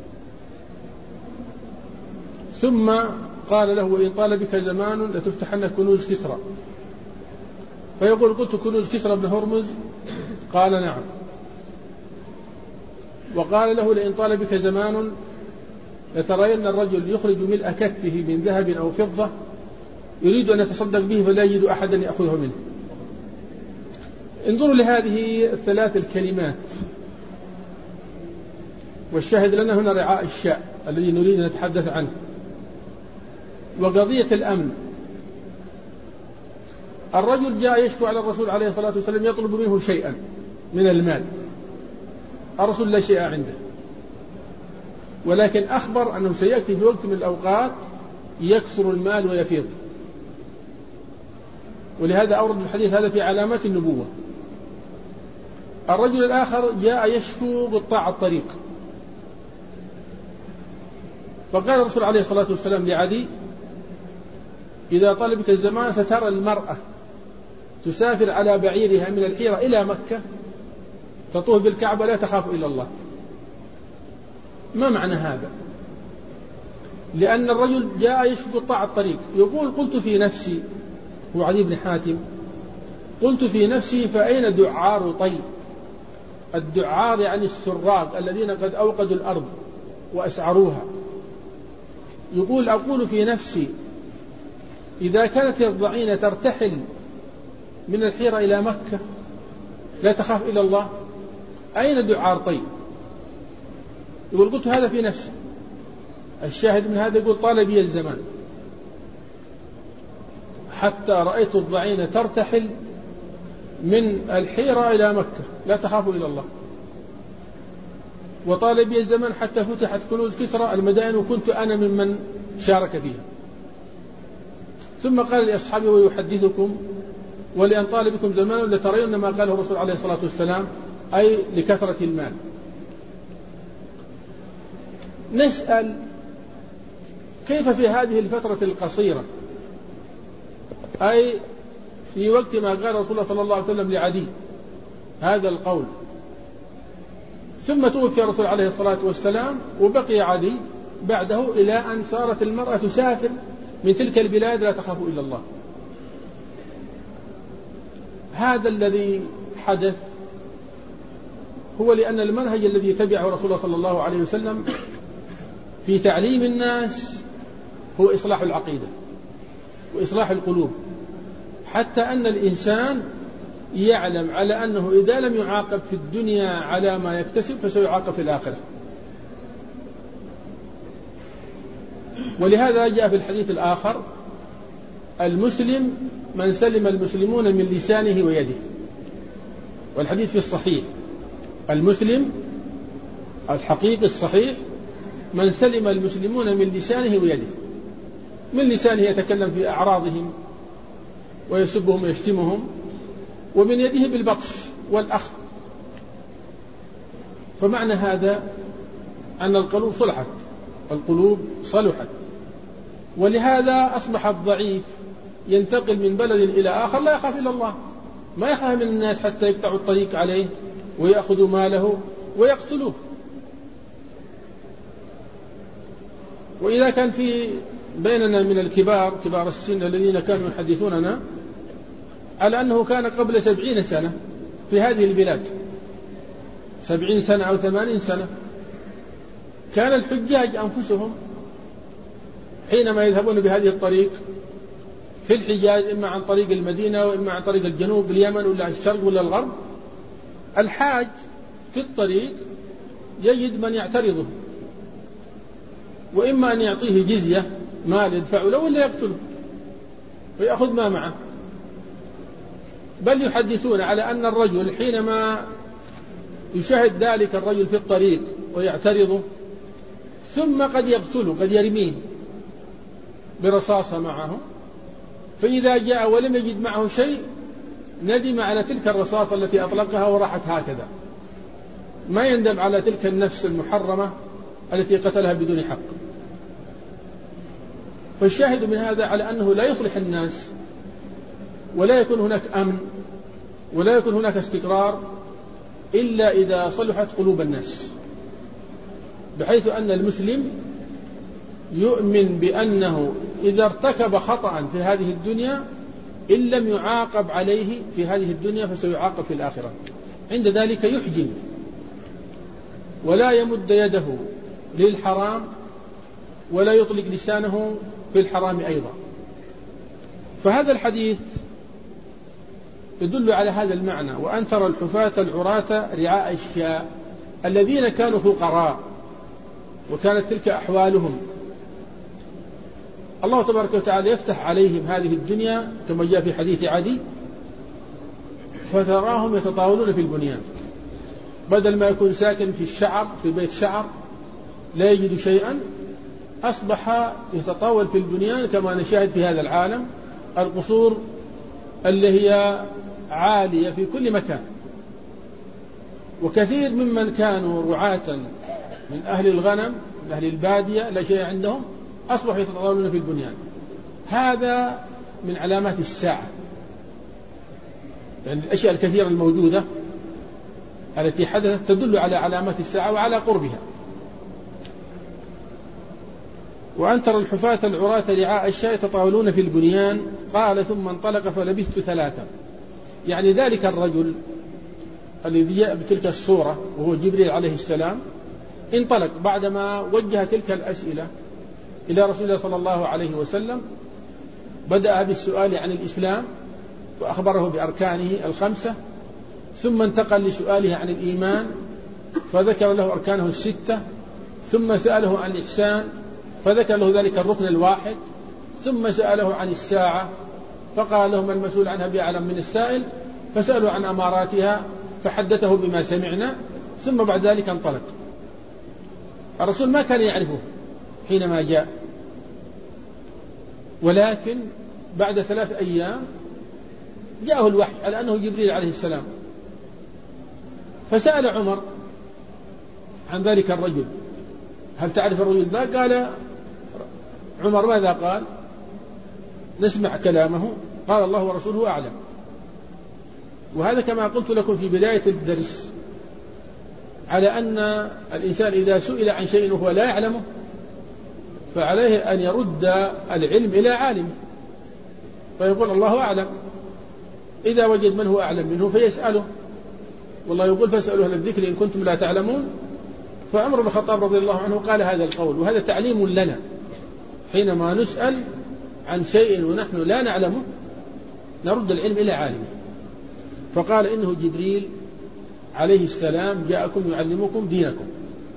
ثم قال له وإن طال بك زمان لتفتحن كنوز كسرى. فيقول قلت كنوز كسرى بن هرمز؟ قال نعم. وقال له لئن طال بك زمان لترين الرجل يخرج ملء كفه من ذهب أو فضة يريد أن يتصدق به فلا يجد أحدا يأخذه منه. انظروا لهذه الثلاث الكلمات، والشاهد لنا هنا رعاء الشاء الذي نريد أن نتحدث عنه، وقضية الأمن. الرجل جاء يشكو على الرسول عليه الصلاة والسلام يطلب منه شيئا من المال، الرسول لا شيء عنده، ولكن أخبر أنه سيأتي في وقت من الأوقات يكثر المال ويفيض، ولهذا أورد الحديث هذا في علامات النبوة. الرجل الآخر جاء يشكو قطاع الطريق، فقال الرسول عليه الصلاة والسلام لعدي إذا طال بك الزمان سترى المرأة تسافر على بعيرها من الحيرة إلى مكة تطوف بالكعبة لا تخاف إلا الله. ما معنى هذا؟ لأن الرجل جاء يشكو قطاع الطريق، يقول قلت في نفسي، هو عدي بن حاتم، قلت في نفسي فأين دعار طي؟ الدعار يعني السراق الذين قد أوقدوا الأرض وأسعروها. يقول أقول في نفسي إذا كانت الضعينة ترتحل من الحيرة إلى مكة لا تخاف إلا الله، أين دعار طي؟ يقول قلت هذا في نفسي. الشاهد من هذا يقول طال بي الزمان حتى رأيت الضعينة ترتحل من الحيرة إلى مكة لا تخاف إلا الله، وطال بي الزمان حتى فتحت كنوز كسرى المدائن وكنت أنا ممن شارك فيها. ثم قال لأصحابه ويحدثكم ولأن طال بكم زمان لترين ما قاله الرسول عليه الصلاة والسلام، أي لكثرة المال. نسأل كيف في هذه الفترة القصيرة، أي في وقت ما قال رسول الله صلى الله عليه وسلم لعدي هذا القول، ثم توفي الرسول عليه الصلاة والسلام وبقي عدي بعده إلى أن صارت المرأة تسافر من تلك البلاد لا تخاف إلا الله. هذا الذي حدث هو لأن المنهج الذي تبعه رسول الله صلى الله عليه وسلم في تعليم الناس هو إصلاح العقيدة وإصلاح القلوب، حتى أن الإنسان يعلم على أنه إذا لم يعاقب في الدنيا على ما يكتسب فسيعاقب في الآخرة. ولهذا جاء في الحديث الآخر المسلم من سلم المسلمون من لسانه ويده، والحديث في الصحيح المسلم الحقيقي الصحيح من سلم المسلمون من لسانه ويده. من لسانه يتكلم في أعراضهم ويسبهم ويشتمهم، ومن يده بالبطش والأخذ. فمعنى هذا أن القلوب صلحت، القلوب صلحت، ولهذا أصبح الضعيف ينتقل من بلد إلى آخر لا يخاف إلا الله، ما يخاف من الناس حتى يقطعوا الطريق عليه ويأخذوا ماله ويقتلوه. وإذا كان في بيننا من الكبار كبار السن الذين كانوا يحدثوننا على أنه كان قبل 70 سنة في هذه البلاد 70 سنة أو 80 سنة كان الحجاج أنفسهم حينما يذهبون بهذه الطريق في الحجاز إما عن طريق المدينة وإما عن طريق الجنوب اليمن ولا الشرق ولا الغرب، الحاج في الطريق يجد من يعترضه، وإما أن يعطيه جزية مال يدفع له ولا يقتله ويأخذ ما معه. بل يحدثون على أن الرجل حينما يشاهد ذلك الرجل في الطريق ويعترضه ثم قد يقتله، قد يرميه برصاصة معه، فإذا جاء ولم يجد معه شيء ندم على تلك الرصاصة التي أطلقها وراحت هكذا، ما يندم على تلك النفس المحرمة التي قتلها بدون حق. فالشاهد من هذا على أنه لا يصلح الناس ولا يكون هناك أمن ولا يكون هناك استقرار إلا إذا صلحت قلوب الناس، بحيث أن المسلم يؤمن بأنه إذا ارتكب خطأ في هذه الدنيا إن لم يعاقب عليه في هذه الدنيا فسيعاقب في الآخرة، عند ذلك يحجم ولا يمد يده للحرام ولا يطلق لسانه في الحرام أيضا. فهذا الحديث يدل على هذا المعنى: وأن ترى الحفاة العراة رعاء الشاء، الذين كانوا فقراء وكانت تلك أحوالهم، الله تبارك وتعالى يفتح عليهم هذه الدنيا كما جاء في حديث عدي، فتراهم يتطاولون في البنيان، بدل ما يكون ساكن في الشعر في بيت شعر لا يجد شيئا، أصبح يتطاول في البنيان كما نشاهد في هذا العالم، القصور اللي هي عالية في كل مكان. وكثير ممن كانوا رعاة من أهل الغنم من أهل البادية لا شيء عندهم أصبحوا يتطاولون في البنيان. هذا من علامات الساعة، يعني الأشياء الكثيرة الموجودة التي حدثت تدل على علامات الساعة وعلى قربها. وأن ترى الحفاة العراة رعاء الشاء يتطاولون في البنيان. قال: ثم انطلق فلبثت 3. يعني ذلك الرجل الذي جاء بتلك الصورة وهو جبريل عليه السلام انطلق بعدما وجه تلك الأسئلة إلى رسول الله صلى الله عليه وسلم، بدأ بالسؤال عن الإسلام وأخبره بأركانه 5، ثم انتقل لسؤاله عن الإيمان فذكر له أركانه 6، ثم سأله عن الإحسان فذكر له ذلك الركن 1، ثم سأله عن الساعة فقال له: ما المسؤول عنها بأعلم من السائل، فسأله عن أماراتها فحدثه بما سمعنا، ثم بعد ذلك انطلق. الرسول ما كان يعرفه حينما جاء، ولكن بعد 3 أيام جاءه الوحي على أنه جبريل عليه السلام، فسأل عمر عن ذلك الرجل: هل تعرف الرجل ذا؟ قال عمر: ماذا قال؟ نسمع كلامه. قال: الله ورسوله أعلم. وهذا كما قلت لكم في بداية الدرس على أن الإنسان إذا سئل عن شيء وهو لا يعلمه فعليه أن يرد العلم إلى عالم فيقول الله أعلم. إذا وجد من هو أعلم منه فيسأله، والله يقول: فاسألوا أهل الذكر إن كنتم لا تعلمون. فعمر بن الخطاب رضي الله عنه قال هذا القول، وهذا تعليم لنا حينما نسأل عن شيء ونحن لا نعلمه نرد العلم إلى عالمه. فقال: إنه جبريل عليه السلام جاءكم يعلمكم دينكم.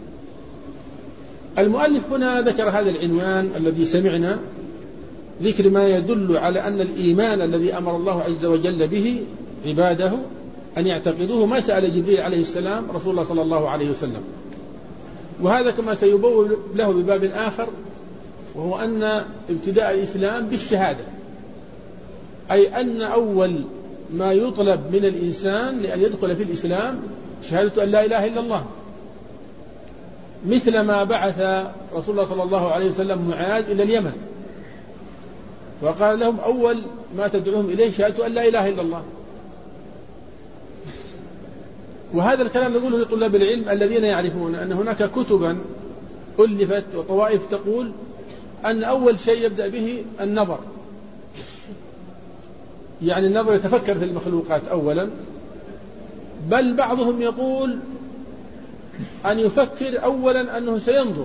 المؤلف هنا ذكر هذا العنوان الذي سمعنا، ذكر ما يدل على أن الإيمان الذي أمر الله عز وجل به عباده أن يعتقدوه ما سأل جبريل عليه السلام رسول الله صلى الله عليه وسلم. وهذا كما سيبوب له بباب آخر، وهو أن ابتداء الإسلام بالشهادة، أي أن أول ما يطلب من الإنسان لأن يدخل في الإسلام شهادة أن لا إله إلا الله، مثل ما بعث رسول الله صلى الله عليه وسلم معاذ إلى اليمن وقال لهم: أول ما تدعوهم إليه شهادة أن لا إله إلا الله. وهذا الكلام نقوله لطلاب العلم الذين يعرفون أن هناك كتبا ألفت وطوائف تقول أن أول شيء يبدأ به النظر، يعني النظر يتفكر في المخلوقات أولا، بل بعضهم يقول أن يفكر أولا أنه سينظر،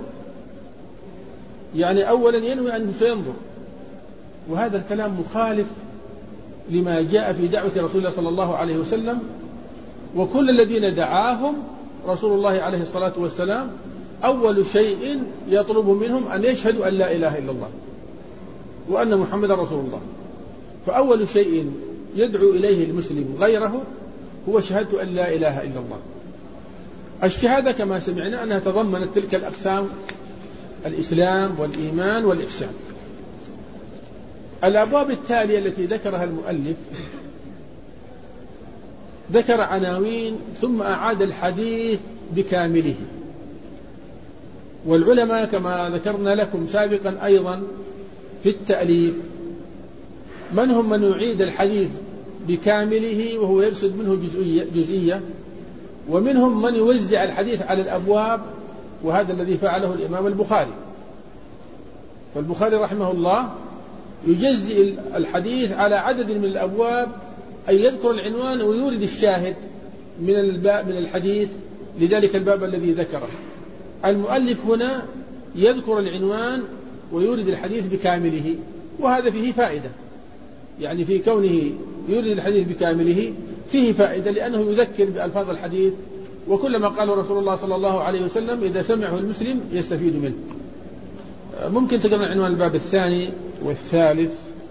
يعني أولا ينوي أنه سينظر. وهذا الكلام مخالف لما جاء في دعوة رسول الله صلى الله عليه وسلم، وكل الذين دعاهم رسول الله عليه الصلاة والسلام أول شيء يطلب منهم أن يشهدوا أن لا إله إلا الله وأن محمد رسول الله. فأول شيء يدعو إليه المسلم غيره هو شهادة أن لا إله إلا الله. الشهادة كما سمعنا أنها تضمنت تلك الأقسام: الإسلام والإيمان والإحسان. الأبواب التالية التي ذكرها المؤلف ذكر عناوين ثم أعاد الحديث بكامله. والعلماء كما ذكرنا لكم سابقا أيضا في التأليف من هم من يعيد الحديث بكامله وهو يقصد منه جزئية، ومنهم من يوزع الحديث على الأبواب، وهذا الذي فعله الإمام البخاري. فالبخاري رحمه الله يجزئ الحديث على عدد من الأبواب، أي يذكر العنوان ويورد الشاهد من الحديث لذلك الباب الذي ذكره. المؤلف هنا يذكر العنوان ويورد الحديث بكامله، وهذا فيه فائدة، يعني في كونه يورد الحديث بكامله فيه فائدة، لأنه يذكر بألفاظ الحديث، وكلما قال رسول الله صلى الله عليه وسلم إذا سمعه المسلم يستفيد منه. ممكن تقرأ عنوان الباب الثاني والثالث.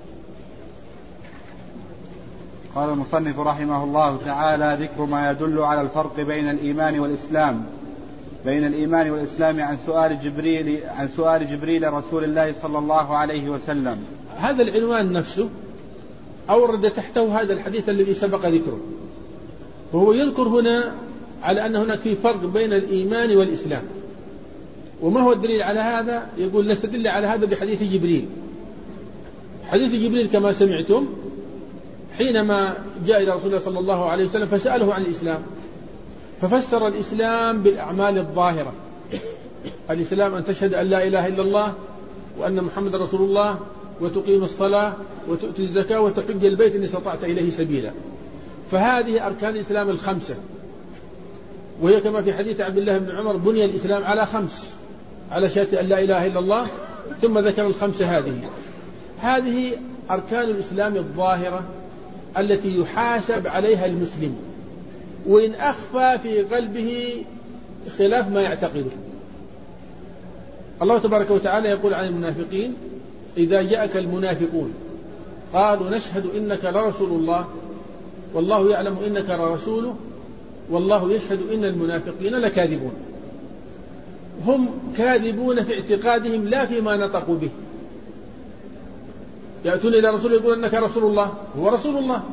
قال المصنف رحمه الله تعالى: ذكر ما يدل على الفرق بين الإيمان والإسلام عن سؤال جبريل رسول الله صلى الله عليه وسلم. هذا العنوان نفسه أورد تحته هذا الحديث الذي سبق ذكره، وهو يذكر هنا على أن هناك في فرق بين الإيمان والإسلام. وما هو الدليل على هذا؟ يقول نستدل على هذا بحديث جبريل. حديث جبريل كما سمعتم حينما جاء إلى رسول الله صلى الله عليه وسلم فسأله عن الإسلام، ففسر الإسلام بالأعمال الظاهرة. الإسلام أن تشهد أن لا إله إلا الله وأن محمد رسول الله، وتقيم الصلاة، وتؤتي الزكاة، وتحج البيت إن استطعت إليه سبيلا. فهذه أركان الإسلام الخمسة، وهي كما في حديث عبد الله بن عمر: بني الإسلام على خمس، على شهادة أن لا إله إلا الله، ثم ذكر الخمسة هذه أركان الإسلام الظاهرة التي يحاسب عليها المسلم، وإن أخفى في قلبه خلاف ما يعتقده. الله تبارك وتعالى يقول عن المنافقين: إذا جاءك المنافقون قالوا نشهد إنك لرسول الله والله يعلم إنك لرسوله والله يشهد إن المنافقين لكاذبون. هم كاذبون في اعتقادهم لا فيما نطقوا به. يأتون إلى رسول يقول إنك رسول الله، هو رسول الله.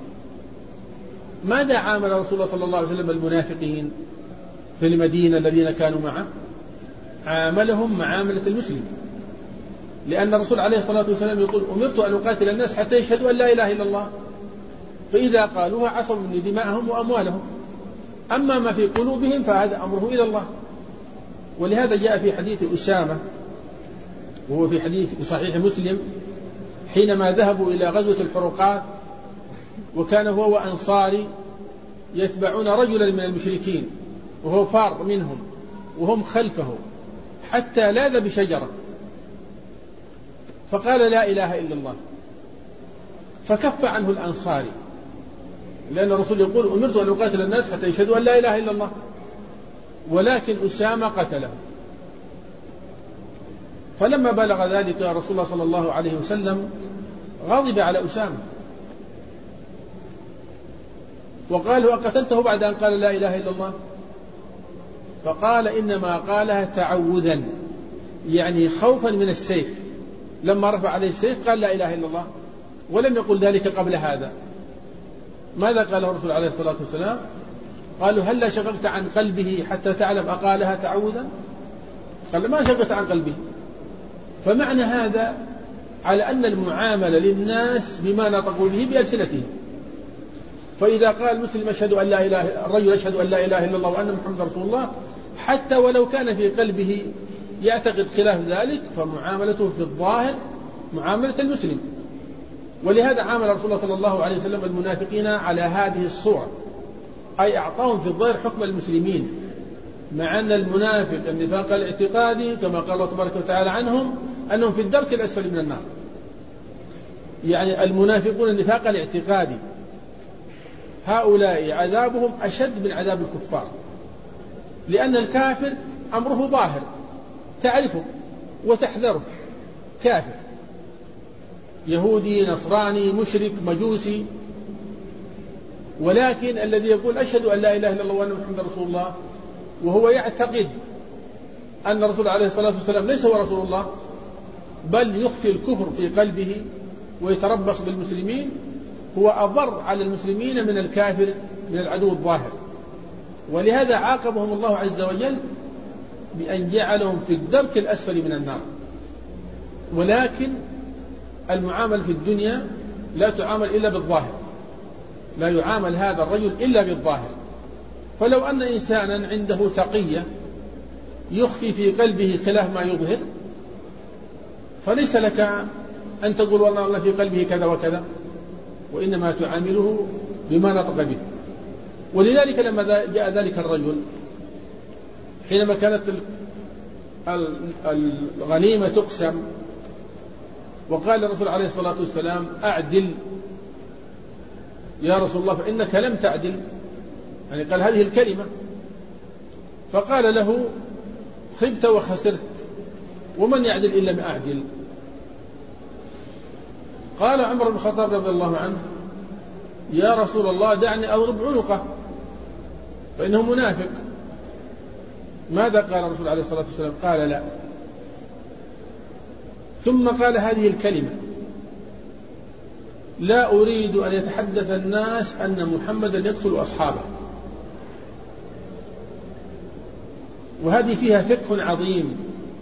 ماذا عامل رسول الله صلى الله عليه وسلم المنافقين في المدينة الذين كانوا معه؟ عاملهم معاملة المسلم، لأن الرسول عليه الصلاة والسلام يقول: أمرت أن أقاتل الناس حتى يشهدوا أن لا إله إلا الله، فإذا قالوها عصموا من دماءهم وأموالهم، أما ما في قلوبهم فهذا أمره إلى الله. ولهذا جاء في حديث أسامة، وهو في حديث صحيح مسلم، حينما ذهبوا إلى غزوة الحروقات، وكان هو وأنصاري يتبعون رجلا من المشركين وهو فار منهم وهم خلفه حتى لاذ بشجرة، فقال: لا إله إلا الله، فكف عنه الأنصاري، لأن الرسول يقول: أمرت أن أقاتل الناس حتى يشهدوا أن لا إله إلا الله، ولكن أسامة قتله. فلما بلغ ذلك رسول الله صلى الله عليه وسلم غضب على أسامة وقال: وقتلته بعد أن قال لا إله إلا الله؟ فقال: إنما قالها تعوذا، يعني خوفا من السيف. لما رفع عليه السيف قال لا إله إلا الله، ولم يقل ذلك قبل هذا. ماذا قاله الرسول عليه الصلاة والسلام؟ قالوا: هل لا شققت عن قلبه حتى تعلم أقالها تعوذا؟ قال: ما شققت عن قلبه. فمعنى هذا على أن المعاملة للناس بما نطقوا به بألسنتهم. فإذا قال المسلم أشهد أن لا إله، الرجل أشهد أن لا إله إلا الله وأن محمد رسول الله، حتى ولو كان في قلبه يعتقد خلاف ذلك، فمعاملته في الظاهر معاملة المسلم. ولهذا عامل رسول الله صلى الله عليه وسلم المنافقين على هذه الصورة، أي أعطاهم في الظاهر حكم المسلمين، مع أن المنافق النفاق الاعتقادي كما قال الله تبارك وتعالى عنهم أنهم في الدرك الأسفل من النار. يعني المنافقون النفاق الاعتقادي هؤلاء عذابهم أشد من عذاب الكفار، لأن الكافر أمره ظاهر، تعرفه وتحذره، كافر يهودي نصراني مشرك مجوسي. ولكن الذي يقول أشهد أن لا إله إلا الله وأن محمد رسول الله وهو يعتقد أن الرسول عليه الصلاة والسلام ليس هو رسول الله، بل يخفي الكفر في قلبه ويتربص بالمسلمين، هو أضر على المسلمين من الكافر من العدو الظاهر. ولهذا عاقبهم الله عز وجل بأن جعلهم في الدرك الأسفل من النار. ولكن المعامل في الدنيا لا تعامل إلا بالظاهر، لا يعامل هذا الرجل إلا بالظاهر. فلو أن إنسانا عنده تقية يخفي في قلبه خلاف ما يظهر، فليس لك أن تقول والله في قلبه كذا وكذا، وإنما تعامله بما نطق به. ولذلك لما جاء ذلك الرجل حينما كانت الغنيمة تقسم، وقال الرسول عليه الصلاة والسلام أعدل يا رسول الله فإنك لم تعدل، يعني قال هذه الكلمة، فقال له خبت وخسرت ومن يعدل إلا ما أعدل. قال عمر بن الخطاب رضي الله عنه يا رسول الله دعني أضرب عنقه فإنه منافق. ماذا قال الرسول عليه الصلاة والسلام؟ قال لا. ثم قال هذه الكلمة لا أريد أن يتحدث الناس أن محمدا يقتل أصحابه. وهذه فيها فقه عظيم،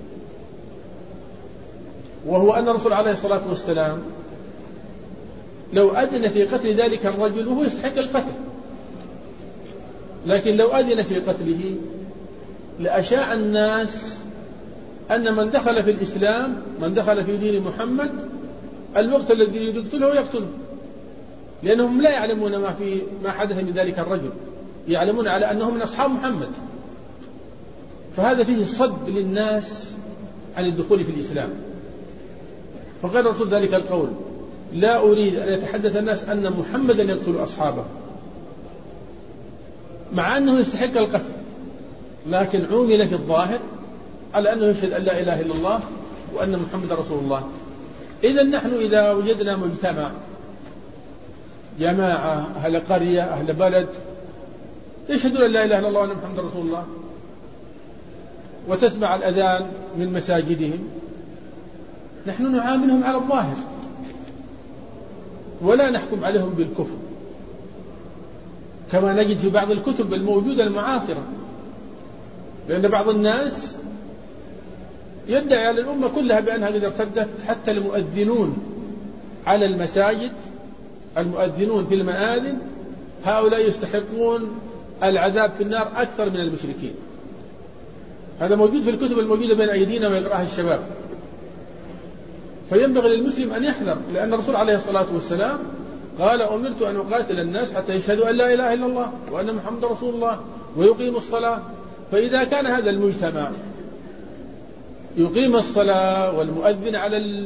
وهو أن الرسول عليه الصلاة والسلام لو أذن في قتل ذلك الرجل وهو يستحق القتل، لكن لو أذن في قتله لأشاع الناس أن من دخل في الإسلام، من دخل في دين محمد، الوقت الذي يريد يقتله يقتله، لأنهم لا يعلمون ما حدث من ذلك الرجل، يعلمون على أنهم من أصحاب محمد. فهذا فيه صد للناس عن الدخول في الإسلام. فقال الرسول ذلك القول لا أريد أن يتحدث الناس أن محمدا يقتل أصحابه، مع أنه يستحق القتل، لكن عومل في الظاهر على أنه يشهد أن لا إله إلا الله وأن محمد رسول الله. إذا نحن إذا وجدنا مجتمع، جماعة، أهل قرية، أهل بلد يشهدون أن لا إله إلا الله وأن محمد رسول الله، وتسمع الأذان من مساجدهم، نحن نعاملهم على الظاهر ولا نحكم عليهم بالكفر، كما نجد في بعض الكتب الموجودة المعاصرة. لأن بعض الناس يدعي على الأمة كلها بأنها قد ارتدت، حتى المؤذنون على المساجد، المؤذنون في المآذن، هؤلاء يستحقون العذاب في النار أكثر من المشركين. هذا موجود في الكتب الموجودة بين أيدينا ويقرأها الشباب. فينبغي للمسلم أن يحذر، لأن الرسول عليه الصلاة والسلام قال أمرت أن أقاتل الناس حتى يشهدوا أن لا إله إلا الله وأن محمد رسول الله ويقيموا الصلاة. فإذا كان هذا المجتمع يقيم الصلاة والمؤذن على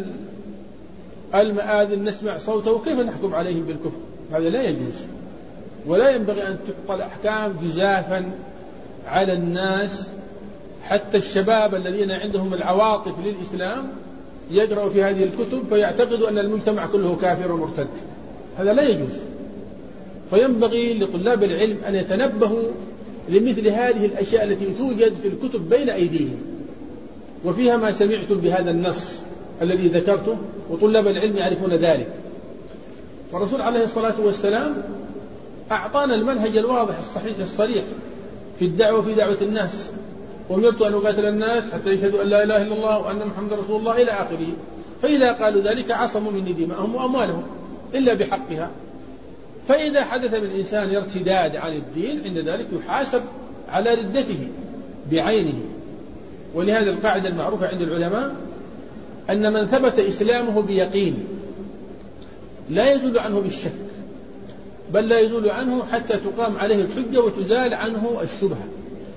المآذن نسمع صوته، كيف نحكم عليهم بالكفر؟ هذا لا يجوز، ولا ينبغي أن تبقى الأحكام جزافا على الناس. حتى الشباب الذين عندهم العواطف للإسلام يقرأوا في هذه الكتب فيعتقدوا أن المجتمع كله كافر ومرتد، هذا لا يجوز. فينبغي لطلاب العلم أن يتنبهوا لمثل هذه الأشياء التي توجد في الكتب بين أيديهم وفيها ما سمعتم بهذا النص الذي ذكرته، وطلاب العلم يعرفون ذلك. فالرسول عليه الصلاة والسلام أعطانا المنهج الواضح الصحيح الصريح في الدعوة، في دعوة الناس. أمرت أن أقاتل الناس حتى يشهدوا أن لا إله إلا الله وأن محمد رسول الله إلى آخره. فإذا قالوا ذلك عصموا مني دماءهم وأموالهم إلا بحقها. فإذا حدث من إنسان ارتداد عن الدين، عند ذلك يحاسب على ردته بعينه. ولهذا القاعدة المعروفة عند العلماء أن من ثبت إسلامه بيقين لا يزول عنه بالشك، بل لا يزول عنه حتى تقام عليه الحجة وتزال عنه الشبهة.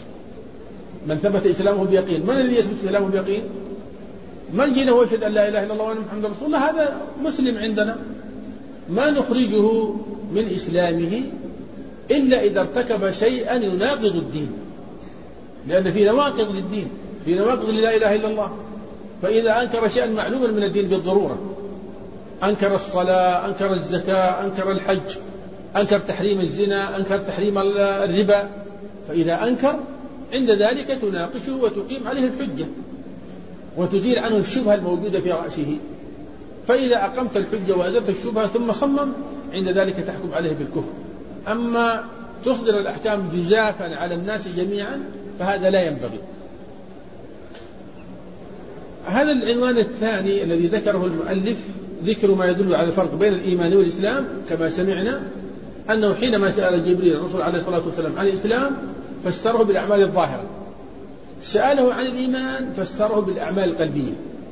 من ثبت إسلامه بيقين، من الذي يثبت إسلامه بيقين؟ من جينا هو يشهد أن لا إله إلا الله وأن محمد رسول الله، هذا مسلم عندنا، ما نخرجه من إسلامه إلا إذا ارتكب شيئا يناقض الدين، لأن في نواقض للدين، في نواقض لا إله إلا الله. فإذا أنكر شيئا معلوما من الدين بالضرورة، أنكر الصلاة، أنكر الزكاة، أنكر الحج، أنكر تحريم الزنا، أنكر تحريم الربا، فإذا أنكر عند ذلك تناقشه وتقيم عليه الحجة وتزيل عنه الشبهة الموجودة في رأسه. فإذا أقمت الحجة وأزلت الشبهة ثم صمم، عند ذلك تحكم عليه بالكفر. أما تصدر الأحكام جزافا على الناس جميعا فهذا لا ينبغي. هذا العنوان الثاني الذي ذكره المؤلف ذكر ما يدل على الفرق بين الإيمان والإسلام كما سمعنا. أنه حينما سأل جبريل الرسول عليه الصلاة والسلام عن الإسلام فسره بالأعمال الظاهرة، سأله عن الإيمان فسره بالأعمال القلبية،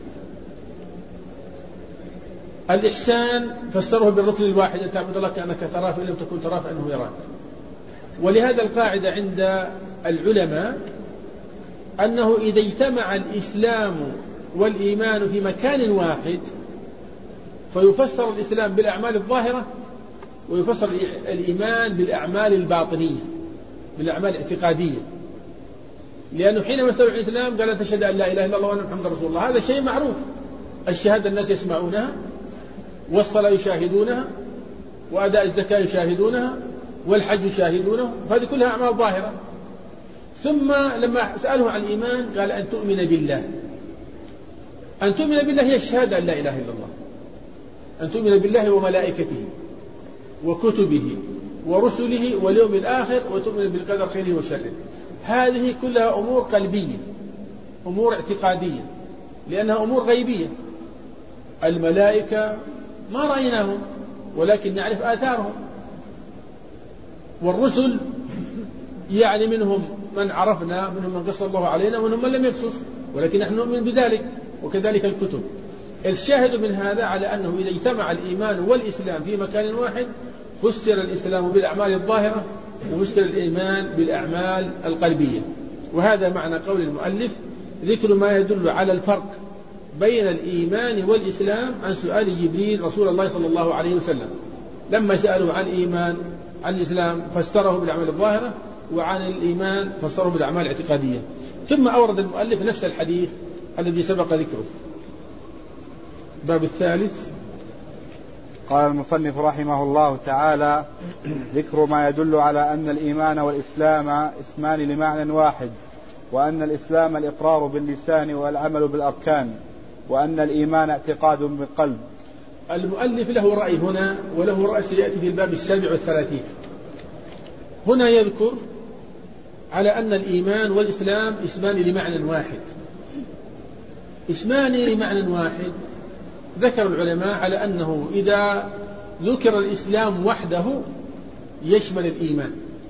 الإحسان فسره بالركن الواحد أن تعبد الله كأنك تراه فإن لم تكن تراه فإنه يراك. ولهذا القاعدة عند العلماء أنه إذا اجتمع الإسلام والإيمان في مكان واحد فيفسر الإسلام بالأعمال الظاهرة ويفسر الإيمان بالأعمال الباطنية، بالأعمال الاعتقادية. لأنه حينما سمع الإسلام قال تشهد أن لا إله إلا الله وأن محمدا رسول الله، هذا شيء معروف، الشهادة الناس يسمعونها، والصلاة يشاهدونها، وأداء الزكاة يشاهدونها، والحج يشاهدونه، فهذه كلها أعمال ظاهرة. ثم لما سأله عن الإيمان قال أن تؤمن بالله. أن تؤمن بالله هي الشهادة أن لا إله إلا الله، أن تؤمن بالله وملائكته وكتبه ورسله واليوم الآخر، وتؤمن بالقدر خيره وشره. هذه كلها أمور قلبية، أمور اعتقادية، لأنها أمور غيبية. الملائكة ما رأيناهم ولكن نعرف آثارهم، والرسل يعني منهم من عرفنا، منهم من قص الله علينا، ومنهم من لم يقصص، ولكن نحن نؤمن بذلك، وكذلك الكتب. الشاهد من هذا على أنه إذا اجتمع الإيمان والإسلام في مكان واحد فسر الإسلام بالأعمال الظاهرة وفسر الإيمان بالأعمال القلبية. وهذا معنى قول المؤلف ذكر ما يدل على الفرق بين الإيمان والإسلام عن سؤال جبريل رسول الله صلى الله عليه وسلم لما سألوا عن الإيمان عن الإسلام فسره بالأعمال الظاهرة، وعن الإيمان فسره بالأعمال الاعتقادية. ثم أورد المؤلف نفس الحديث الذي سبق ذكره. باب الثالث. قال المصنف رحمه الله تعالى: ذكر ما يدل على أن الإيمان والإسلام اسمان لمعنى واحد، وأن الإسلام الإقرار باللسان والعمل بالأركان، وأن الإيمان اعتقاد بالقلب. المؤلف له رأي هنا وله رأي سيأتي في الباب 37. هنا يذكر على أن الإيمان والإسلام اسمان لمعنى واحد. اسمان لمعنى واحد ذكر العلماء على أنه إذا ذكر الإسلام وحده يشمل الإيمان،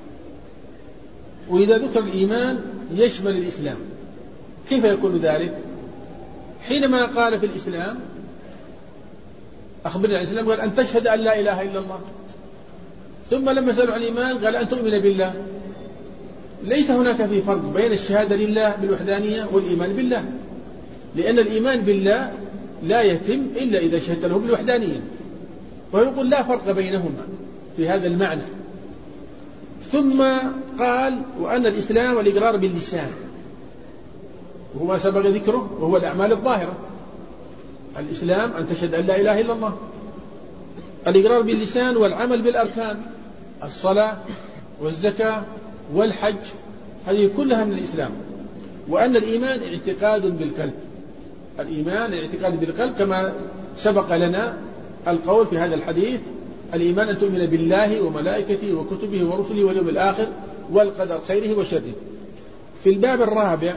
وإذا ذكر الإيمان يشمل الإسلام. كيف يكون ذلك؟ حينما قال في الإسلام أخبرنا عن الإسلام قال أن تشهد أن لا إله إلا الله، ثم لما سألوا عن الإيمان قال أن تؤمن بالله. ليس هناك في فرق بين الشهادة لله بالوحدانية والإيمان بالله، لأن الإيمان بالله لا يتم إلا إذا شهدت له بالوحدانية، فيقول لا فرق بينهما في هذا المعنى. ثم قال وأن الإسلام والإقرار باللسان، وهو سبق ذكره وهو الأعمال الظاهرة. الإسلام أن تشهد أن لا إله إلا الله، الإقرار باللسان والعمل بالأركان، الصلاة والزكاة والحج، هذه كلها من الإسلام. وأن الإيمان اعتقاد بالقلب، الإيمان اعتقاد بالقلب كما سبق لنا القول في هذا الحديث: الإيمان أن تؤمن بالله وملائكته وكتبه ورسله واليوم الآخر والقدر خيره وشره. في الباب الرابع.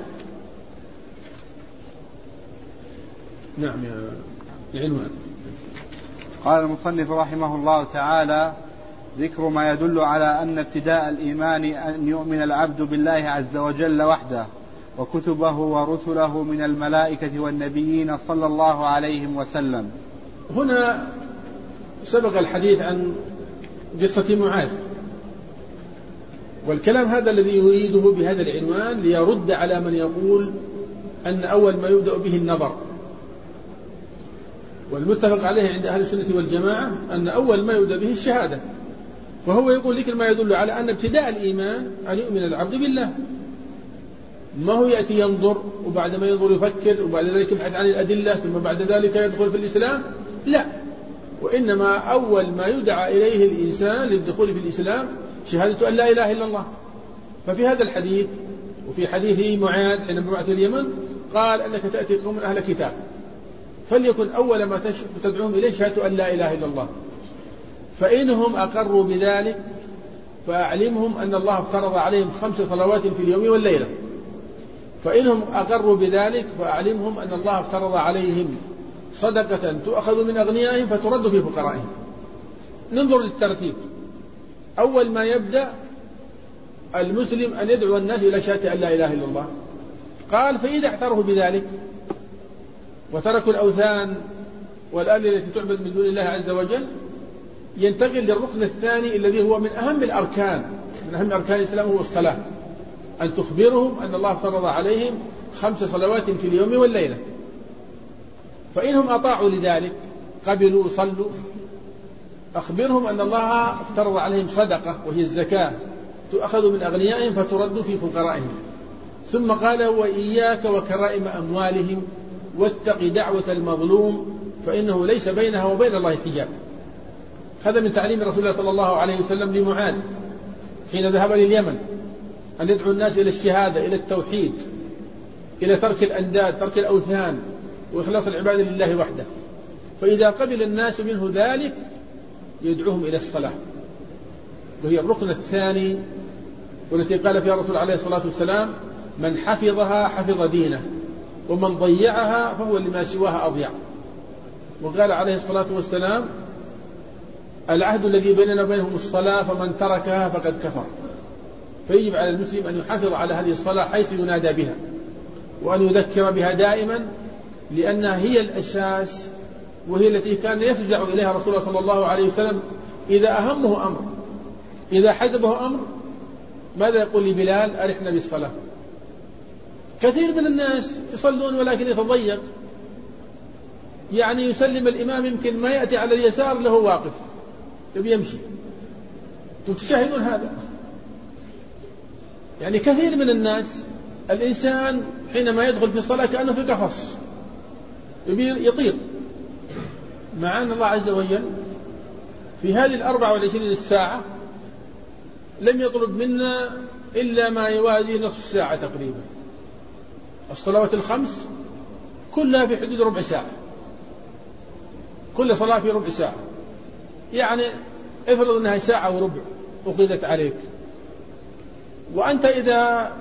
نعم يا عنوان. قال المصنف رحمه الله تعالى: ذكر ما يدل على أن ابتداء الإيمان أن يؤمن العبد بالله عز وجل وحده وكتبه ورسله من الملائكة والنبيين صلى الله عليه وسلم. هنا سبق الحديث عن قصة معاذ، والكلام هذا الذي يريده بهذا العنوان ليرد على من يقول أن أول ما يبدأ به النظر. والمتفق عليه عند أهل السنة والجماعة أن أول ما يبدأ به الشهادة، وهو يقول ذكر ما يدل على أن ابتداء الإيمان أن يؤمن العبد بالله. ما هو يأتي ينظر وبعد ما ينظر يفكر وبعد ذلك يبحث عن الأدلة ثم بعد ذلك يدخل في الإسلام، لا، وإنما أول ما يدعى إليه الإنسان للدخول في الإسلام شهادة أن لا إله إلا الله. ففي هذا الحديث وفي حديث معاذ حينما بعث اليمن قال أنك تأتي قوم أهل كتاب، فليكن أول ما تدعوهم إليه شهادة أن لا إله إلا الله. فإنهم أقروا بذلك فأعلمهم أن الله افترض عليهم 5 صلوات في اليوم والليلة. فإنهم أقروا بذلك فأعلمهم أن الله افترض عليهم صدقة تؤخذ من أغنيائهم فترد في فقرائهم. ننظر للترتيب: أول ما يبدأ المسلم أن يدعو الناس إلى شهادة أن لا إله إلا الله. قال فإذا اعترفوا بذلك وتركوا الأوثان والآلهة التي تعبد من دون الله عز وجل، ينتقل للركن الثاني الذي هو من أهم الأركان، من أهم أركان الإسلام، هو الصلاة. أن تخبرهم أن الله افترض عليهم 5 صلوات في اليوم والليلة، فإنهم أطاعوا لذلك قبلوا صلوا، أخبرهم أن الله افترض عليهم صدقة وهي الزكاة تؤخذ من أغنيائهم فترد في فقرائهم. ثم قال وإياك وكرائم أموالهم واتق دعوة المظلوم فإنه ليس بينها وبين الله حجاب. هذا من تعليم رسول الله صلى الله عليه وسلم لمعاذ حين ذهب لليمن، أن يدعو الناس إلى الشهادة، إلى التوحيد، إلى ترك الأنداد، ترك الأوثان، وإخلاص العبادة لله وحده. فإذا قبل الناس منه ذلك يدعوهم إلى الصلاة، وهي الركن الثاني، والتي قال فيها الرسول عليه الصلاة والسلام من حفظها حفظ دينه ومن ضيعها فهو لما سواها أضيع. وقال عليه الصلاة والسلام العهد الذي بيننا وبينهم الصلاة فمن تركها فقد كفر. فيجب على المسلم أن يحافظ على هذه الصلاة حيث ينادى بها، وأن يذكر بها دائما، لأنها هي الأساس، وهي التي كان يفزع إليها رسول الله صلى الله عليه وسلم إذا أهمه أمر، إذا حزبه أمر. ماذا يقول لبلال؟ أرحنا بالصلاة. كثير من الناس يصلون ولكن يتضيق، يعني يسلم الإمام يمكن ما يأتي على اليسار له واقف يبي يمشي. تشاهدون هذا؟ يعني كثير من الناس، الإنسان حينما يدخل في الصلاة كأنه في قفص يبي يطير، مع أن الله عز وجل في هذه 24 ساعة لم يطلب منا إلا ما يوازي نصف ساعة تقريبا. الصلوات الخمس كلها في حدود ربع ساعة، كل صلاة في ربع ساعة، يعني افرض أنها ساعة وربع أخذت عليك، وأنت إذا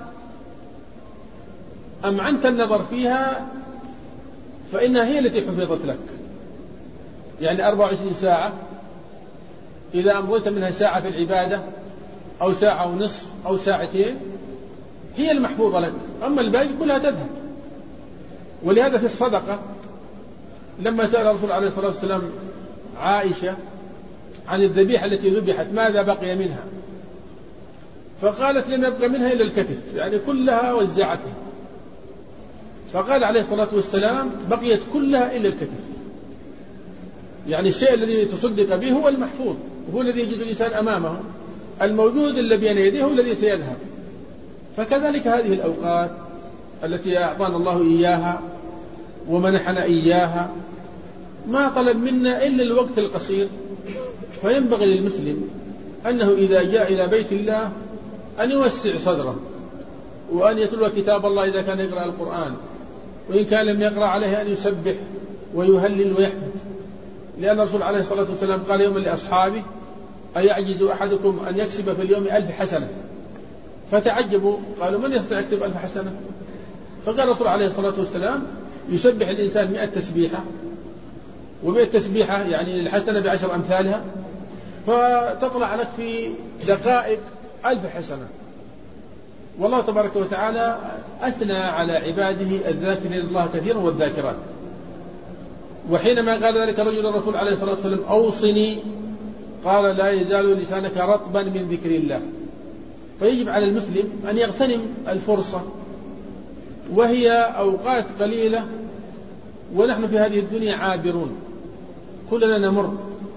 أمعنت النظر فيها فإنها هي التي حفظت لك. يعني 24 ساعة إذا أمضيت منها ساعة في العبادة أو ساعة ونصف أو ساعتين هي المحفوظة لك، أما الباقي كلها تذهب. ولهذا في الصدقة لما سأل الرسول عليه الصلاة والسلام عائشة عن الذبيحة التي ذبحت ماذا بقي منها، فقالت لم يبقى منها إلا الكتف، يعني كلها وزعتها. فقال عليه الصلاة والسلام بقيت كلها إلا الكتف، يعني الشيء الذي تصدق به هو المحفوظ، هو الذي يجد الإنسان أمامه، الموجود اللي بين يديه هو الذي سيذهب. فكذلك هذه الأوقات التي أعطانا الله إياها ومنحنا إياها ما طلب منا إلا الوقت القصير. فينبغي للمسلم أنه إذا جاء إلى بيت الله أن يوسع صدره، وأن يتلو كتاب الله إذا كان يقرأ القرآن، وإن كان لم يقرأ عليه أن يسبح ويهلل ويحمد، لأن الرسول عليه الصلاة والسلام قال يوما لأصحابه أيعجز أحدكم أن يكسب في اليوم 1000 حسنة؟ فتعجبوا قالوا من يستطيع يكتب 1000 حسنة؟ فقال الرسول عليه الصلاة والسلام يسبح الإنسان 100 تسبيحة، و100 تسبيحة يعني الحسنة ب10 أمثالها، فتطلع لك في دقائق 1000 حسنة. والله تبارك وتعالى أثنى على عباده الذاكرين الله كثيرا والذاكرات. وحينما قال ذلك رجل الرسول عليه الصلاة والسلام أوصني، قال لا يزال لسانك رطبا من ذكر الله. فيجب على المسلم أن يغتنم الفرصة، وهي أوقات قليلة، ونحن في هذه الدنيا عابرون، كلنا نمر،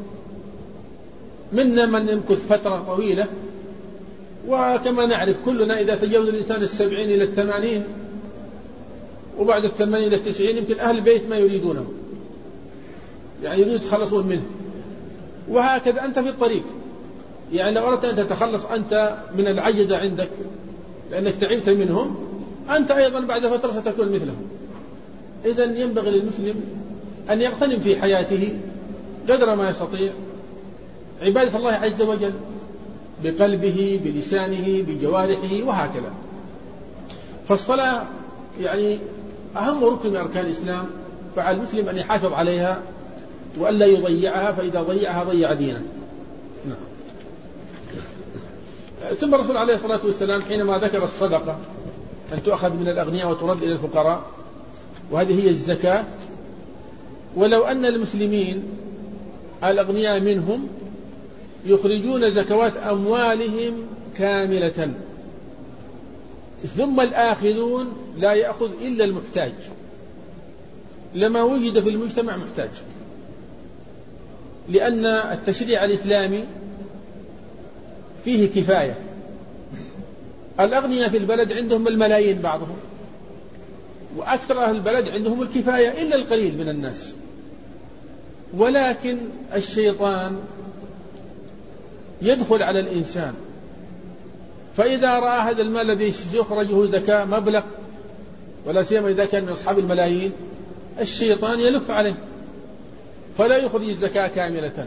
منا من يمكث فترة طويلة، وكما نعرف كلنا إذا تجاوز الإنسان 70 إلى 80 وبعد 80 إلى 90 يمكن أهل البيت ما يريدونه، يعني يريد يتخلصون منه. وهكذا أنت في الطريق، يعني لو أردت أن تتخلص أنت من العجزة عندك لأنك تعبت منهم، أنت أيضا بعد فترة ستكون مثلهم. إذن ينبغي للمسلم أن يغتنم في حياته قدر ما يستطيع عبادة الله عز وجل بقلبه بلسانه بجوارحه وهكذا. فالصلاة يعني أهم ركن من أركان الإسلام، فعلى المسلم أن يحافظ عليها وأن لا يضيعها، فإذا ضيعها ضيع دينه. نعم. ثم الرسول عليه الصلاة والسلام حينما ذكر الصدقة أن تؤخذ من الأغنياء وترد إلى الفقراء، وهذه هي الزكاة، ولو أن المسلمين الأغنياء منهم يخرجون زكوات أموالهم كاملة، ثم الآخذون لا يأخذ إلا المحتاج، لما وجد في المجتمع محتاج، لأن التشريع الإسلامي فيه كفاية. الأغنياء في البلد عندهم الملايين بعضهم، وأكثر أهل البلد عندهم الكفاية إلا القليل من الناس، ولكن الشيطان يدخل على الإنسان، فإذا رأى هذا المال الذي يخرجه زكاة مبلغ، ولا سيما إذا كان من أصحاب الملايين، الشيطان يلف عليه فلا يخرج الزكاة كاملة.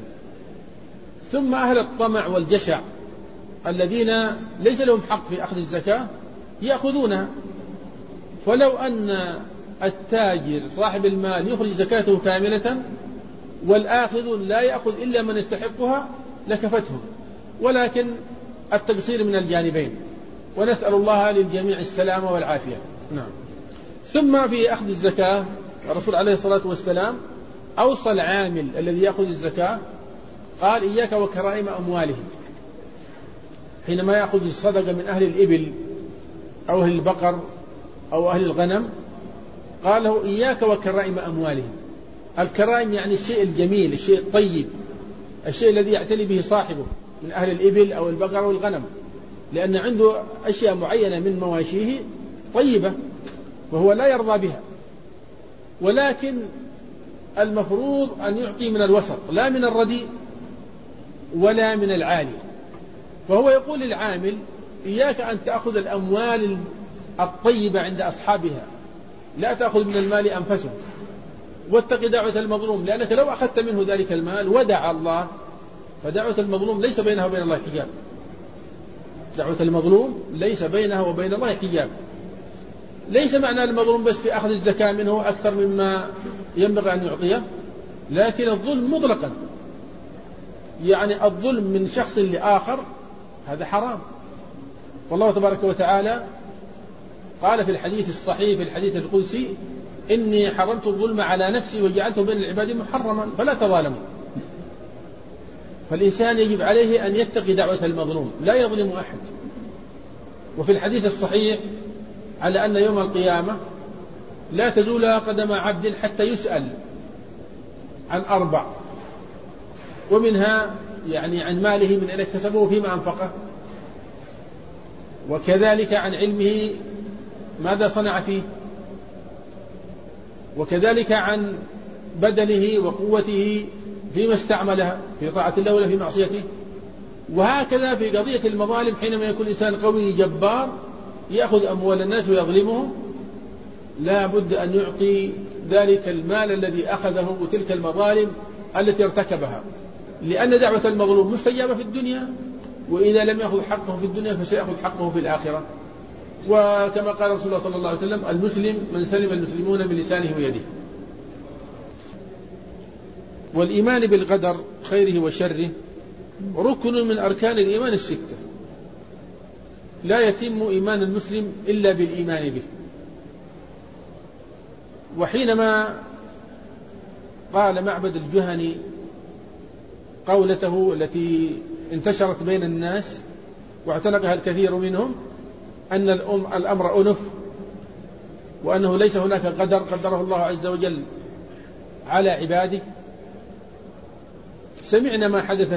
ثم أهل الطمع والجشع الذين ليس لهم حق في أخذ الزكاة يأخذونها، فلو أن التاجر صاحب المال يخرج زكاته كاملة والآخذون لا يأخذ إلا من يستحقها لكفتهم، ولكن التقصير من الجانبين، ونسأل الله للجميع السلامة والعافية. نعم. ثم في أخذ الزكاة الرسول عليه الصلاة والسلام أوصى العامل الذي يأخذ الزكاة، قال إياك وكرائم أموالهم. حينما يأخذ الصدقة من أهل الإبل أو أهل البقر أو أهل الغنم، قال له إياك وكرائم أموالهم. الكرائم يعني الشيء الجميل، الشيء الطيب، الشيء الذي يعتني به صاحبه من أهل الإبل أو البقر أو الغنم، لأن عنده أشياء معينة من مواشيه طيبة وهو لا يرضى بها، ولكن المفروض أن يعطي من الوسط، لا من الرديء ولا من العالي. فهو يقول للعامل إياك أن تأخذ الأموال الطيبة عند أصحابها، لا تأخذ من المال أنفسه، واتق دعوة المظلوم، لأنك لو أخذت منه ذلك المال ودعا الله، فدعوة المظلوم ليس بينها وبين الله حجاب، دعوة المظلوم ليس بينها وبين الله حجاب. ليس معنى المظلوم بس في أخذ الزكاة منه أكثر مما ينبغي أن يعطيه، لكن الظلم مطلقا، يعني الظلم من شخص لآخر هذا حرام. والله تبارك وتعالى قال في الحديث الصحيح في الحديث القدسي إني حرمت الظلم على نفسي وجعلته بين العباد محرما فلا تظالموا. فالإنسان يجب عليه أن يتقي دعوة المظلوم، لا يظلم أحد. وفي الحديث الصحيح على أن يوم القيامة لا تزول قدم عبد حتى يسأل عن 4، ومنها يعني عن ماله من أين اكتسبه فيما أنفقه، وكذلك عن علمه ماذا صنع فيه، وكذلك عن بدنه وقوته فيما استعملها في طاعة الله ولا في معصيته. وهكذا في قضية المظالم، حينما يكون إنسان قوي جبار يأخذ أموال الناس ويظلمهم، لا بد أن يعطي ذلك المال الذي أخذه وتلك المظالم التي ارتكبها، لأن دعوة المظلوم مستجابة في الدنيا، وإذا لم يأخذ حقه في الدنيا فسيأخذ حقه في الآخرة. وكما قال رسول الله صلى الله عليه وسلم المسلم من سلم المسلمون بلسانه ويده. والإيمان بالقدر خيره وشره ركن من أركان الإيمان الستة، لا يتم إيمان المسلم إلا بالإيمان به. وحينما قال معبد الجهني قولته التي انتشرت بين الناس واعتنقها الكثير منهم أن الأمر أنف، وأنه ليس هناك قدر قدره الله عز وجل على عباده، سمعنا ما حدث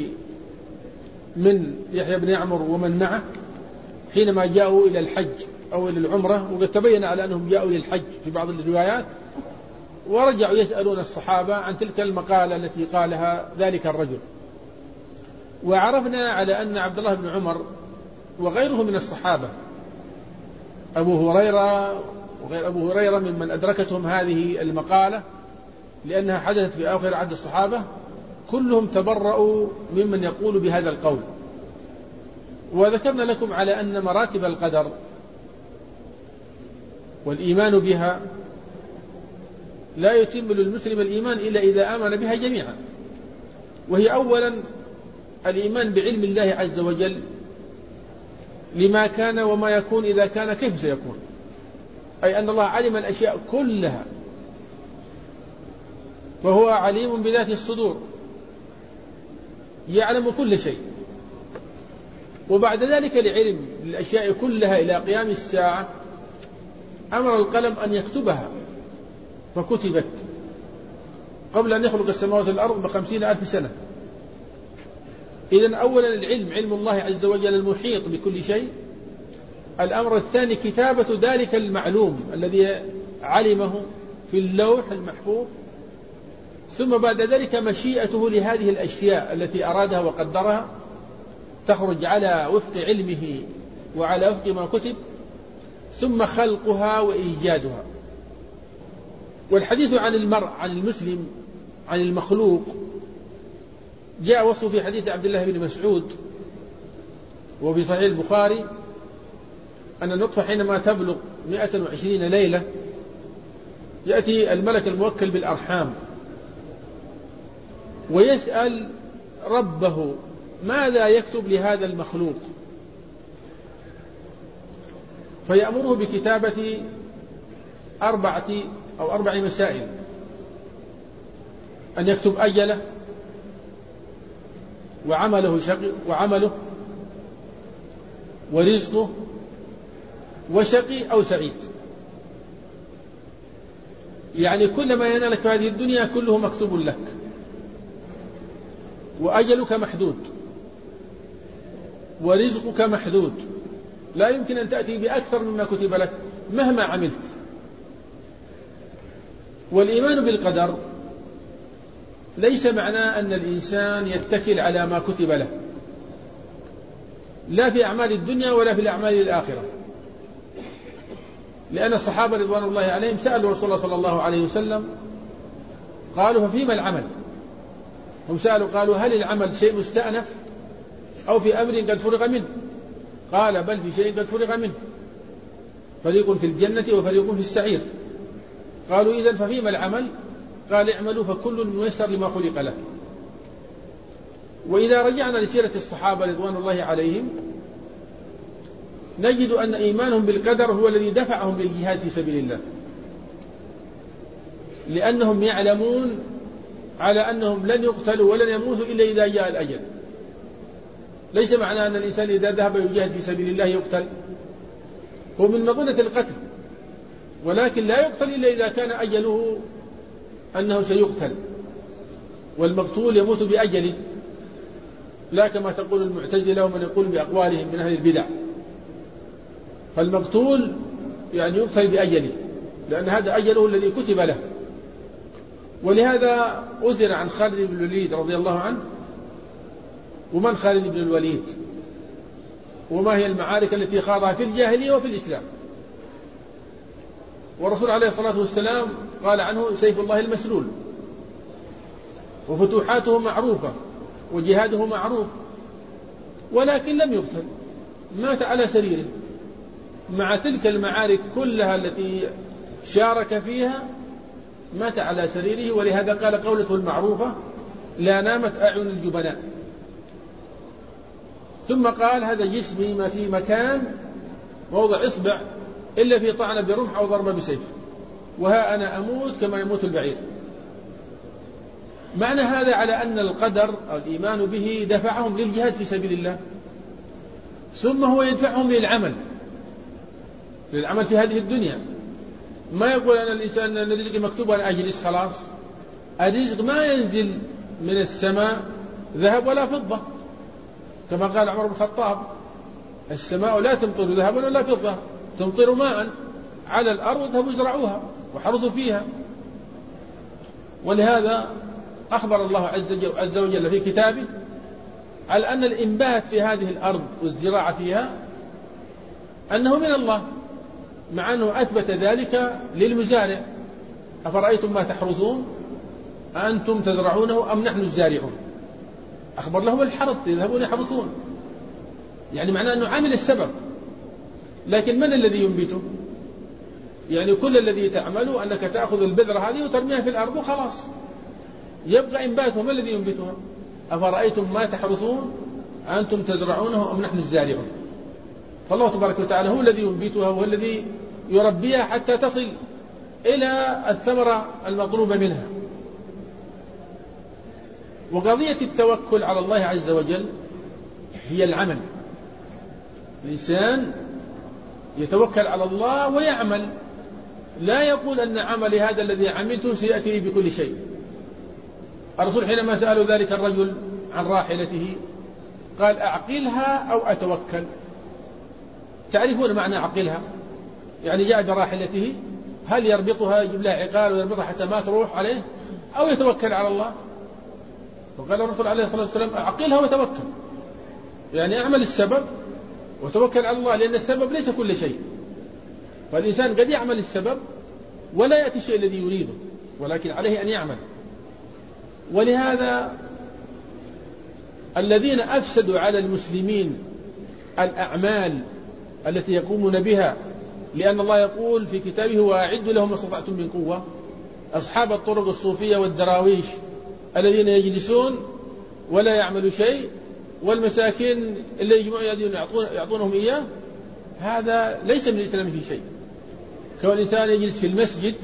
من يحيى بن يعمر ومن معه حينما جاءوا إلى الحج أو إلى العمرة، وقد تبين على أنهم جاءوا للحج في بعض الروايات، ورجعوا يسألون الصحابة عن تلك المقالة التي قالها ذلك الرجل. وعرفنا على أن عبد الله بن عمر وغيره من الصحابة، أبو هريرة وغير أبو هريرة ممن أدركتهم هذه المقالة لأنها حدثت في آخر عهد الصحابة، كلهم تبرؤوا ممن يقول بهذا القول. وذكرنا لكم على أن مراتب القدر والإيمان بها لا يتم للمسلم الإيمان إلا إذا آمن بها جميعا، وهي أولا الإيمان بعلم الله عز وجل لما كان وما يكون إذا كان كيف سيكون، أي أن الله علم الأشياء كلها، فهو عليم بذات الصدور، يعلم كل شيء. وبعد ذلك العلم للأشياء كلها إلى قيام الساعة أمر القلم أن يكتبها، فكتبت قبل أن يخلق السماوات والأرض ب50,000 سنة. إذن أولا العلم، علم الله عز وجل المحيط بكل شيء. الأمر الثاني كتابة ذلك المعلوم الذي علمه في اللوح المحفوظ، ثم بعد ذلك مشيئته لهذه الأشياء التي أرادها وقدرها تخرج على وفق علمه وعلى وفق ما كتب، ثم خلقها وإيجادها. والحديث عن المرء، عن المسلم، عن المخلوق، جاء وصف في حديث عبد الله بن مسعود وفي صحيح البخاري أن النطفة حينما تبلغ 120 ليلة يأتي الملك الموكل بالأرحام ويسأل ربه ماذا يكتب لهذا المخلوق، فيأمره بكتابة 4 مسائل: أن يكتب أجله وعمله ورزقه وشقي أو سعيد. يعني كل ما ينالك في هذه الدنيا كله مكتوب لك، وأجلك محدود، ورزقك محدود، لا يمكن أن تأتي بأكثر مما كتب لك مهما عملت. والإيمان بالقدر ليس معناه أن الإنسان يتكل على ما كتب له، لا في أعمال الدنيا ولا في الأعمال الآخرة، لأن الصحابة رضوان الله عليهم سألوا رسول الله صلى الله عليه وسلم قالوا ففيما العمل؟ هم سألوا قالوا هل العمل شيء مستأنف أو في أمر قد فرغ منه؟ قال بل في شيء قد فرغ منه، فريق في الجنة وفريق في السعير. قالوا إذن ففيما العمل؟ قال اعملوا فكل ميسر لما خلق له. وإذا رجعنا لسيرة الصحابة رضوان الله عليهم نجد أن إيمانهم بالقدر هو الذي دفعهم للجهاد في سبيل الله، لأنهم يعلمون على أنهم لن يقتلوا ولن يموتوا إلا إذا جاء الأجل. ليس معنى أن الإنسان إذا ذهب يجاهد في سبيل الله يقتل، هو من مظنة القتل، ولكن لا يقتل إلا إذا كان أجله أنه سيقتل، والمقتول يموت بأجله، لا كما تقول المعتزلة ومن يقول بأقوالهم من أهل البدع. فالمقتول يعني يقتل بأجله، لأن هذا أجله الذي كتب له. ولهذا أثر عن خالد بن الوليد رضي الله عنه. ومن خالد بن الوليد؟ وما هي المعارك التي خاضها في الجاهلية وفي الإسلام؟ والرسول عليه الصلاة والسلام قال عنه سيف الله المسلول، وفتوحاته معروفة وجهاده معروف، ولكن لم يقتل، مات على سريره مع تلك المعارك كلها التي شارك فيها، مات على سريره. ولهذا قال قولته المعروفة لا نامت أعين الجبناء. ثم قال هذا جسمي ما في مكان موضع إصبع إلا في طعنة برمح أو ضربة بسيف، وها أنا أموت كما يموت البعير. معنى هذا على أن القدر أو الإيمان به دفعهم للجهاد في سبيل الله، ثم هو يدفعهم للعمل في هذه الدنيا. ما يقول أن الإنسان أن الرزق مكتوب وأنا أجلس خلاص. الرزق ما ينزل من السماء ذهب ولا فضة، كما قال عمر بن الخطاب السماء لا تمطر ذهبا ولا فضة، تمطر ماء على الأرض ذهبوا يزرعوها وحرثوا فيها. ولهذا أخبر الله عز وجل في كتابه على أن الإنبات في هذه الأرض والزراعة فيها أنه من الله، مع أنه أثبت ذلك للمزارع. أفرأيتم ما تحرثون أأنتم تزرعونه أم نحن الزارعون؟ أخبر لهم الحرث يذهبون يحرثون، يعني معناه أنه عامل السبب. لكن من الذي ينبته؟ يعني كل الذي تعمله أنك تأخذ البذرة هذه وترميها في الأرض وخلاص، يبقى إنباتها. ما الذي ينبتها؟ أفرأيتم ما تحرثون أأنتم تزرعونه أم نحن الزارعون؟ فالله تبارك وتعالى هو الذي ينبتها وهو الذي يربيها حتى تصل إلى الثمرة المطلوبة منها. وقضية التوكل على الله عز وجل هي العمل. الإنسان يتوكل على الله ويعمل، لا يقول أن عملي هذا الذي عملته سيأتي بكل شيء. الرسول حينما سألوا ذلك الرجل عن راحلته قال أعقلها أو أتوكل. تعرفون معنى أعقلها؟ يعني جاء براحلته، هل يربطها يجيب لها عقال ويربطها حتى ما تروح عليه، أو يتوكل على الله؟ فقال الرسول عليه الصلاة والسلام أعقلها وتوكل، يعني أعمل السبب وتوكل على الله، لأن السبب ليس كل شيء. فالإنسان قد يعمل السبب ولا يأتي الشيء الذي يريده، ولكن عليه أن يعمل. ولهذا الذين أفسدوا على المسلمين الأعمال التي يقومون بها، لأن الله يقول في كتابه وأعدوا لهم ما استطعتم من قوة، أصحاب الطرق الصوفية والدراويش الذين يجلسون ولا يعملوا شيء، والمساكين اللي يجمعون يعطونهم إياه، هذا ليس من الإسلام في شيء. كون الإنسان يجلس في المسجد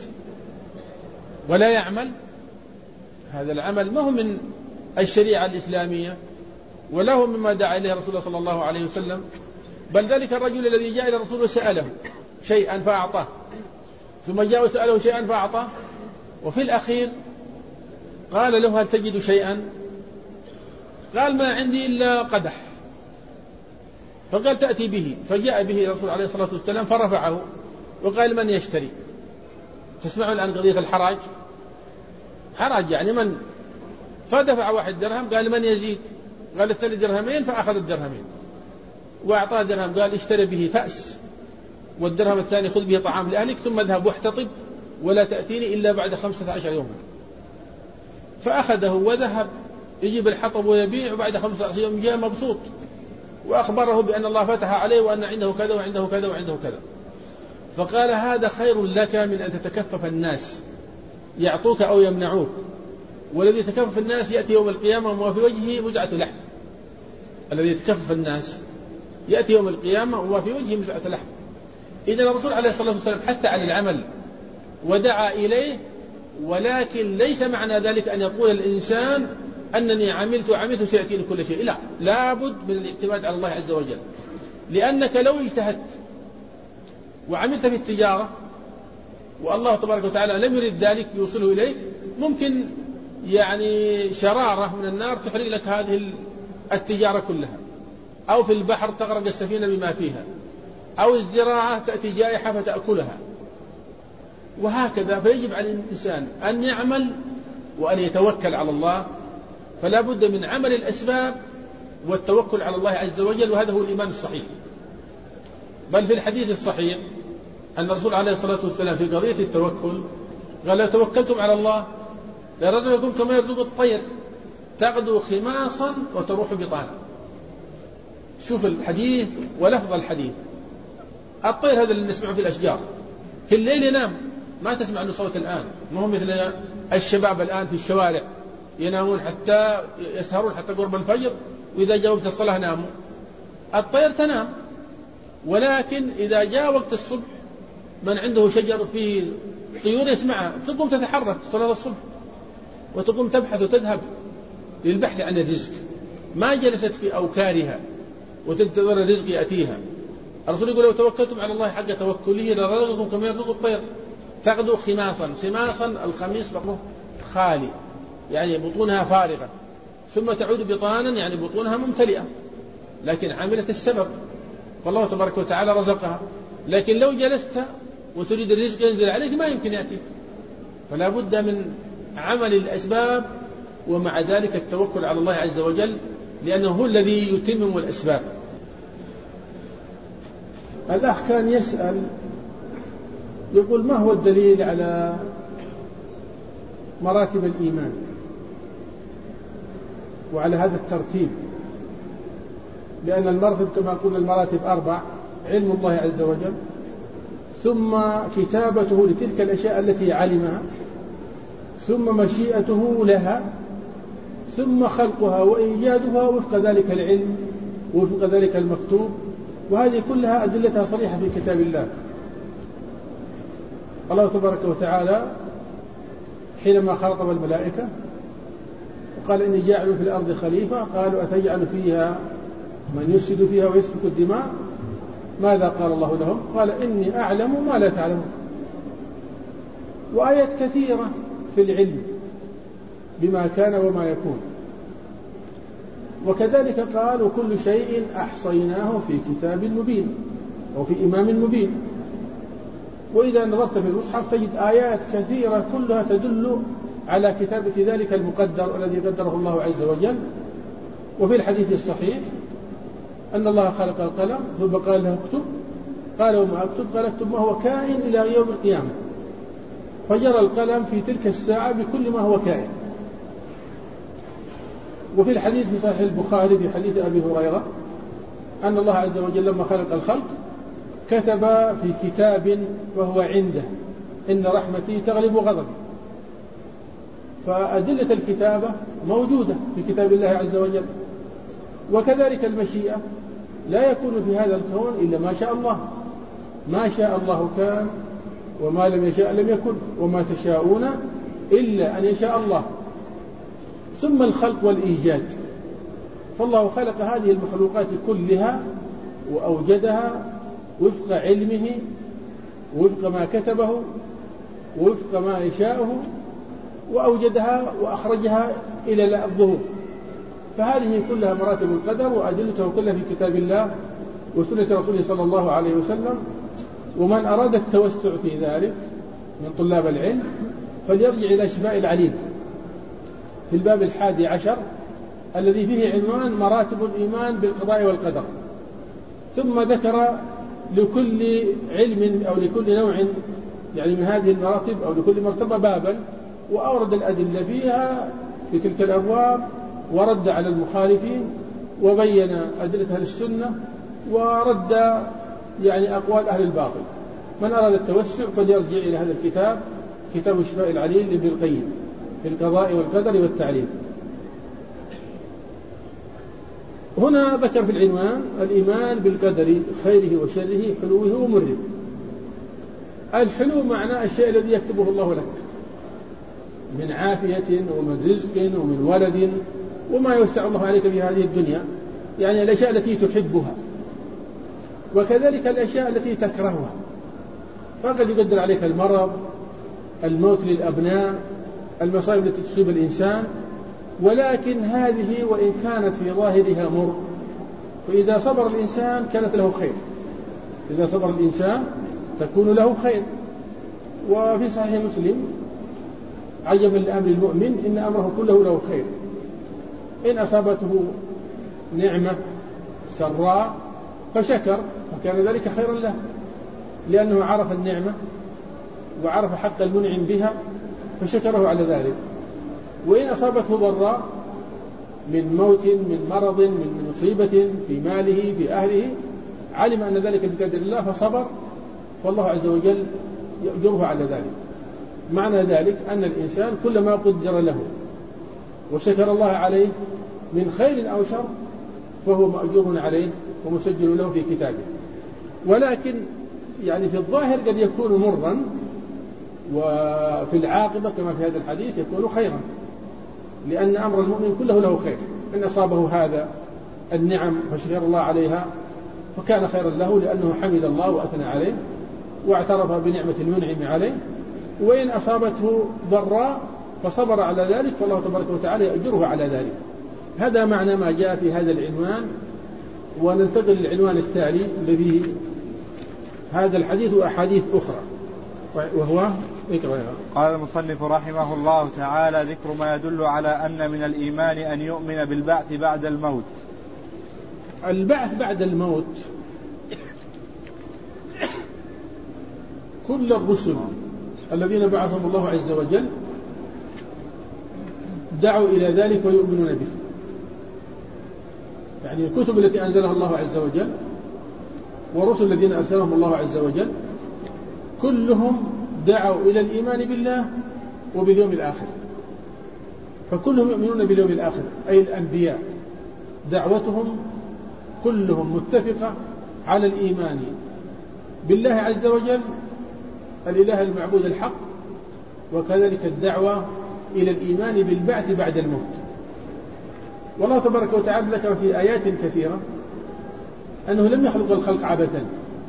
ولا يعمل، هذا العمل ما هو من الشريعة الإسلامية ولا هو مما دعا إليه رسول الله صلى الله عليه وسلم. بل ذلك الرجل الذي جاء إلى الرسول وسأله شيئا فأعطاه، ثم جاء وسأله شيئا فأعطاه، وفي الأخير قال له هل تجد شيئا؟ قال ما عندي إلا قدح. فقال تأتي به، فجاء به الرسول عليه الصلاة والسلام فرفعه وقال من يشتري؟ تسمعوا الآن قضية الحراج، حراج يعني من، فدفع 1 درهم، قال من يزيد؟ قال الثاني درهمين، فأخذ الدرهمين وأعطاه درهم، قال اشتري به فأس، والدرهم الثاني خذ به طعام لأهلك، ثم اذهب واحتطب ولا تأتيني إلا بعد 15 يوما. فأخذه وذهب يجيب الحطب ويبيع، وبعد 15 يوم جاء مبسوط وأخبره بأن الله فتح عليه وأن عنده كذا وعنده كذا وعنده كذا. فقال هذا خير لك من أن تتكفف الناس يعطوك أو يمنعوك، والذي يتكفف الناس يأتي يوم القيامة وما في وجهه مزعة لحم. الذي يتكفف الناس يأتي يوم القيامة وما في وجهه مزعة لحم. إذن الرسول عليه الصلاة والسلام حث على العمل ودعا إليه، ولكن ليس معنى ذلك أن يقول الإنسان أنني عملت سيأتيني كل شيء، لا، لابد من الاعتماد على الله عز وجل. لأنك لو اجتهدت وعملت في التجارة والله تبارك وتعالى لم يرد ذلك يوصله إليك، ممكن يعني شرارة من النار تحرق لك هذه التجارة كلها، أو في البحر تغرق السفينة بما فيها، أو الزراعة تأتي جائحة فتأكلها، وهكذا. فيجب على الإنسان أن يعمل وأن يتوكل على الله، فلا بد من عمل الأسباب والتوكل على الله عز وجل، وهذا هو الإيمان الصحيح. بل في الحديث الصحيح أن الرسول عليه الصلاة والسلام في قضية التوكل قال لو توكلتم على الله لرزقكم كما يرزق الطير تغدو خماصا وتروح بطانا. شوف الحديث ولفظ الحديث. الطير هذا اللي نسمعه في الأشجار في الليل ينام، ما تسمع له صوت الآن، ما هو مثل الشباب الآن في الشوارع ينامون حتى يسهرون حتى قرب الفجر، وإذا جاء وقت الصلاة ناموا. الطير تنام، ولكن إذا جاء وقت الصبح من عنده شجر فيه طيور يسمعها، تقوم تتحرك صلاة الصبح وتقوم تبحث وتذهب للبحث عن الرزق، ما جلست في أوكارها وتنتظر الرزق يأتيها. الرسول يقول لو توكلتم على الله حق توكله لرزقكم كما يرزق الطير تغدو خماصا. الخميص بطنه خالي يعني بطونها فارغة، ثم تعود بطانا يعني بطونها ممتلئة، لكن عملت السبب، فالله تبارك وتعالى رزقها. لكن لو جلست وتريد الرزق ينزل عليك ما يمكن يأتيك، فلا بد من عمل الأسباب ومع ذلك التوكل على الله عز وجل، لأنه هو الذي يتمم الأسباب. الأخ كان يسأل يقول ما هو الدليل على مراتب الإيمان وعلى هذا الترتيب؟ لأن المراتب كما قلنا المراتب 4: علم الله عز وجل، ثم كتابته لتلك الأشياء التي علمها، ثم مشيئته لها، ثم خلقها وإيجادها وفق ذلك العلم وفق ذلك المكتوب، وهذه كلها أدلتها صريحة في كتاب الله. الله تبارك وتعالى حينما خاطب الملائكة وقال إني جاعل في الأرض خليفة، قالوا أتجعل فيها من يفسد فيها ويسفك الدماء؟ ماذا قال الله لهم؟ قال إني أعلم ما لا تعلمون. وآيات كثيرة في العلم بما كان وما يكون. وكذلك قال وكل شيء أحصيناه في كتاب مبين أو في إمام مبين. وإذا نظرت في المصحف تجد آيات كثيرة كلها تدل على كتابة ذلك المقدر الذي قدره الله عز وجل. وفي الحديث الصحيح أن الله خلق القلم ثم قال له اكتب، قال وما أكتب؟ قال اكتب ما هو كائن إلى يوم القيامة، فجرى القلم في تلك الساعة بكل ما هو كائن. وفي الحديث في صحيح البخاري في حديث أبي هريرة أن الله عز وجل لما خلق الخلق كتب في كتاب وهو عنده إن رحمتي تغلب غضبي. فأدلة الكتابة موجودة في كتاب الله عز وجل. وكذلك المشيئة لا يكون في هذا الكون إلا ما شاء الله، ما شاء الله كان وما لم يشاء لم يكن وما تشاءون إلا أن يشاء الله. ثم الخلق والإيجاد، فالله خلق هذه المخلوقات كلها وأوجدها وفق علمه وفق ما كتبه وفق ما يشاءه، وأوجدها وأخرجها إلى الظهور. فهذه كلها مراتب القدر وأدلته كلها في كتاب الله وسنة رسوله صلى الله عليه وسلم. ومن أراد التوسع في ذلك من طلاب العلم فليرجع إلى شفاء العليل في الباب 11 الذي فيه عنوان مراتب الإيمان بالقضاء والقدر. ثم ذكر لكل علم أو لكل نوع يعني من هذه المراتب أو لكل مرتبة بابا، وأورد الأدلة فيها في تلك الأبواب، ورد على المخالفين، وبين أدلة أهل السنة، ورد يعني أقوال أهل الباطل. من أراد التوسع فليرجع إلى هذا الكتاب، كتاب شفاء العليل لابن القيم في القضاء والقدر والتعليل. هنا ذكر في العنوان الإيمان بالقدر خيره وشره حلوه ومره. الحلو معناه الشيء الذي يكتبه الله لك من عافية ومن رزق ومن ولد وما يوسع الله عليك في هذه الدنيا، يعني الأشياء التي تحبها، وكذلك الأشياء التي تكرهها. فقد يقدر عليك المرض، الموت للأبناء، المصائب التي تصيب الإنسان، ولكن هذه وإن كانت في ظاهرها مر، فإذا صبر الإنسان كانت له خير، إذا صبر الإنسان تكون له خير. وفي صحيح مسلم عجبا لأمر المؤمن إن أمره كله له خير، إن أصابته نعمة سراء فشكر فكان ذلك خيرا له، لأنه عرف النعمة وعرف حق المنعم بها فشكره على ذلك. وإن أصابته ضراء من موت من مرض من مصيبة في ماله في أهله علم أن ذلك بقدر الله فصبر، فالله عز وجل يأجره على ذلك. معنى ذلك أن الإنسان كلما قدر له وشكر الله عليه من خير أو شر فهو مأجور عليه ومسجل له في كتابه. ولكن يعني في الظاهر قد يكون مرا، وفي العاقبة كما في هذا الحديث يكون خيرا، لأن أمر المؤمن كله له خير. إن أصابه هذا النعم فشكر الله عليها فكان خيرا له لأنه حمد الله وأثنى عليه واعترف بنعمة المنعم عليه. وإن أصابته ضراء فصبر على ذلك فالله تبارك وتعالى يأجره على ذلك. هذا معنى ما جاء في هذا العنوان. وننتقل للعنوان التالي الذي هذا الحديث وأحاديث أخرى، وهو قال المصنف رحمه الله تعالى: ذكر ما يدل على أن من الإيمان أن يؤمن بالبعث بعد الموت. البعث بعد الموت كل الرسل الذين بعثهم الله عز وجل دعوا إلى ذلك ويؤمنون به. يعني الكتب التي أنزلها الله عز وجل ورسل الذين أرسلهم الله عز وجل كلهم دعوا إلى الإيمان بالله وباليوم الآخر، فكلهم يؤمنون باليوم الآخر. أي الأنبياء دعوتهم كلهم متفقة على الإيمان بالله عز وجل الإله المعبود الحق، وكذلك الدعوة إلى الإيمان بالبعث بعد الموت. والله تبارك وتعالى ذكر في آيات كثيرة أنه لم يخلق الخلق عبثا،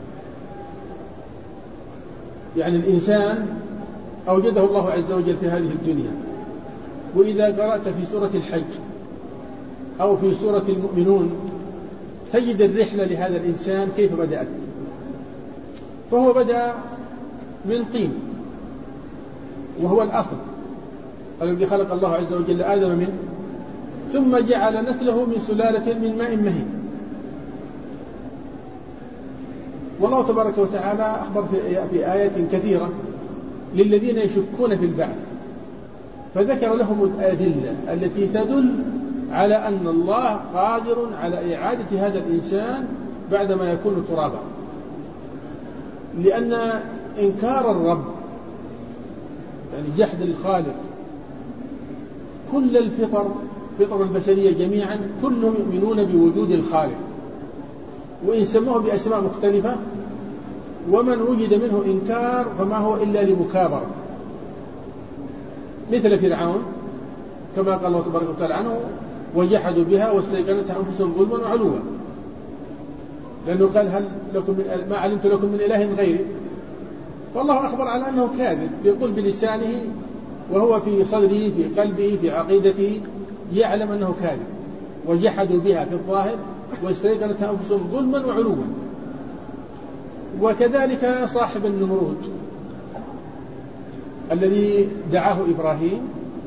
يعني الإنسان أوجده الله عز وجل في هذه الدنيا. وإذا قرأت في سورة الحج أو في سورة المؤمنون تجد الرحلة لهذا الإنسان كيف بدأت. فهو بدأ من طين، وهو الأصل الذي خلق الله عز وجل آدم منه، ثم جعل نسله من سلالة من ماء مهين. والله تبارك وتعالى أخبر في آيات كثيرة للذين يشكون في البعث، فذكر لهم الأدلة التي تدل على أن الله قادر على إعادة هذا الإنسان بعدما يكون ترابا. لأن إنكار الرب، يعني جحد الخالق، كل فطر البشرية جميعا كلهم يؤمنون بوجود الخالق، وإن سموه بأسماء مختلفة، ومن وجد منه إنكار فما هو إلا لمكابرة، مثل فرعون كما قال الله تبارك وتعالى عنه: وجحدوا بها واستيقنتها أنفسهم ظلما وعلوا. لأنه قال: هل لكم ما علمت لكم من إله غيري. والله أخبر على أنه كاذب، يقول بلسانه وهو في صدره في قلبه في عقيدته يعلم أنه كاذب. وجحدوا بها في الظاهر واستيقنتها أنفسهم ظلما وعلوا. وكذلك صاحب النمرود الذي دعاه إبراهيم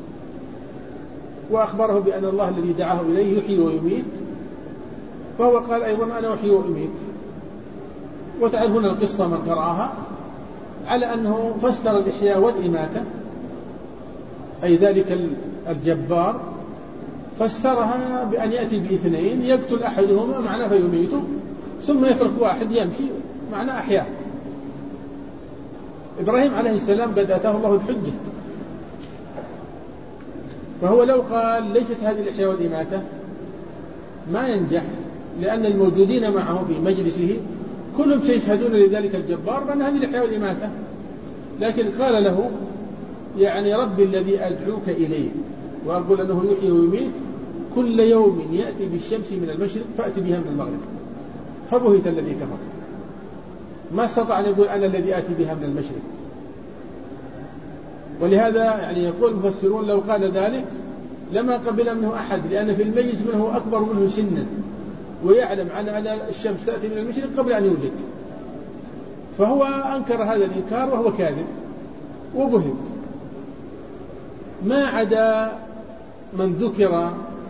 وأخبره بأن الله الذي دعاه إليه يحيي ويميت، فهو قال أيضا: أنا أحيي وأميت. وتعال هنا القصة من قرأها على أنه فسر الإحياء والإماتة، أي ذلك الجبار فسرها بأن يأتي باثنين يقتل أحدهما معناه فيميته، ثم يترك واحد يمشي معناه أحياء. إبراهيم عليه السلام قد أتاه الله الحجة، فهو لو قال ليست هذه الإحياء والإماتة ما ينجح، لأن الموجودين معه في مجلسه كلهم سيشهدون لذلك الجبار بأن هذه الإحياء والإماتة. لكن قال له: يعني ربي الذي أدعوك إليه وأقول أنه يحيي ويميت، كل يوم يأتي بالشمس من المشرق فأتي بها من المغرب. فبهت الذي كفر، ما استطاع أن يقول أنا الذي آتي بها من المشرق. ولهذا يعني يقول المفسرون: لو قال ذلك لما قبل منه أحد، لأن في المجلس من هو أكبر منه سنا ويعلم أن الشمس تأتي من المشرق قبل أن يوجد. فهو أنكر هذا الإنكار وهو كاذب وبهت. ما عدا من ذكر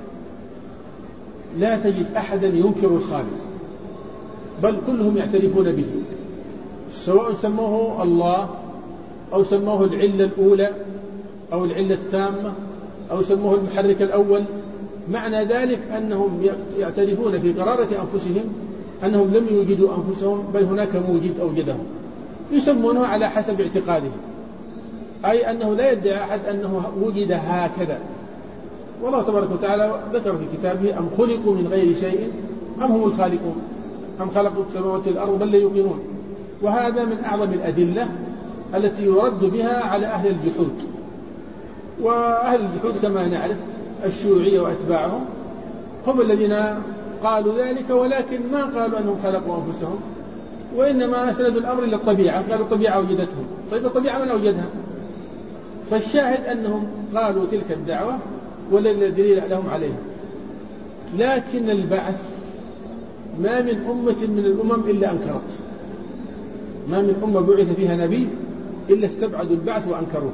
لا تجد أحدا ينكر الخالق، بل كلهم يعترفون به، سواء سموه الله أو سموه العلة الأولى أو العلة التامة أو سموه المحرك الأول. معنى ذلك أنهم يعترفون في قرارة أنفسهم أنهم لم يوجدوا أنفسهم، بل هناك موجد أوجدهم، يسمونه على حسب اعتقادهم، أي أنه لا يدعي أحد أنه وجد هكذا. والله تبارك وتعالى ذكر في كتابه: أم خلقوا من غير شيء أم هم الخالقون أم خلقوا السماوات والأرض بل لا يوقنون. وهذا من أعظم الأدلة التي يرد بها على أهل الجحود. وأهل الجحود كما نعرف الشيوعية وأتباعهم هم الذين قالوا ذلك، ولكن ما قالوا أنهم خلقوا أنفسهم، وإنما أسندوا الأمر إلى الطبيعة، قالوا الطبيعة أوجدتهم. طيب الطبيعة من أوجدها؟ فالشاهد أنهم قالوا تلك الدعوة ولا دليل لهم عليها. لكن البعث ما من أمة من الأمم إلا أنكرت، ما من أمة بعث فيها نبي إلا استبعدوا البعث وأنكروه.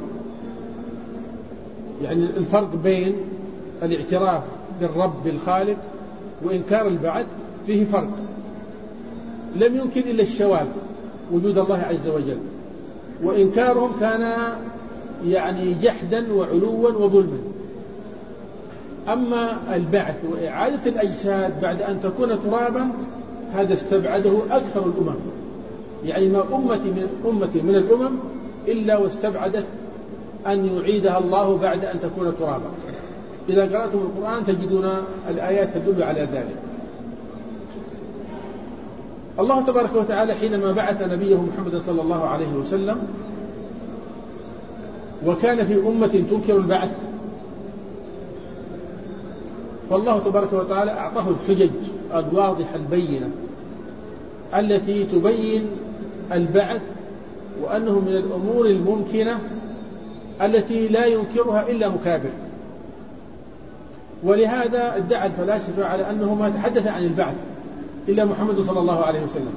يعني الفرق بين الاعتراف بالرب بالخالق وإنكار البعث فيه فرق. لم يمكن إلا الشواذ وجود الله عز وجل، وإنكارهم كان يعني جحدا وعلوا وظلما. أما البعث وإعادة الأجساد بعد أن تكون ترابا هذا استبعده أكثر الأمم، يعني ما أمة من الأمم إلا واستبعدت أن يعيدها الله بعد أن تكون ترابا. إذا قرأتم القرآن تجدون الآيات تدل على ذلك. الله تبارك وتعالى حينما بعث نبيه محمد صلى الله عليه وسلم وكان في أمة تنكر البعث، فالله تبارك وتعالى أعطاه الحجج الواضحة البينة التي تبين البعث، وأنه من الأمور الممكنة التي لا ينكرها إلا مكابر. ولهذا ادعى الفلاسفة على أنه ما تحدث عن البعث إلا محمد صلى الله عليه وسلم،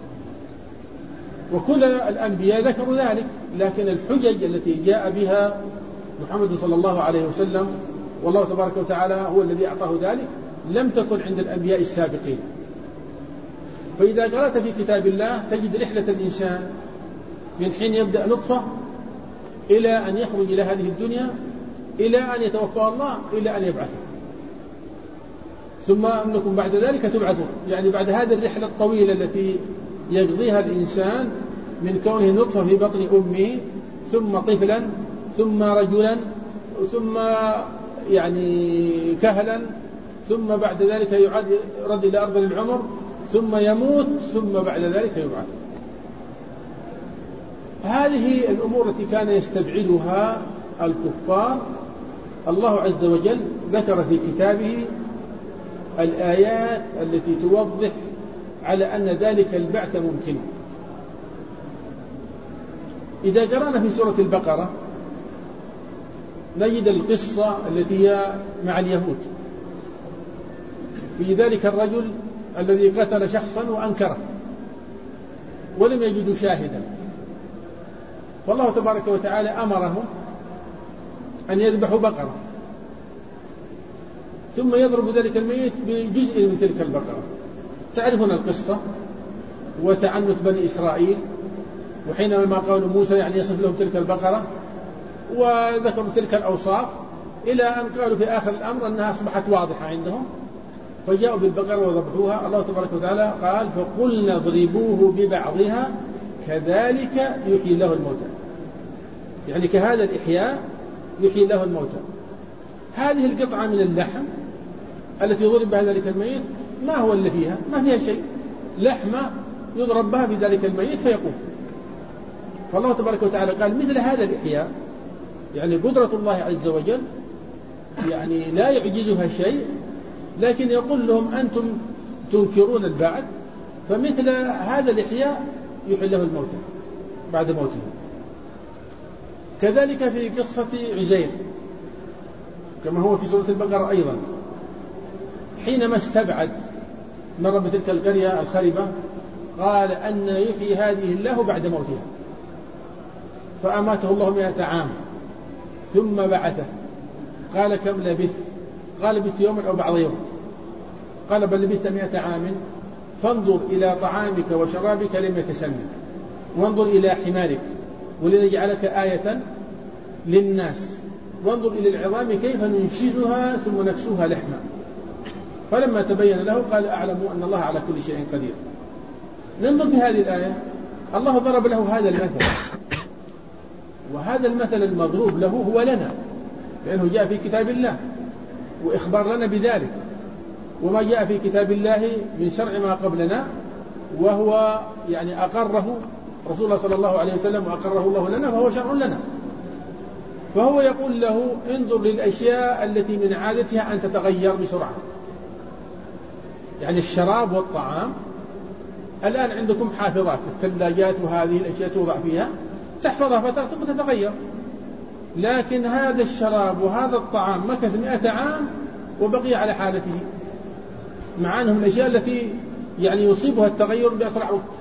وكل الأنبياء ذكروا ذلك، لكن الحجج التي جاء بها محمد صلى الله عليه وسلم والله تبارك وتعالى هو الذي أعطاه ذلك لم تكن عند الأنبياء السابقين. فإذا قرأت في كتاب الله تجد رحلة الإنسان من حين يبدأ نطفة إلى أن يخرج إلى هذه الدنيا، إلى أن يتوفى الله، إلى أن يبعثه، ثم أنكم بعد ذلك تبعثون. يعني بعد هذه الرحلة الطويلة التي يقضيها الإنسان من كونه نطفة في بطن أمه، ثم طفلا، ثم رجلا، ثم يعني كهلا، ثم بعد ذلك يرد إلى أرض العمر، ثم يموت، ثم بعد ذلك يبعث. هذه الأمور التي كان يستبعدها الكفار الله عز وجل ذكر في كتابه الآيات التي توضح على أن ذلك البعث ممكن. إذا قرأنا في سورة البقرة نجد القصة التي هي مع اليهود في ذلك الرجل الذي قتل شخصا وأنكره ولم يجدوا شاهدا، فالله تبارك وتعالى أمرهم أن يذبحوا بقرة ثم يضرب ذلك الميت بجزء من تلك البقرة. تعرفون القصة وتعنت بني إسرائيل، وحينما قالوا موسى يعني يصف لهم تلك البقرة وذكروا تلك الأوصاف، إلى أن قالوا في آخر الأمر أنها أصبحت واضحة عندهم، فجاءوا بالبقرة وذبحوها. الله تبارك وتعالى قال فقلنا اضربوه ببعضها كذلك يحيي الله الموتى، يعني كهذا الإحياء يحيي الله الموتى. هذه القطعة من اللحم التي ضرب بها ذلك الميت ما هو اللي فيها؟ ما فيها شيء، لحمة يضرب بها بذلك الميت فيقوم. فالله تبارك وتعالى قال مثل هذا الإحياء، يعني قدرة الله عز وجل يعني لا يعجزها شيء، لكن يقول لهم أنتم تنكرون البعث، فمثل هذا الإحياء يحيي له الموتى بعد موته. كذلك في قصة عزير كما هو في سورة البقرة أيضا، حينما استبعد مر بتلك القرية الخربة قال أن يحيي هذه الله بعد موتها، فأماته الله 100 عام ثم بعثه. قال كم لبثت؟ قال لبثت يوما أو بعض يوم. قال بل لبثت 100 عام فانظر إلى طعامك وشرابك لم يتسنى، وانظر إلى حمارك ولنجعلك آية للناس، وانظر إلى العظام كيف ننشزها ثم نكسوها لحما. فلما تبين له قال أعلم أن الله على كل شيء قدير. ننظر في هذه الآية، الله ضرب له هذا المثل، وهذا المثل المضروب له هو لنا، لأنه جاء في كتاب الله وإخبار لنا بذلك، وما جاء في كتاب الله من شرع ما قبلنا، وهو يعني أقره رسول الله صلى الله عليه وسلم وأقره الله لنا، فهو شرع لنا. فهو يقول له انظر للأشياء التي من عادتها أن تتغير بسرعة، يعني الشراب والطعام الآن عندكم حافظات الثلاجات وهذه الأشياء توضع فيها تحفظها فترة ثم تتغير، لكن هذا الشراب وهذا الطعام مكث 100 عام وبقي على حالته، مع أنهم الأشياء التي يعني يصيبها التغير بأسرع وقت.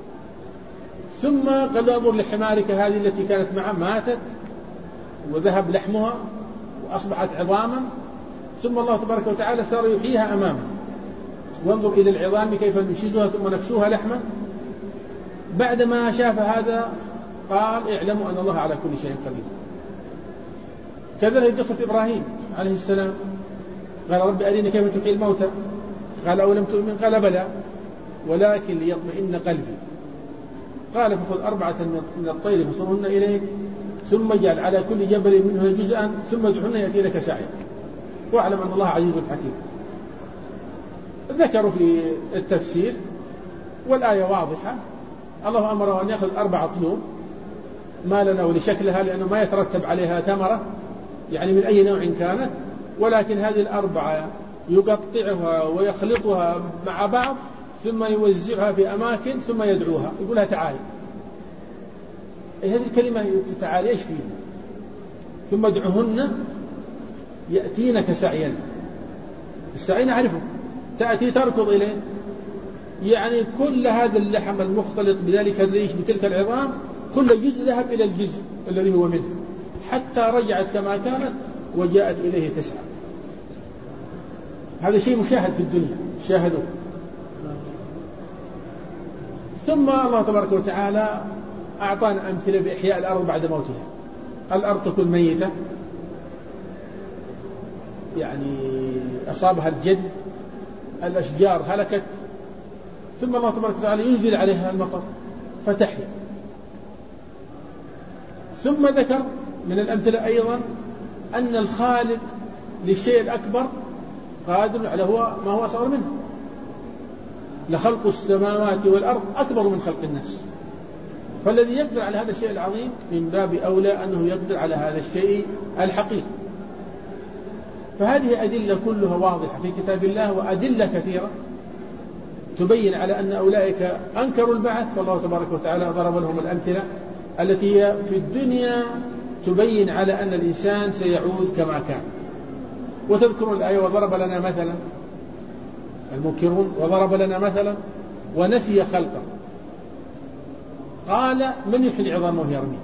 ثم قال انظر لحمارك هذه التي كانت معه ماتت وذهب لحمها وأصبحت عظاما، ثم الله تبارك وتعالى صار يحييها أمامه، وانظر إلى العظام كيف ننشزها ثم نكسوها لحما. بعدما شاف هذا قال اعلموا أن الله على كل شيء قدير. كذلك قصة إبراهيم عليه السلام، قال رب أريني كيف تحيي الموتى، قال أولم تؤمن، قال بلى ولكن ليطمئن قلبي. قال فخذ 4 من الطير فصرهن إليك ثم اجعل على كل جبل منهن جزءا ثم ادعهن يأتي لك سعيا واعلم أن الله عزيز حكيم. ذكروا في التفسير والآية واضحة. الله أمره أن يأخذ 4 طنوب ما لنا ولشكلها، لأنه ما يترتب عليها ثمرة يعني من أي نوع كانت، ولكن هذه 4 يقطعها ويخلطها مع بعض ثم يوزعها في أماكن ثم يدعوها يقولها تعالي. هذه الكلمة تعالي إيش فيها؟ ثم ادعوهن يأتينك سعيا. السعي نعرفه، تأتي تركض إليه، يعني كل هذا اللحم المختلط بذلك الريش بتلك العظام كل جزء ذهب إلى الجزء الذي هو منه حتى رجعت كما كانت وجاءت إليه تسعى. هذا شيء مشاهد في الدنيا، شاهدوه. ثم الله تبارك وتعالى أعطانا أمثلة بإحياء الأرض بعد موتها. الأرض تكون ميتة، يعني أصابها الجد، الأشجار هلكت، ثم الله تبارك وتعالى ينزل عليها المطر فتحيا. ثم ذكر من الأمثلة أيضا أن الخالق للشيء الأكبر قادر على ما هو أصغر منه. لخلق السماوات والأرض أكبر من خلق الناس، فالذي يقدر على هذا الشيء العظيم من باب أولى أنه يقدر على هذا الشيء الحقيقي. فهذه أدلة كلها واضحة في كتاب الله، وأدلة كثيرة تبين على أن أولئك أنكروا البعث، فالله تبارك وتعالى ضرب لهم الأمثلة التي هي في الدنيا تبين على أن الإنسان سيعود كما كان. وتذكرون الآية وضرب لنا مثلا المنكرون، وضرب لنا مثلا ونسي خلقه قال من يحيي العظام وهي رميم.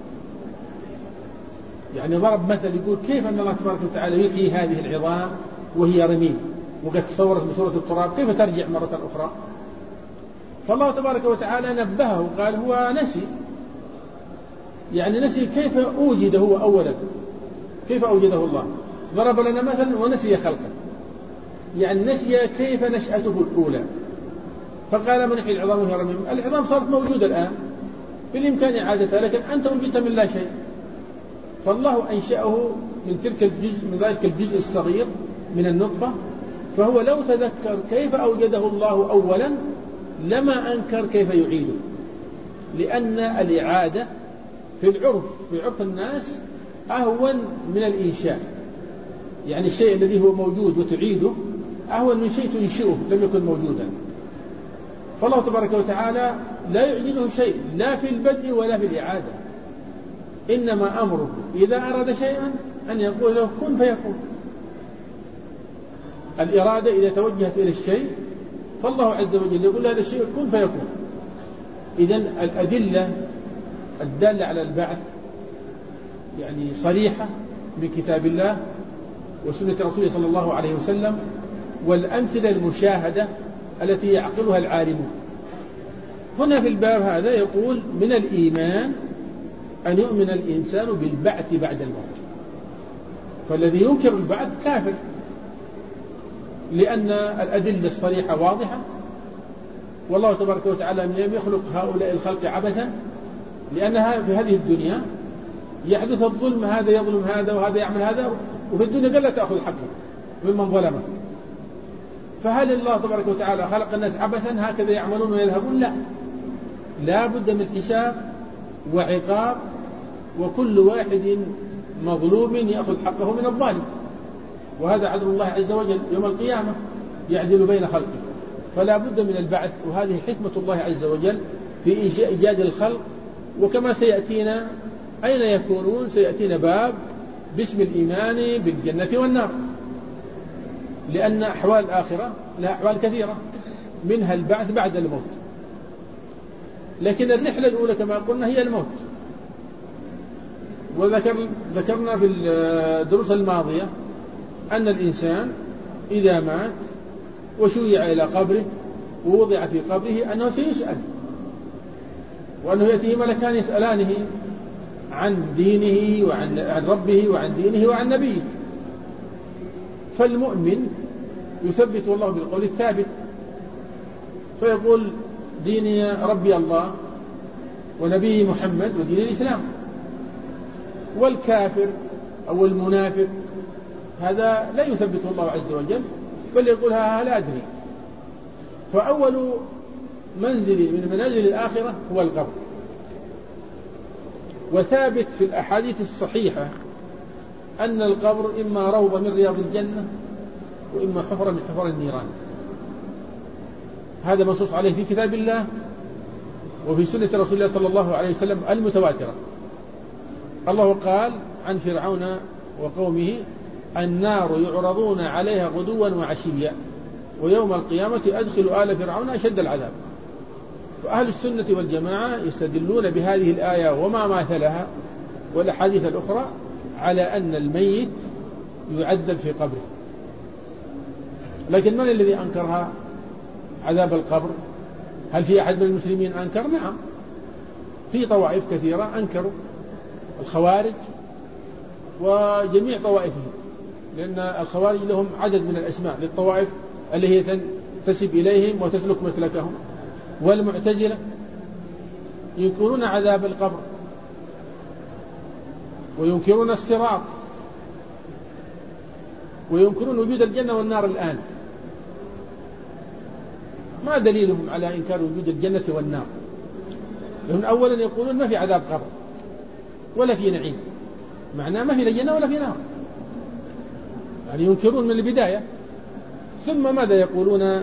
يعني ضرب مثل يقول كيف أن الله تبارك وتعالى يحيي هذه العظام وهي رميم وقد تصورت بصورة التراب، كيف ترجع مرة أخرى؟ فالله تبارك وتعالى نبهه قال هو نسي، يعني نسي كيف أوجد هو أولا، كيف أوجده الله. ضرب لنا مثلا ونسي خلقه، يعني نسي كيف نشأته الأولى. فقال من يحيي العظام وهي رميم. العظام صارت موجودة الآن بالإمكان إعادتها، لكن أنت وجدت من لا شيء. فالله أنشأه من ذلك الجزء الصغير من النطفة، فهو لو تذكر كيف أوجده الله أولا لما أنكر كيف يعيده، لأن الإعادة في عرف الناس أهون من الإنشاء. يعني الشيء الذي هو موجود وتعيده أهون من شيء تنشئه لم يكن موجودا. فالله تبارك وتعالى لا يعجزه شيء لا في البدء ولا في الإعادة، إنما أمره إذا أراد شيئا أن يقول له كن فيكون. الإرادة إذا توجهت إلى الشيء فالله عز وجل يقول هذا الشيء كن فيكون. إذن الأدلة الدالة على البعث يعني صريحة من كتاب الله وسنة رسوله صلى الله عليه وسلم، والأمثلة المشاهدة التي يعقلها العالمون. هنا في الباب هذا يقول من الإيمان أن يؤمن الإنسان بالبعث بعد الموت. فالذي ينكر البعث كافر، لأن الأدلة الصريحة واضحة، والله تبارك وتعالى لم يخلق هؤلاء الخلق عبثا، لأنها في هذه الدنيا يحدث الظلم، هذا يظلم هذا وهذا يعمل هذا، وفي الدنيا قال لا تأخذ حقه ممن ظلمه. فهل الله تبارك وتعالى خلق الناس عبثا هكذا يعملون ويذهبون؟ لا بد من حساب وعقاب، وكل واحد مظلوم يأخذ حقه من الظالم، وهذا عدل الله عز وجل يوم القيامة يعدل بين خلقه. فلا بد من البعث، وهذه حكمة الله عز وجل في إيجاد الخلق. وكما سيأتينا أين يكونون؟ سيأتينا باب باسم الإيمان بالجنة والنار، لأن أحوال الآخرة لها أحوال كثيرة منها البعث بعد الموت، لكن الرحلة الأولى كما قلنا هي الموت. وذكرنا في الدروس الماضية أن الإنسان إذا مات وشيع إلى قبره ووضع في قبره أنه سيسأل، وأنه يأتيه ملكان يسألانه عن دينه وعن ربه وعن دينه وعن نبيه. فالمؤمن يثبت الله بالقول الثابت فيقول ديني ربي الله ونبي محمد ودين الإسلام. والكافر أو المنافق هذا لا يثبته الله عز وجل، بل يقول ها لا أدري. فأول منزل من منازل الآخرة هو القبر. وثابت في الأحاديث الصحيحة أن القبر إما روضة من رياض الجنة وإما حفرة من حفر النيران. هذا منصوص عليه في كتاب الله وفي سنة رسول الله صلى الله عليه وسلم المتواترة. الله قال عن فرعون وقومه: النار يعرضون عليها غدوا وعشيا ويوم القيامة أدخلوا آل فرعون أشد العذاب. فأهل السنة والجماعة يستدلون بهذه الآية وما ماثلها والأحاديث الأخرى على أن الميت يعذب في قبره. لكن من الذي أنكرها عذاب القبر؟ هل في أحد من المسلمين أنكر؟ نعم، في طوائف كثيرة أنكروا، الخوارج وجميع طوائفهم، لأن الخوارج لهم عدد من الأسماء للطوائف اللي هي تنتسب إليهم وتسلك مسلكهم. والمعتزلة ينكرون عذاب القبر وينكرون الصراط وينكرون وجود الجنة والنار الآن. ما دليلهم على إنكار وجود الجنة والنار؟ لأن أولا يقولون ما في عذاب قبر ولا في نعيم، معناه ما في لا جنة ولا في نار، يعني ينكرون من البداية. ثم ماذا يقولون؟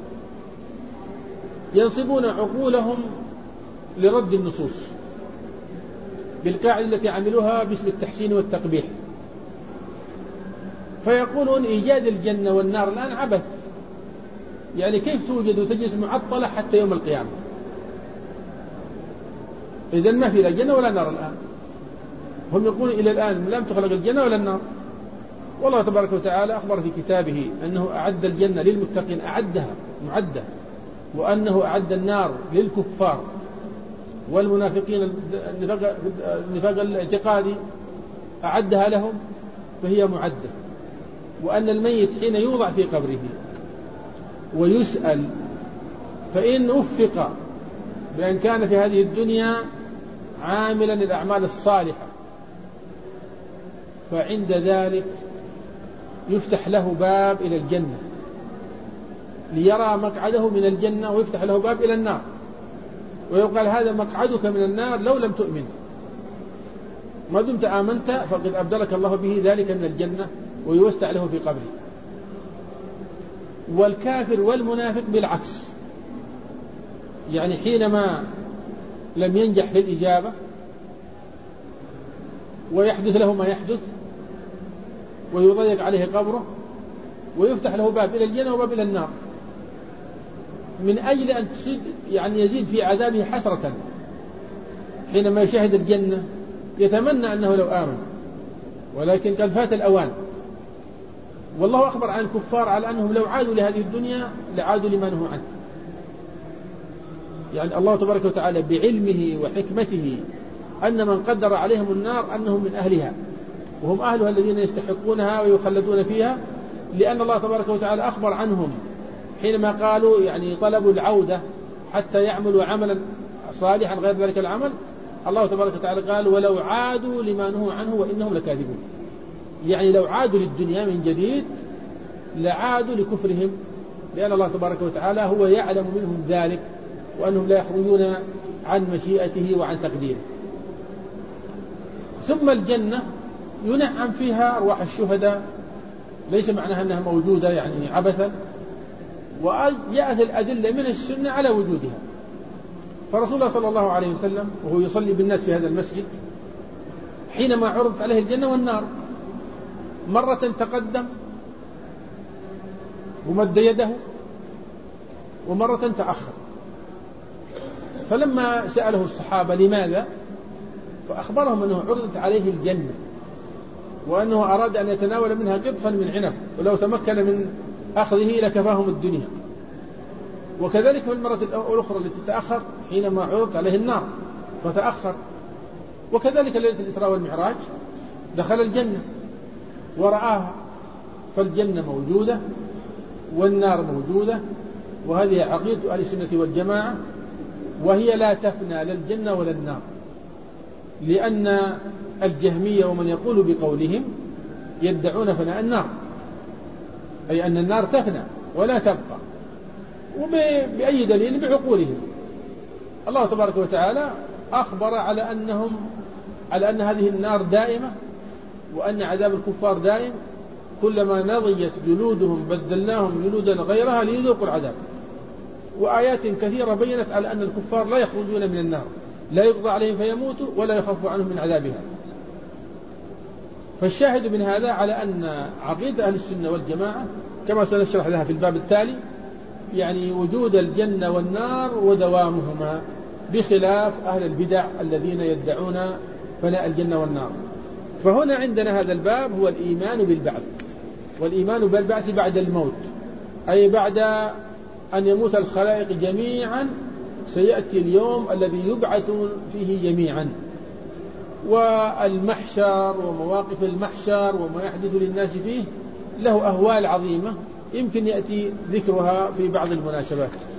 ينصبون عقولهم لرد النصوص بالقاعدة التي عملوها باسم التحسين والتقبيح، فيقولون إيجاد الجنة والنار الآن عبث، يعني كيف توجد وتجلس معطلة حتى يوم القيامة؟ إذن ما في لا جنة ولا نار الآن. هم يقولون إلى الآن لم تخلق الجنة ولا النار. والله تبارك وتعالى أخبر في كتابه أنه أعد الجنة للمتقين، أعدها معدة، وأنه أعد النار للكفار والمنافقين النفاق الاعتقادي أعدها لهم فهي معدة. وأن الميت حين يوضع في قبره ويسأل فإن وفق بأن كان في هذه الدنيا عاملا للأعمال الصالحة فعند ذلك يفتح له باب إلى الجنة ليرى مقعده من الجنة، ويفتح له باب إلى النار ويقال هذا مقعدك من النار لو لم تؤمن، ما دمت آمنت فقد أبدلك الله به ذلك من الجنة، ويوسع له في قبره. والكافر والمنافق بالعكس، يعني حينما لم ينجح في الإجابة ويحدث له ما يحدث ويضيق عليه قبره ويفتح له باب إلى الجنة وباب إلى النار من أجل أن يعني يزيد في عذابه حسرة. حينما يشاهد الجنة يتمنى أنه لو آمن، ولكن قد فات الأوان. والله أخبر عن الكفار على أنهم لو عادوا لهذه الدنيا لعادوا لما نهوا عنه. يعني الله تبارك وتعالى بعلمه وحكمته أن من قدر عليهم النار أنهم من أهلها وهم أهلها الذين يستحقونها ويخلدون فيها، لأن الله تبارك وتعالى أخبر عنهم حينما قالوا يعني طلبوا العودة حتى يعملوا عملا صالحا غير ذلك العمل. الله تبارك وتعالى قال ولو عادوا لما نهوا عنه وإنهم لكاذبون، يعني لو عادوا للدنيا من جديد لعادوا لكفرهم، لأن الله تبارك وتعالى هو يعلم منهم ذلك وأنهم لا يخرجون عن مشيئته وعن تقديره. ثم الجنة ينعم فيها أرواح الشهداء، ليس معناها أنها موجودة يعني عبثا، وجاءت الأدلة من السنة على وجودها. فرسول الله صلى الله عليه وسلم وهو يصلي بالناس في هذا المسجد حينما عرضت عليه الجنة والنار مرة تقدم ومد يده ومرة تأخر، فلما سأله الصحابة لماذا فأخبرهم أنه عرضت عليه الجنة وأنه أراد أن يتناول منها قطفا من عنب ولو تمكن من أخذه لكفاهم الدنيا. وكذلك في المرة الأخرى التي تأخر حينما عرضت عليه النار فتأخر. وكذلك ليلة الإسراء والمعراج دخل الجنة ورآها، فالجنة موجودة والنار موجودة، وهذه عقيدة أهل السنة والجماعة، وهي لا تفنى لا الجنة ولا النار، لأن الجهمية ومن يقول بقولهم يدعون فناء النار، أي أن النار تفنى ولا تبقى، وبأي دليل؟ بعقولهم. الله تبارك وتعالى أخبر على أن هذه النار دائمة، وأن عذاب الكفار دائم، كلما نضجت جلودهم بدلناهم جلودا غيرها ليذوقوا العذاب. وآيات كثيرة بينت على أن الكفار لا يخرجون من النار، لا يقضى عليهم فيموتوا ولا يخف عنهم من عذابها. فالشاهد من هذا على أن عقيدة أهل السنة والجماعة كما سنشرح لها في الباب التالي يعني وجود الجنة والنار ودوامهما، بخلاف أهل البدع الذين يدعون فناء الجنة والنار. فهنا عندنا هذا الباب هو الإيمان بالبعث، والإيمان بالبعث بعد الموت، أي بعد أن يموت الخلائق جميعا سيأتي اليوم الذي يبعث فيه جميعا، والمحشر ومواقف المحشر وما يحدث للناس فيه له أهوال عظيمة يمكن يأتي ذكرها في بعض المناسبات.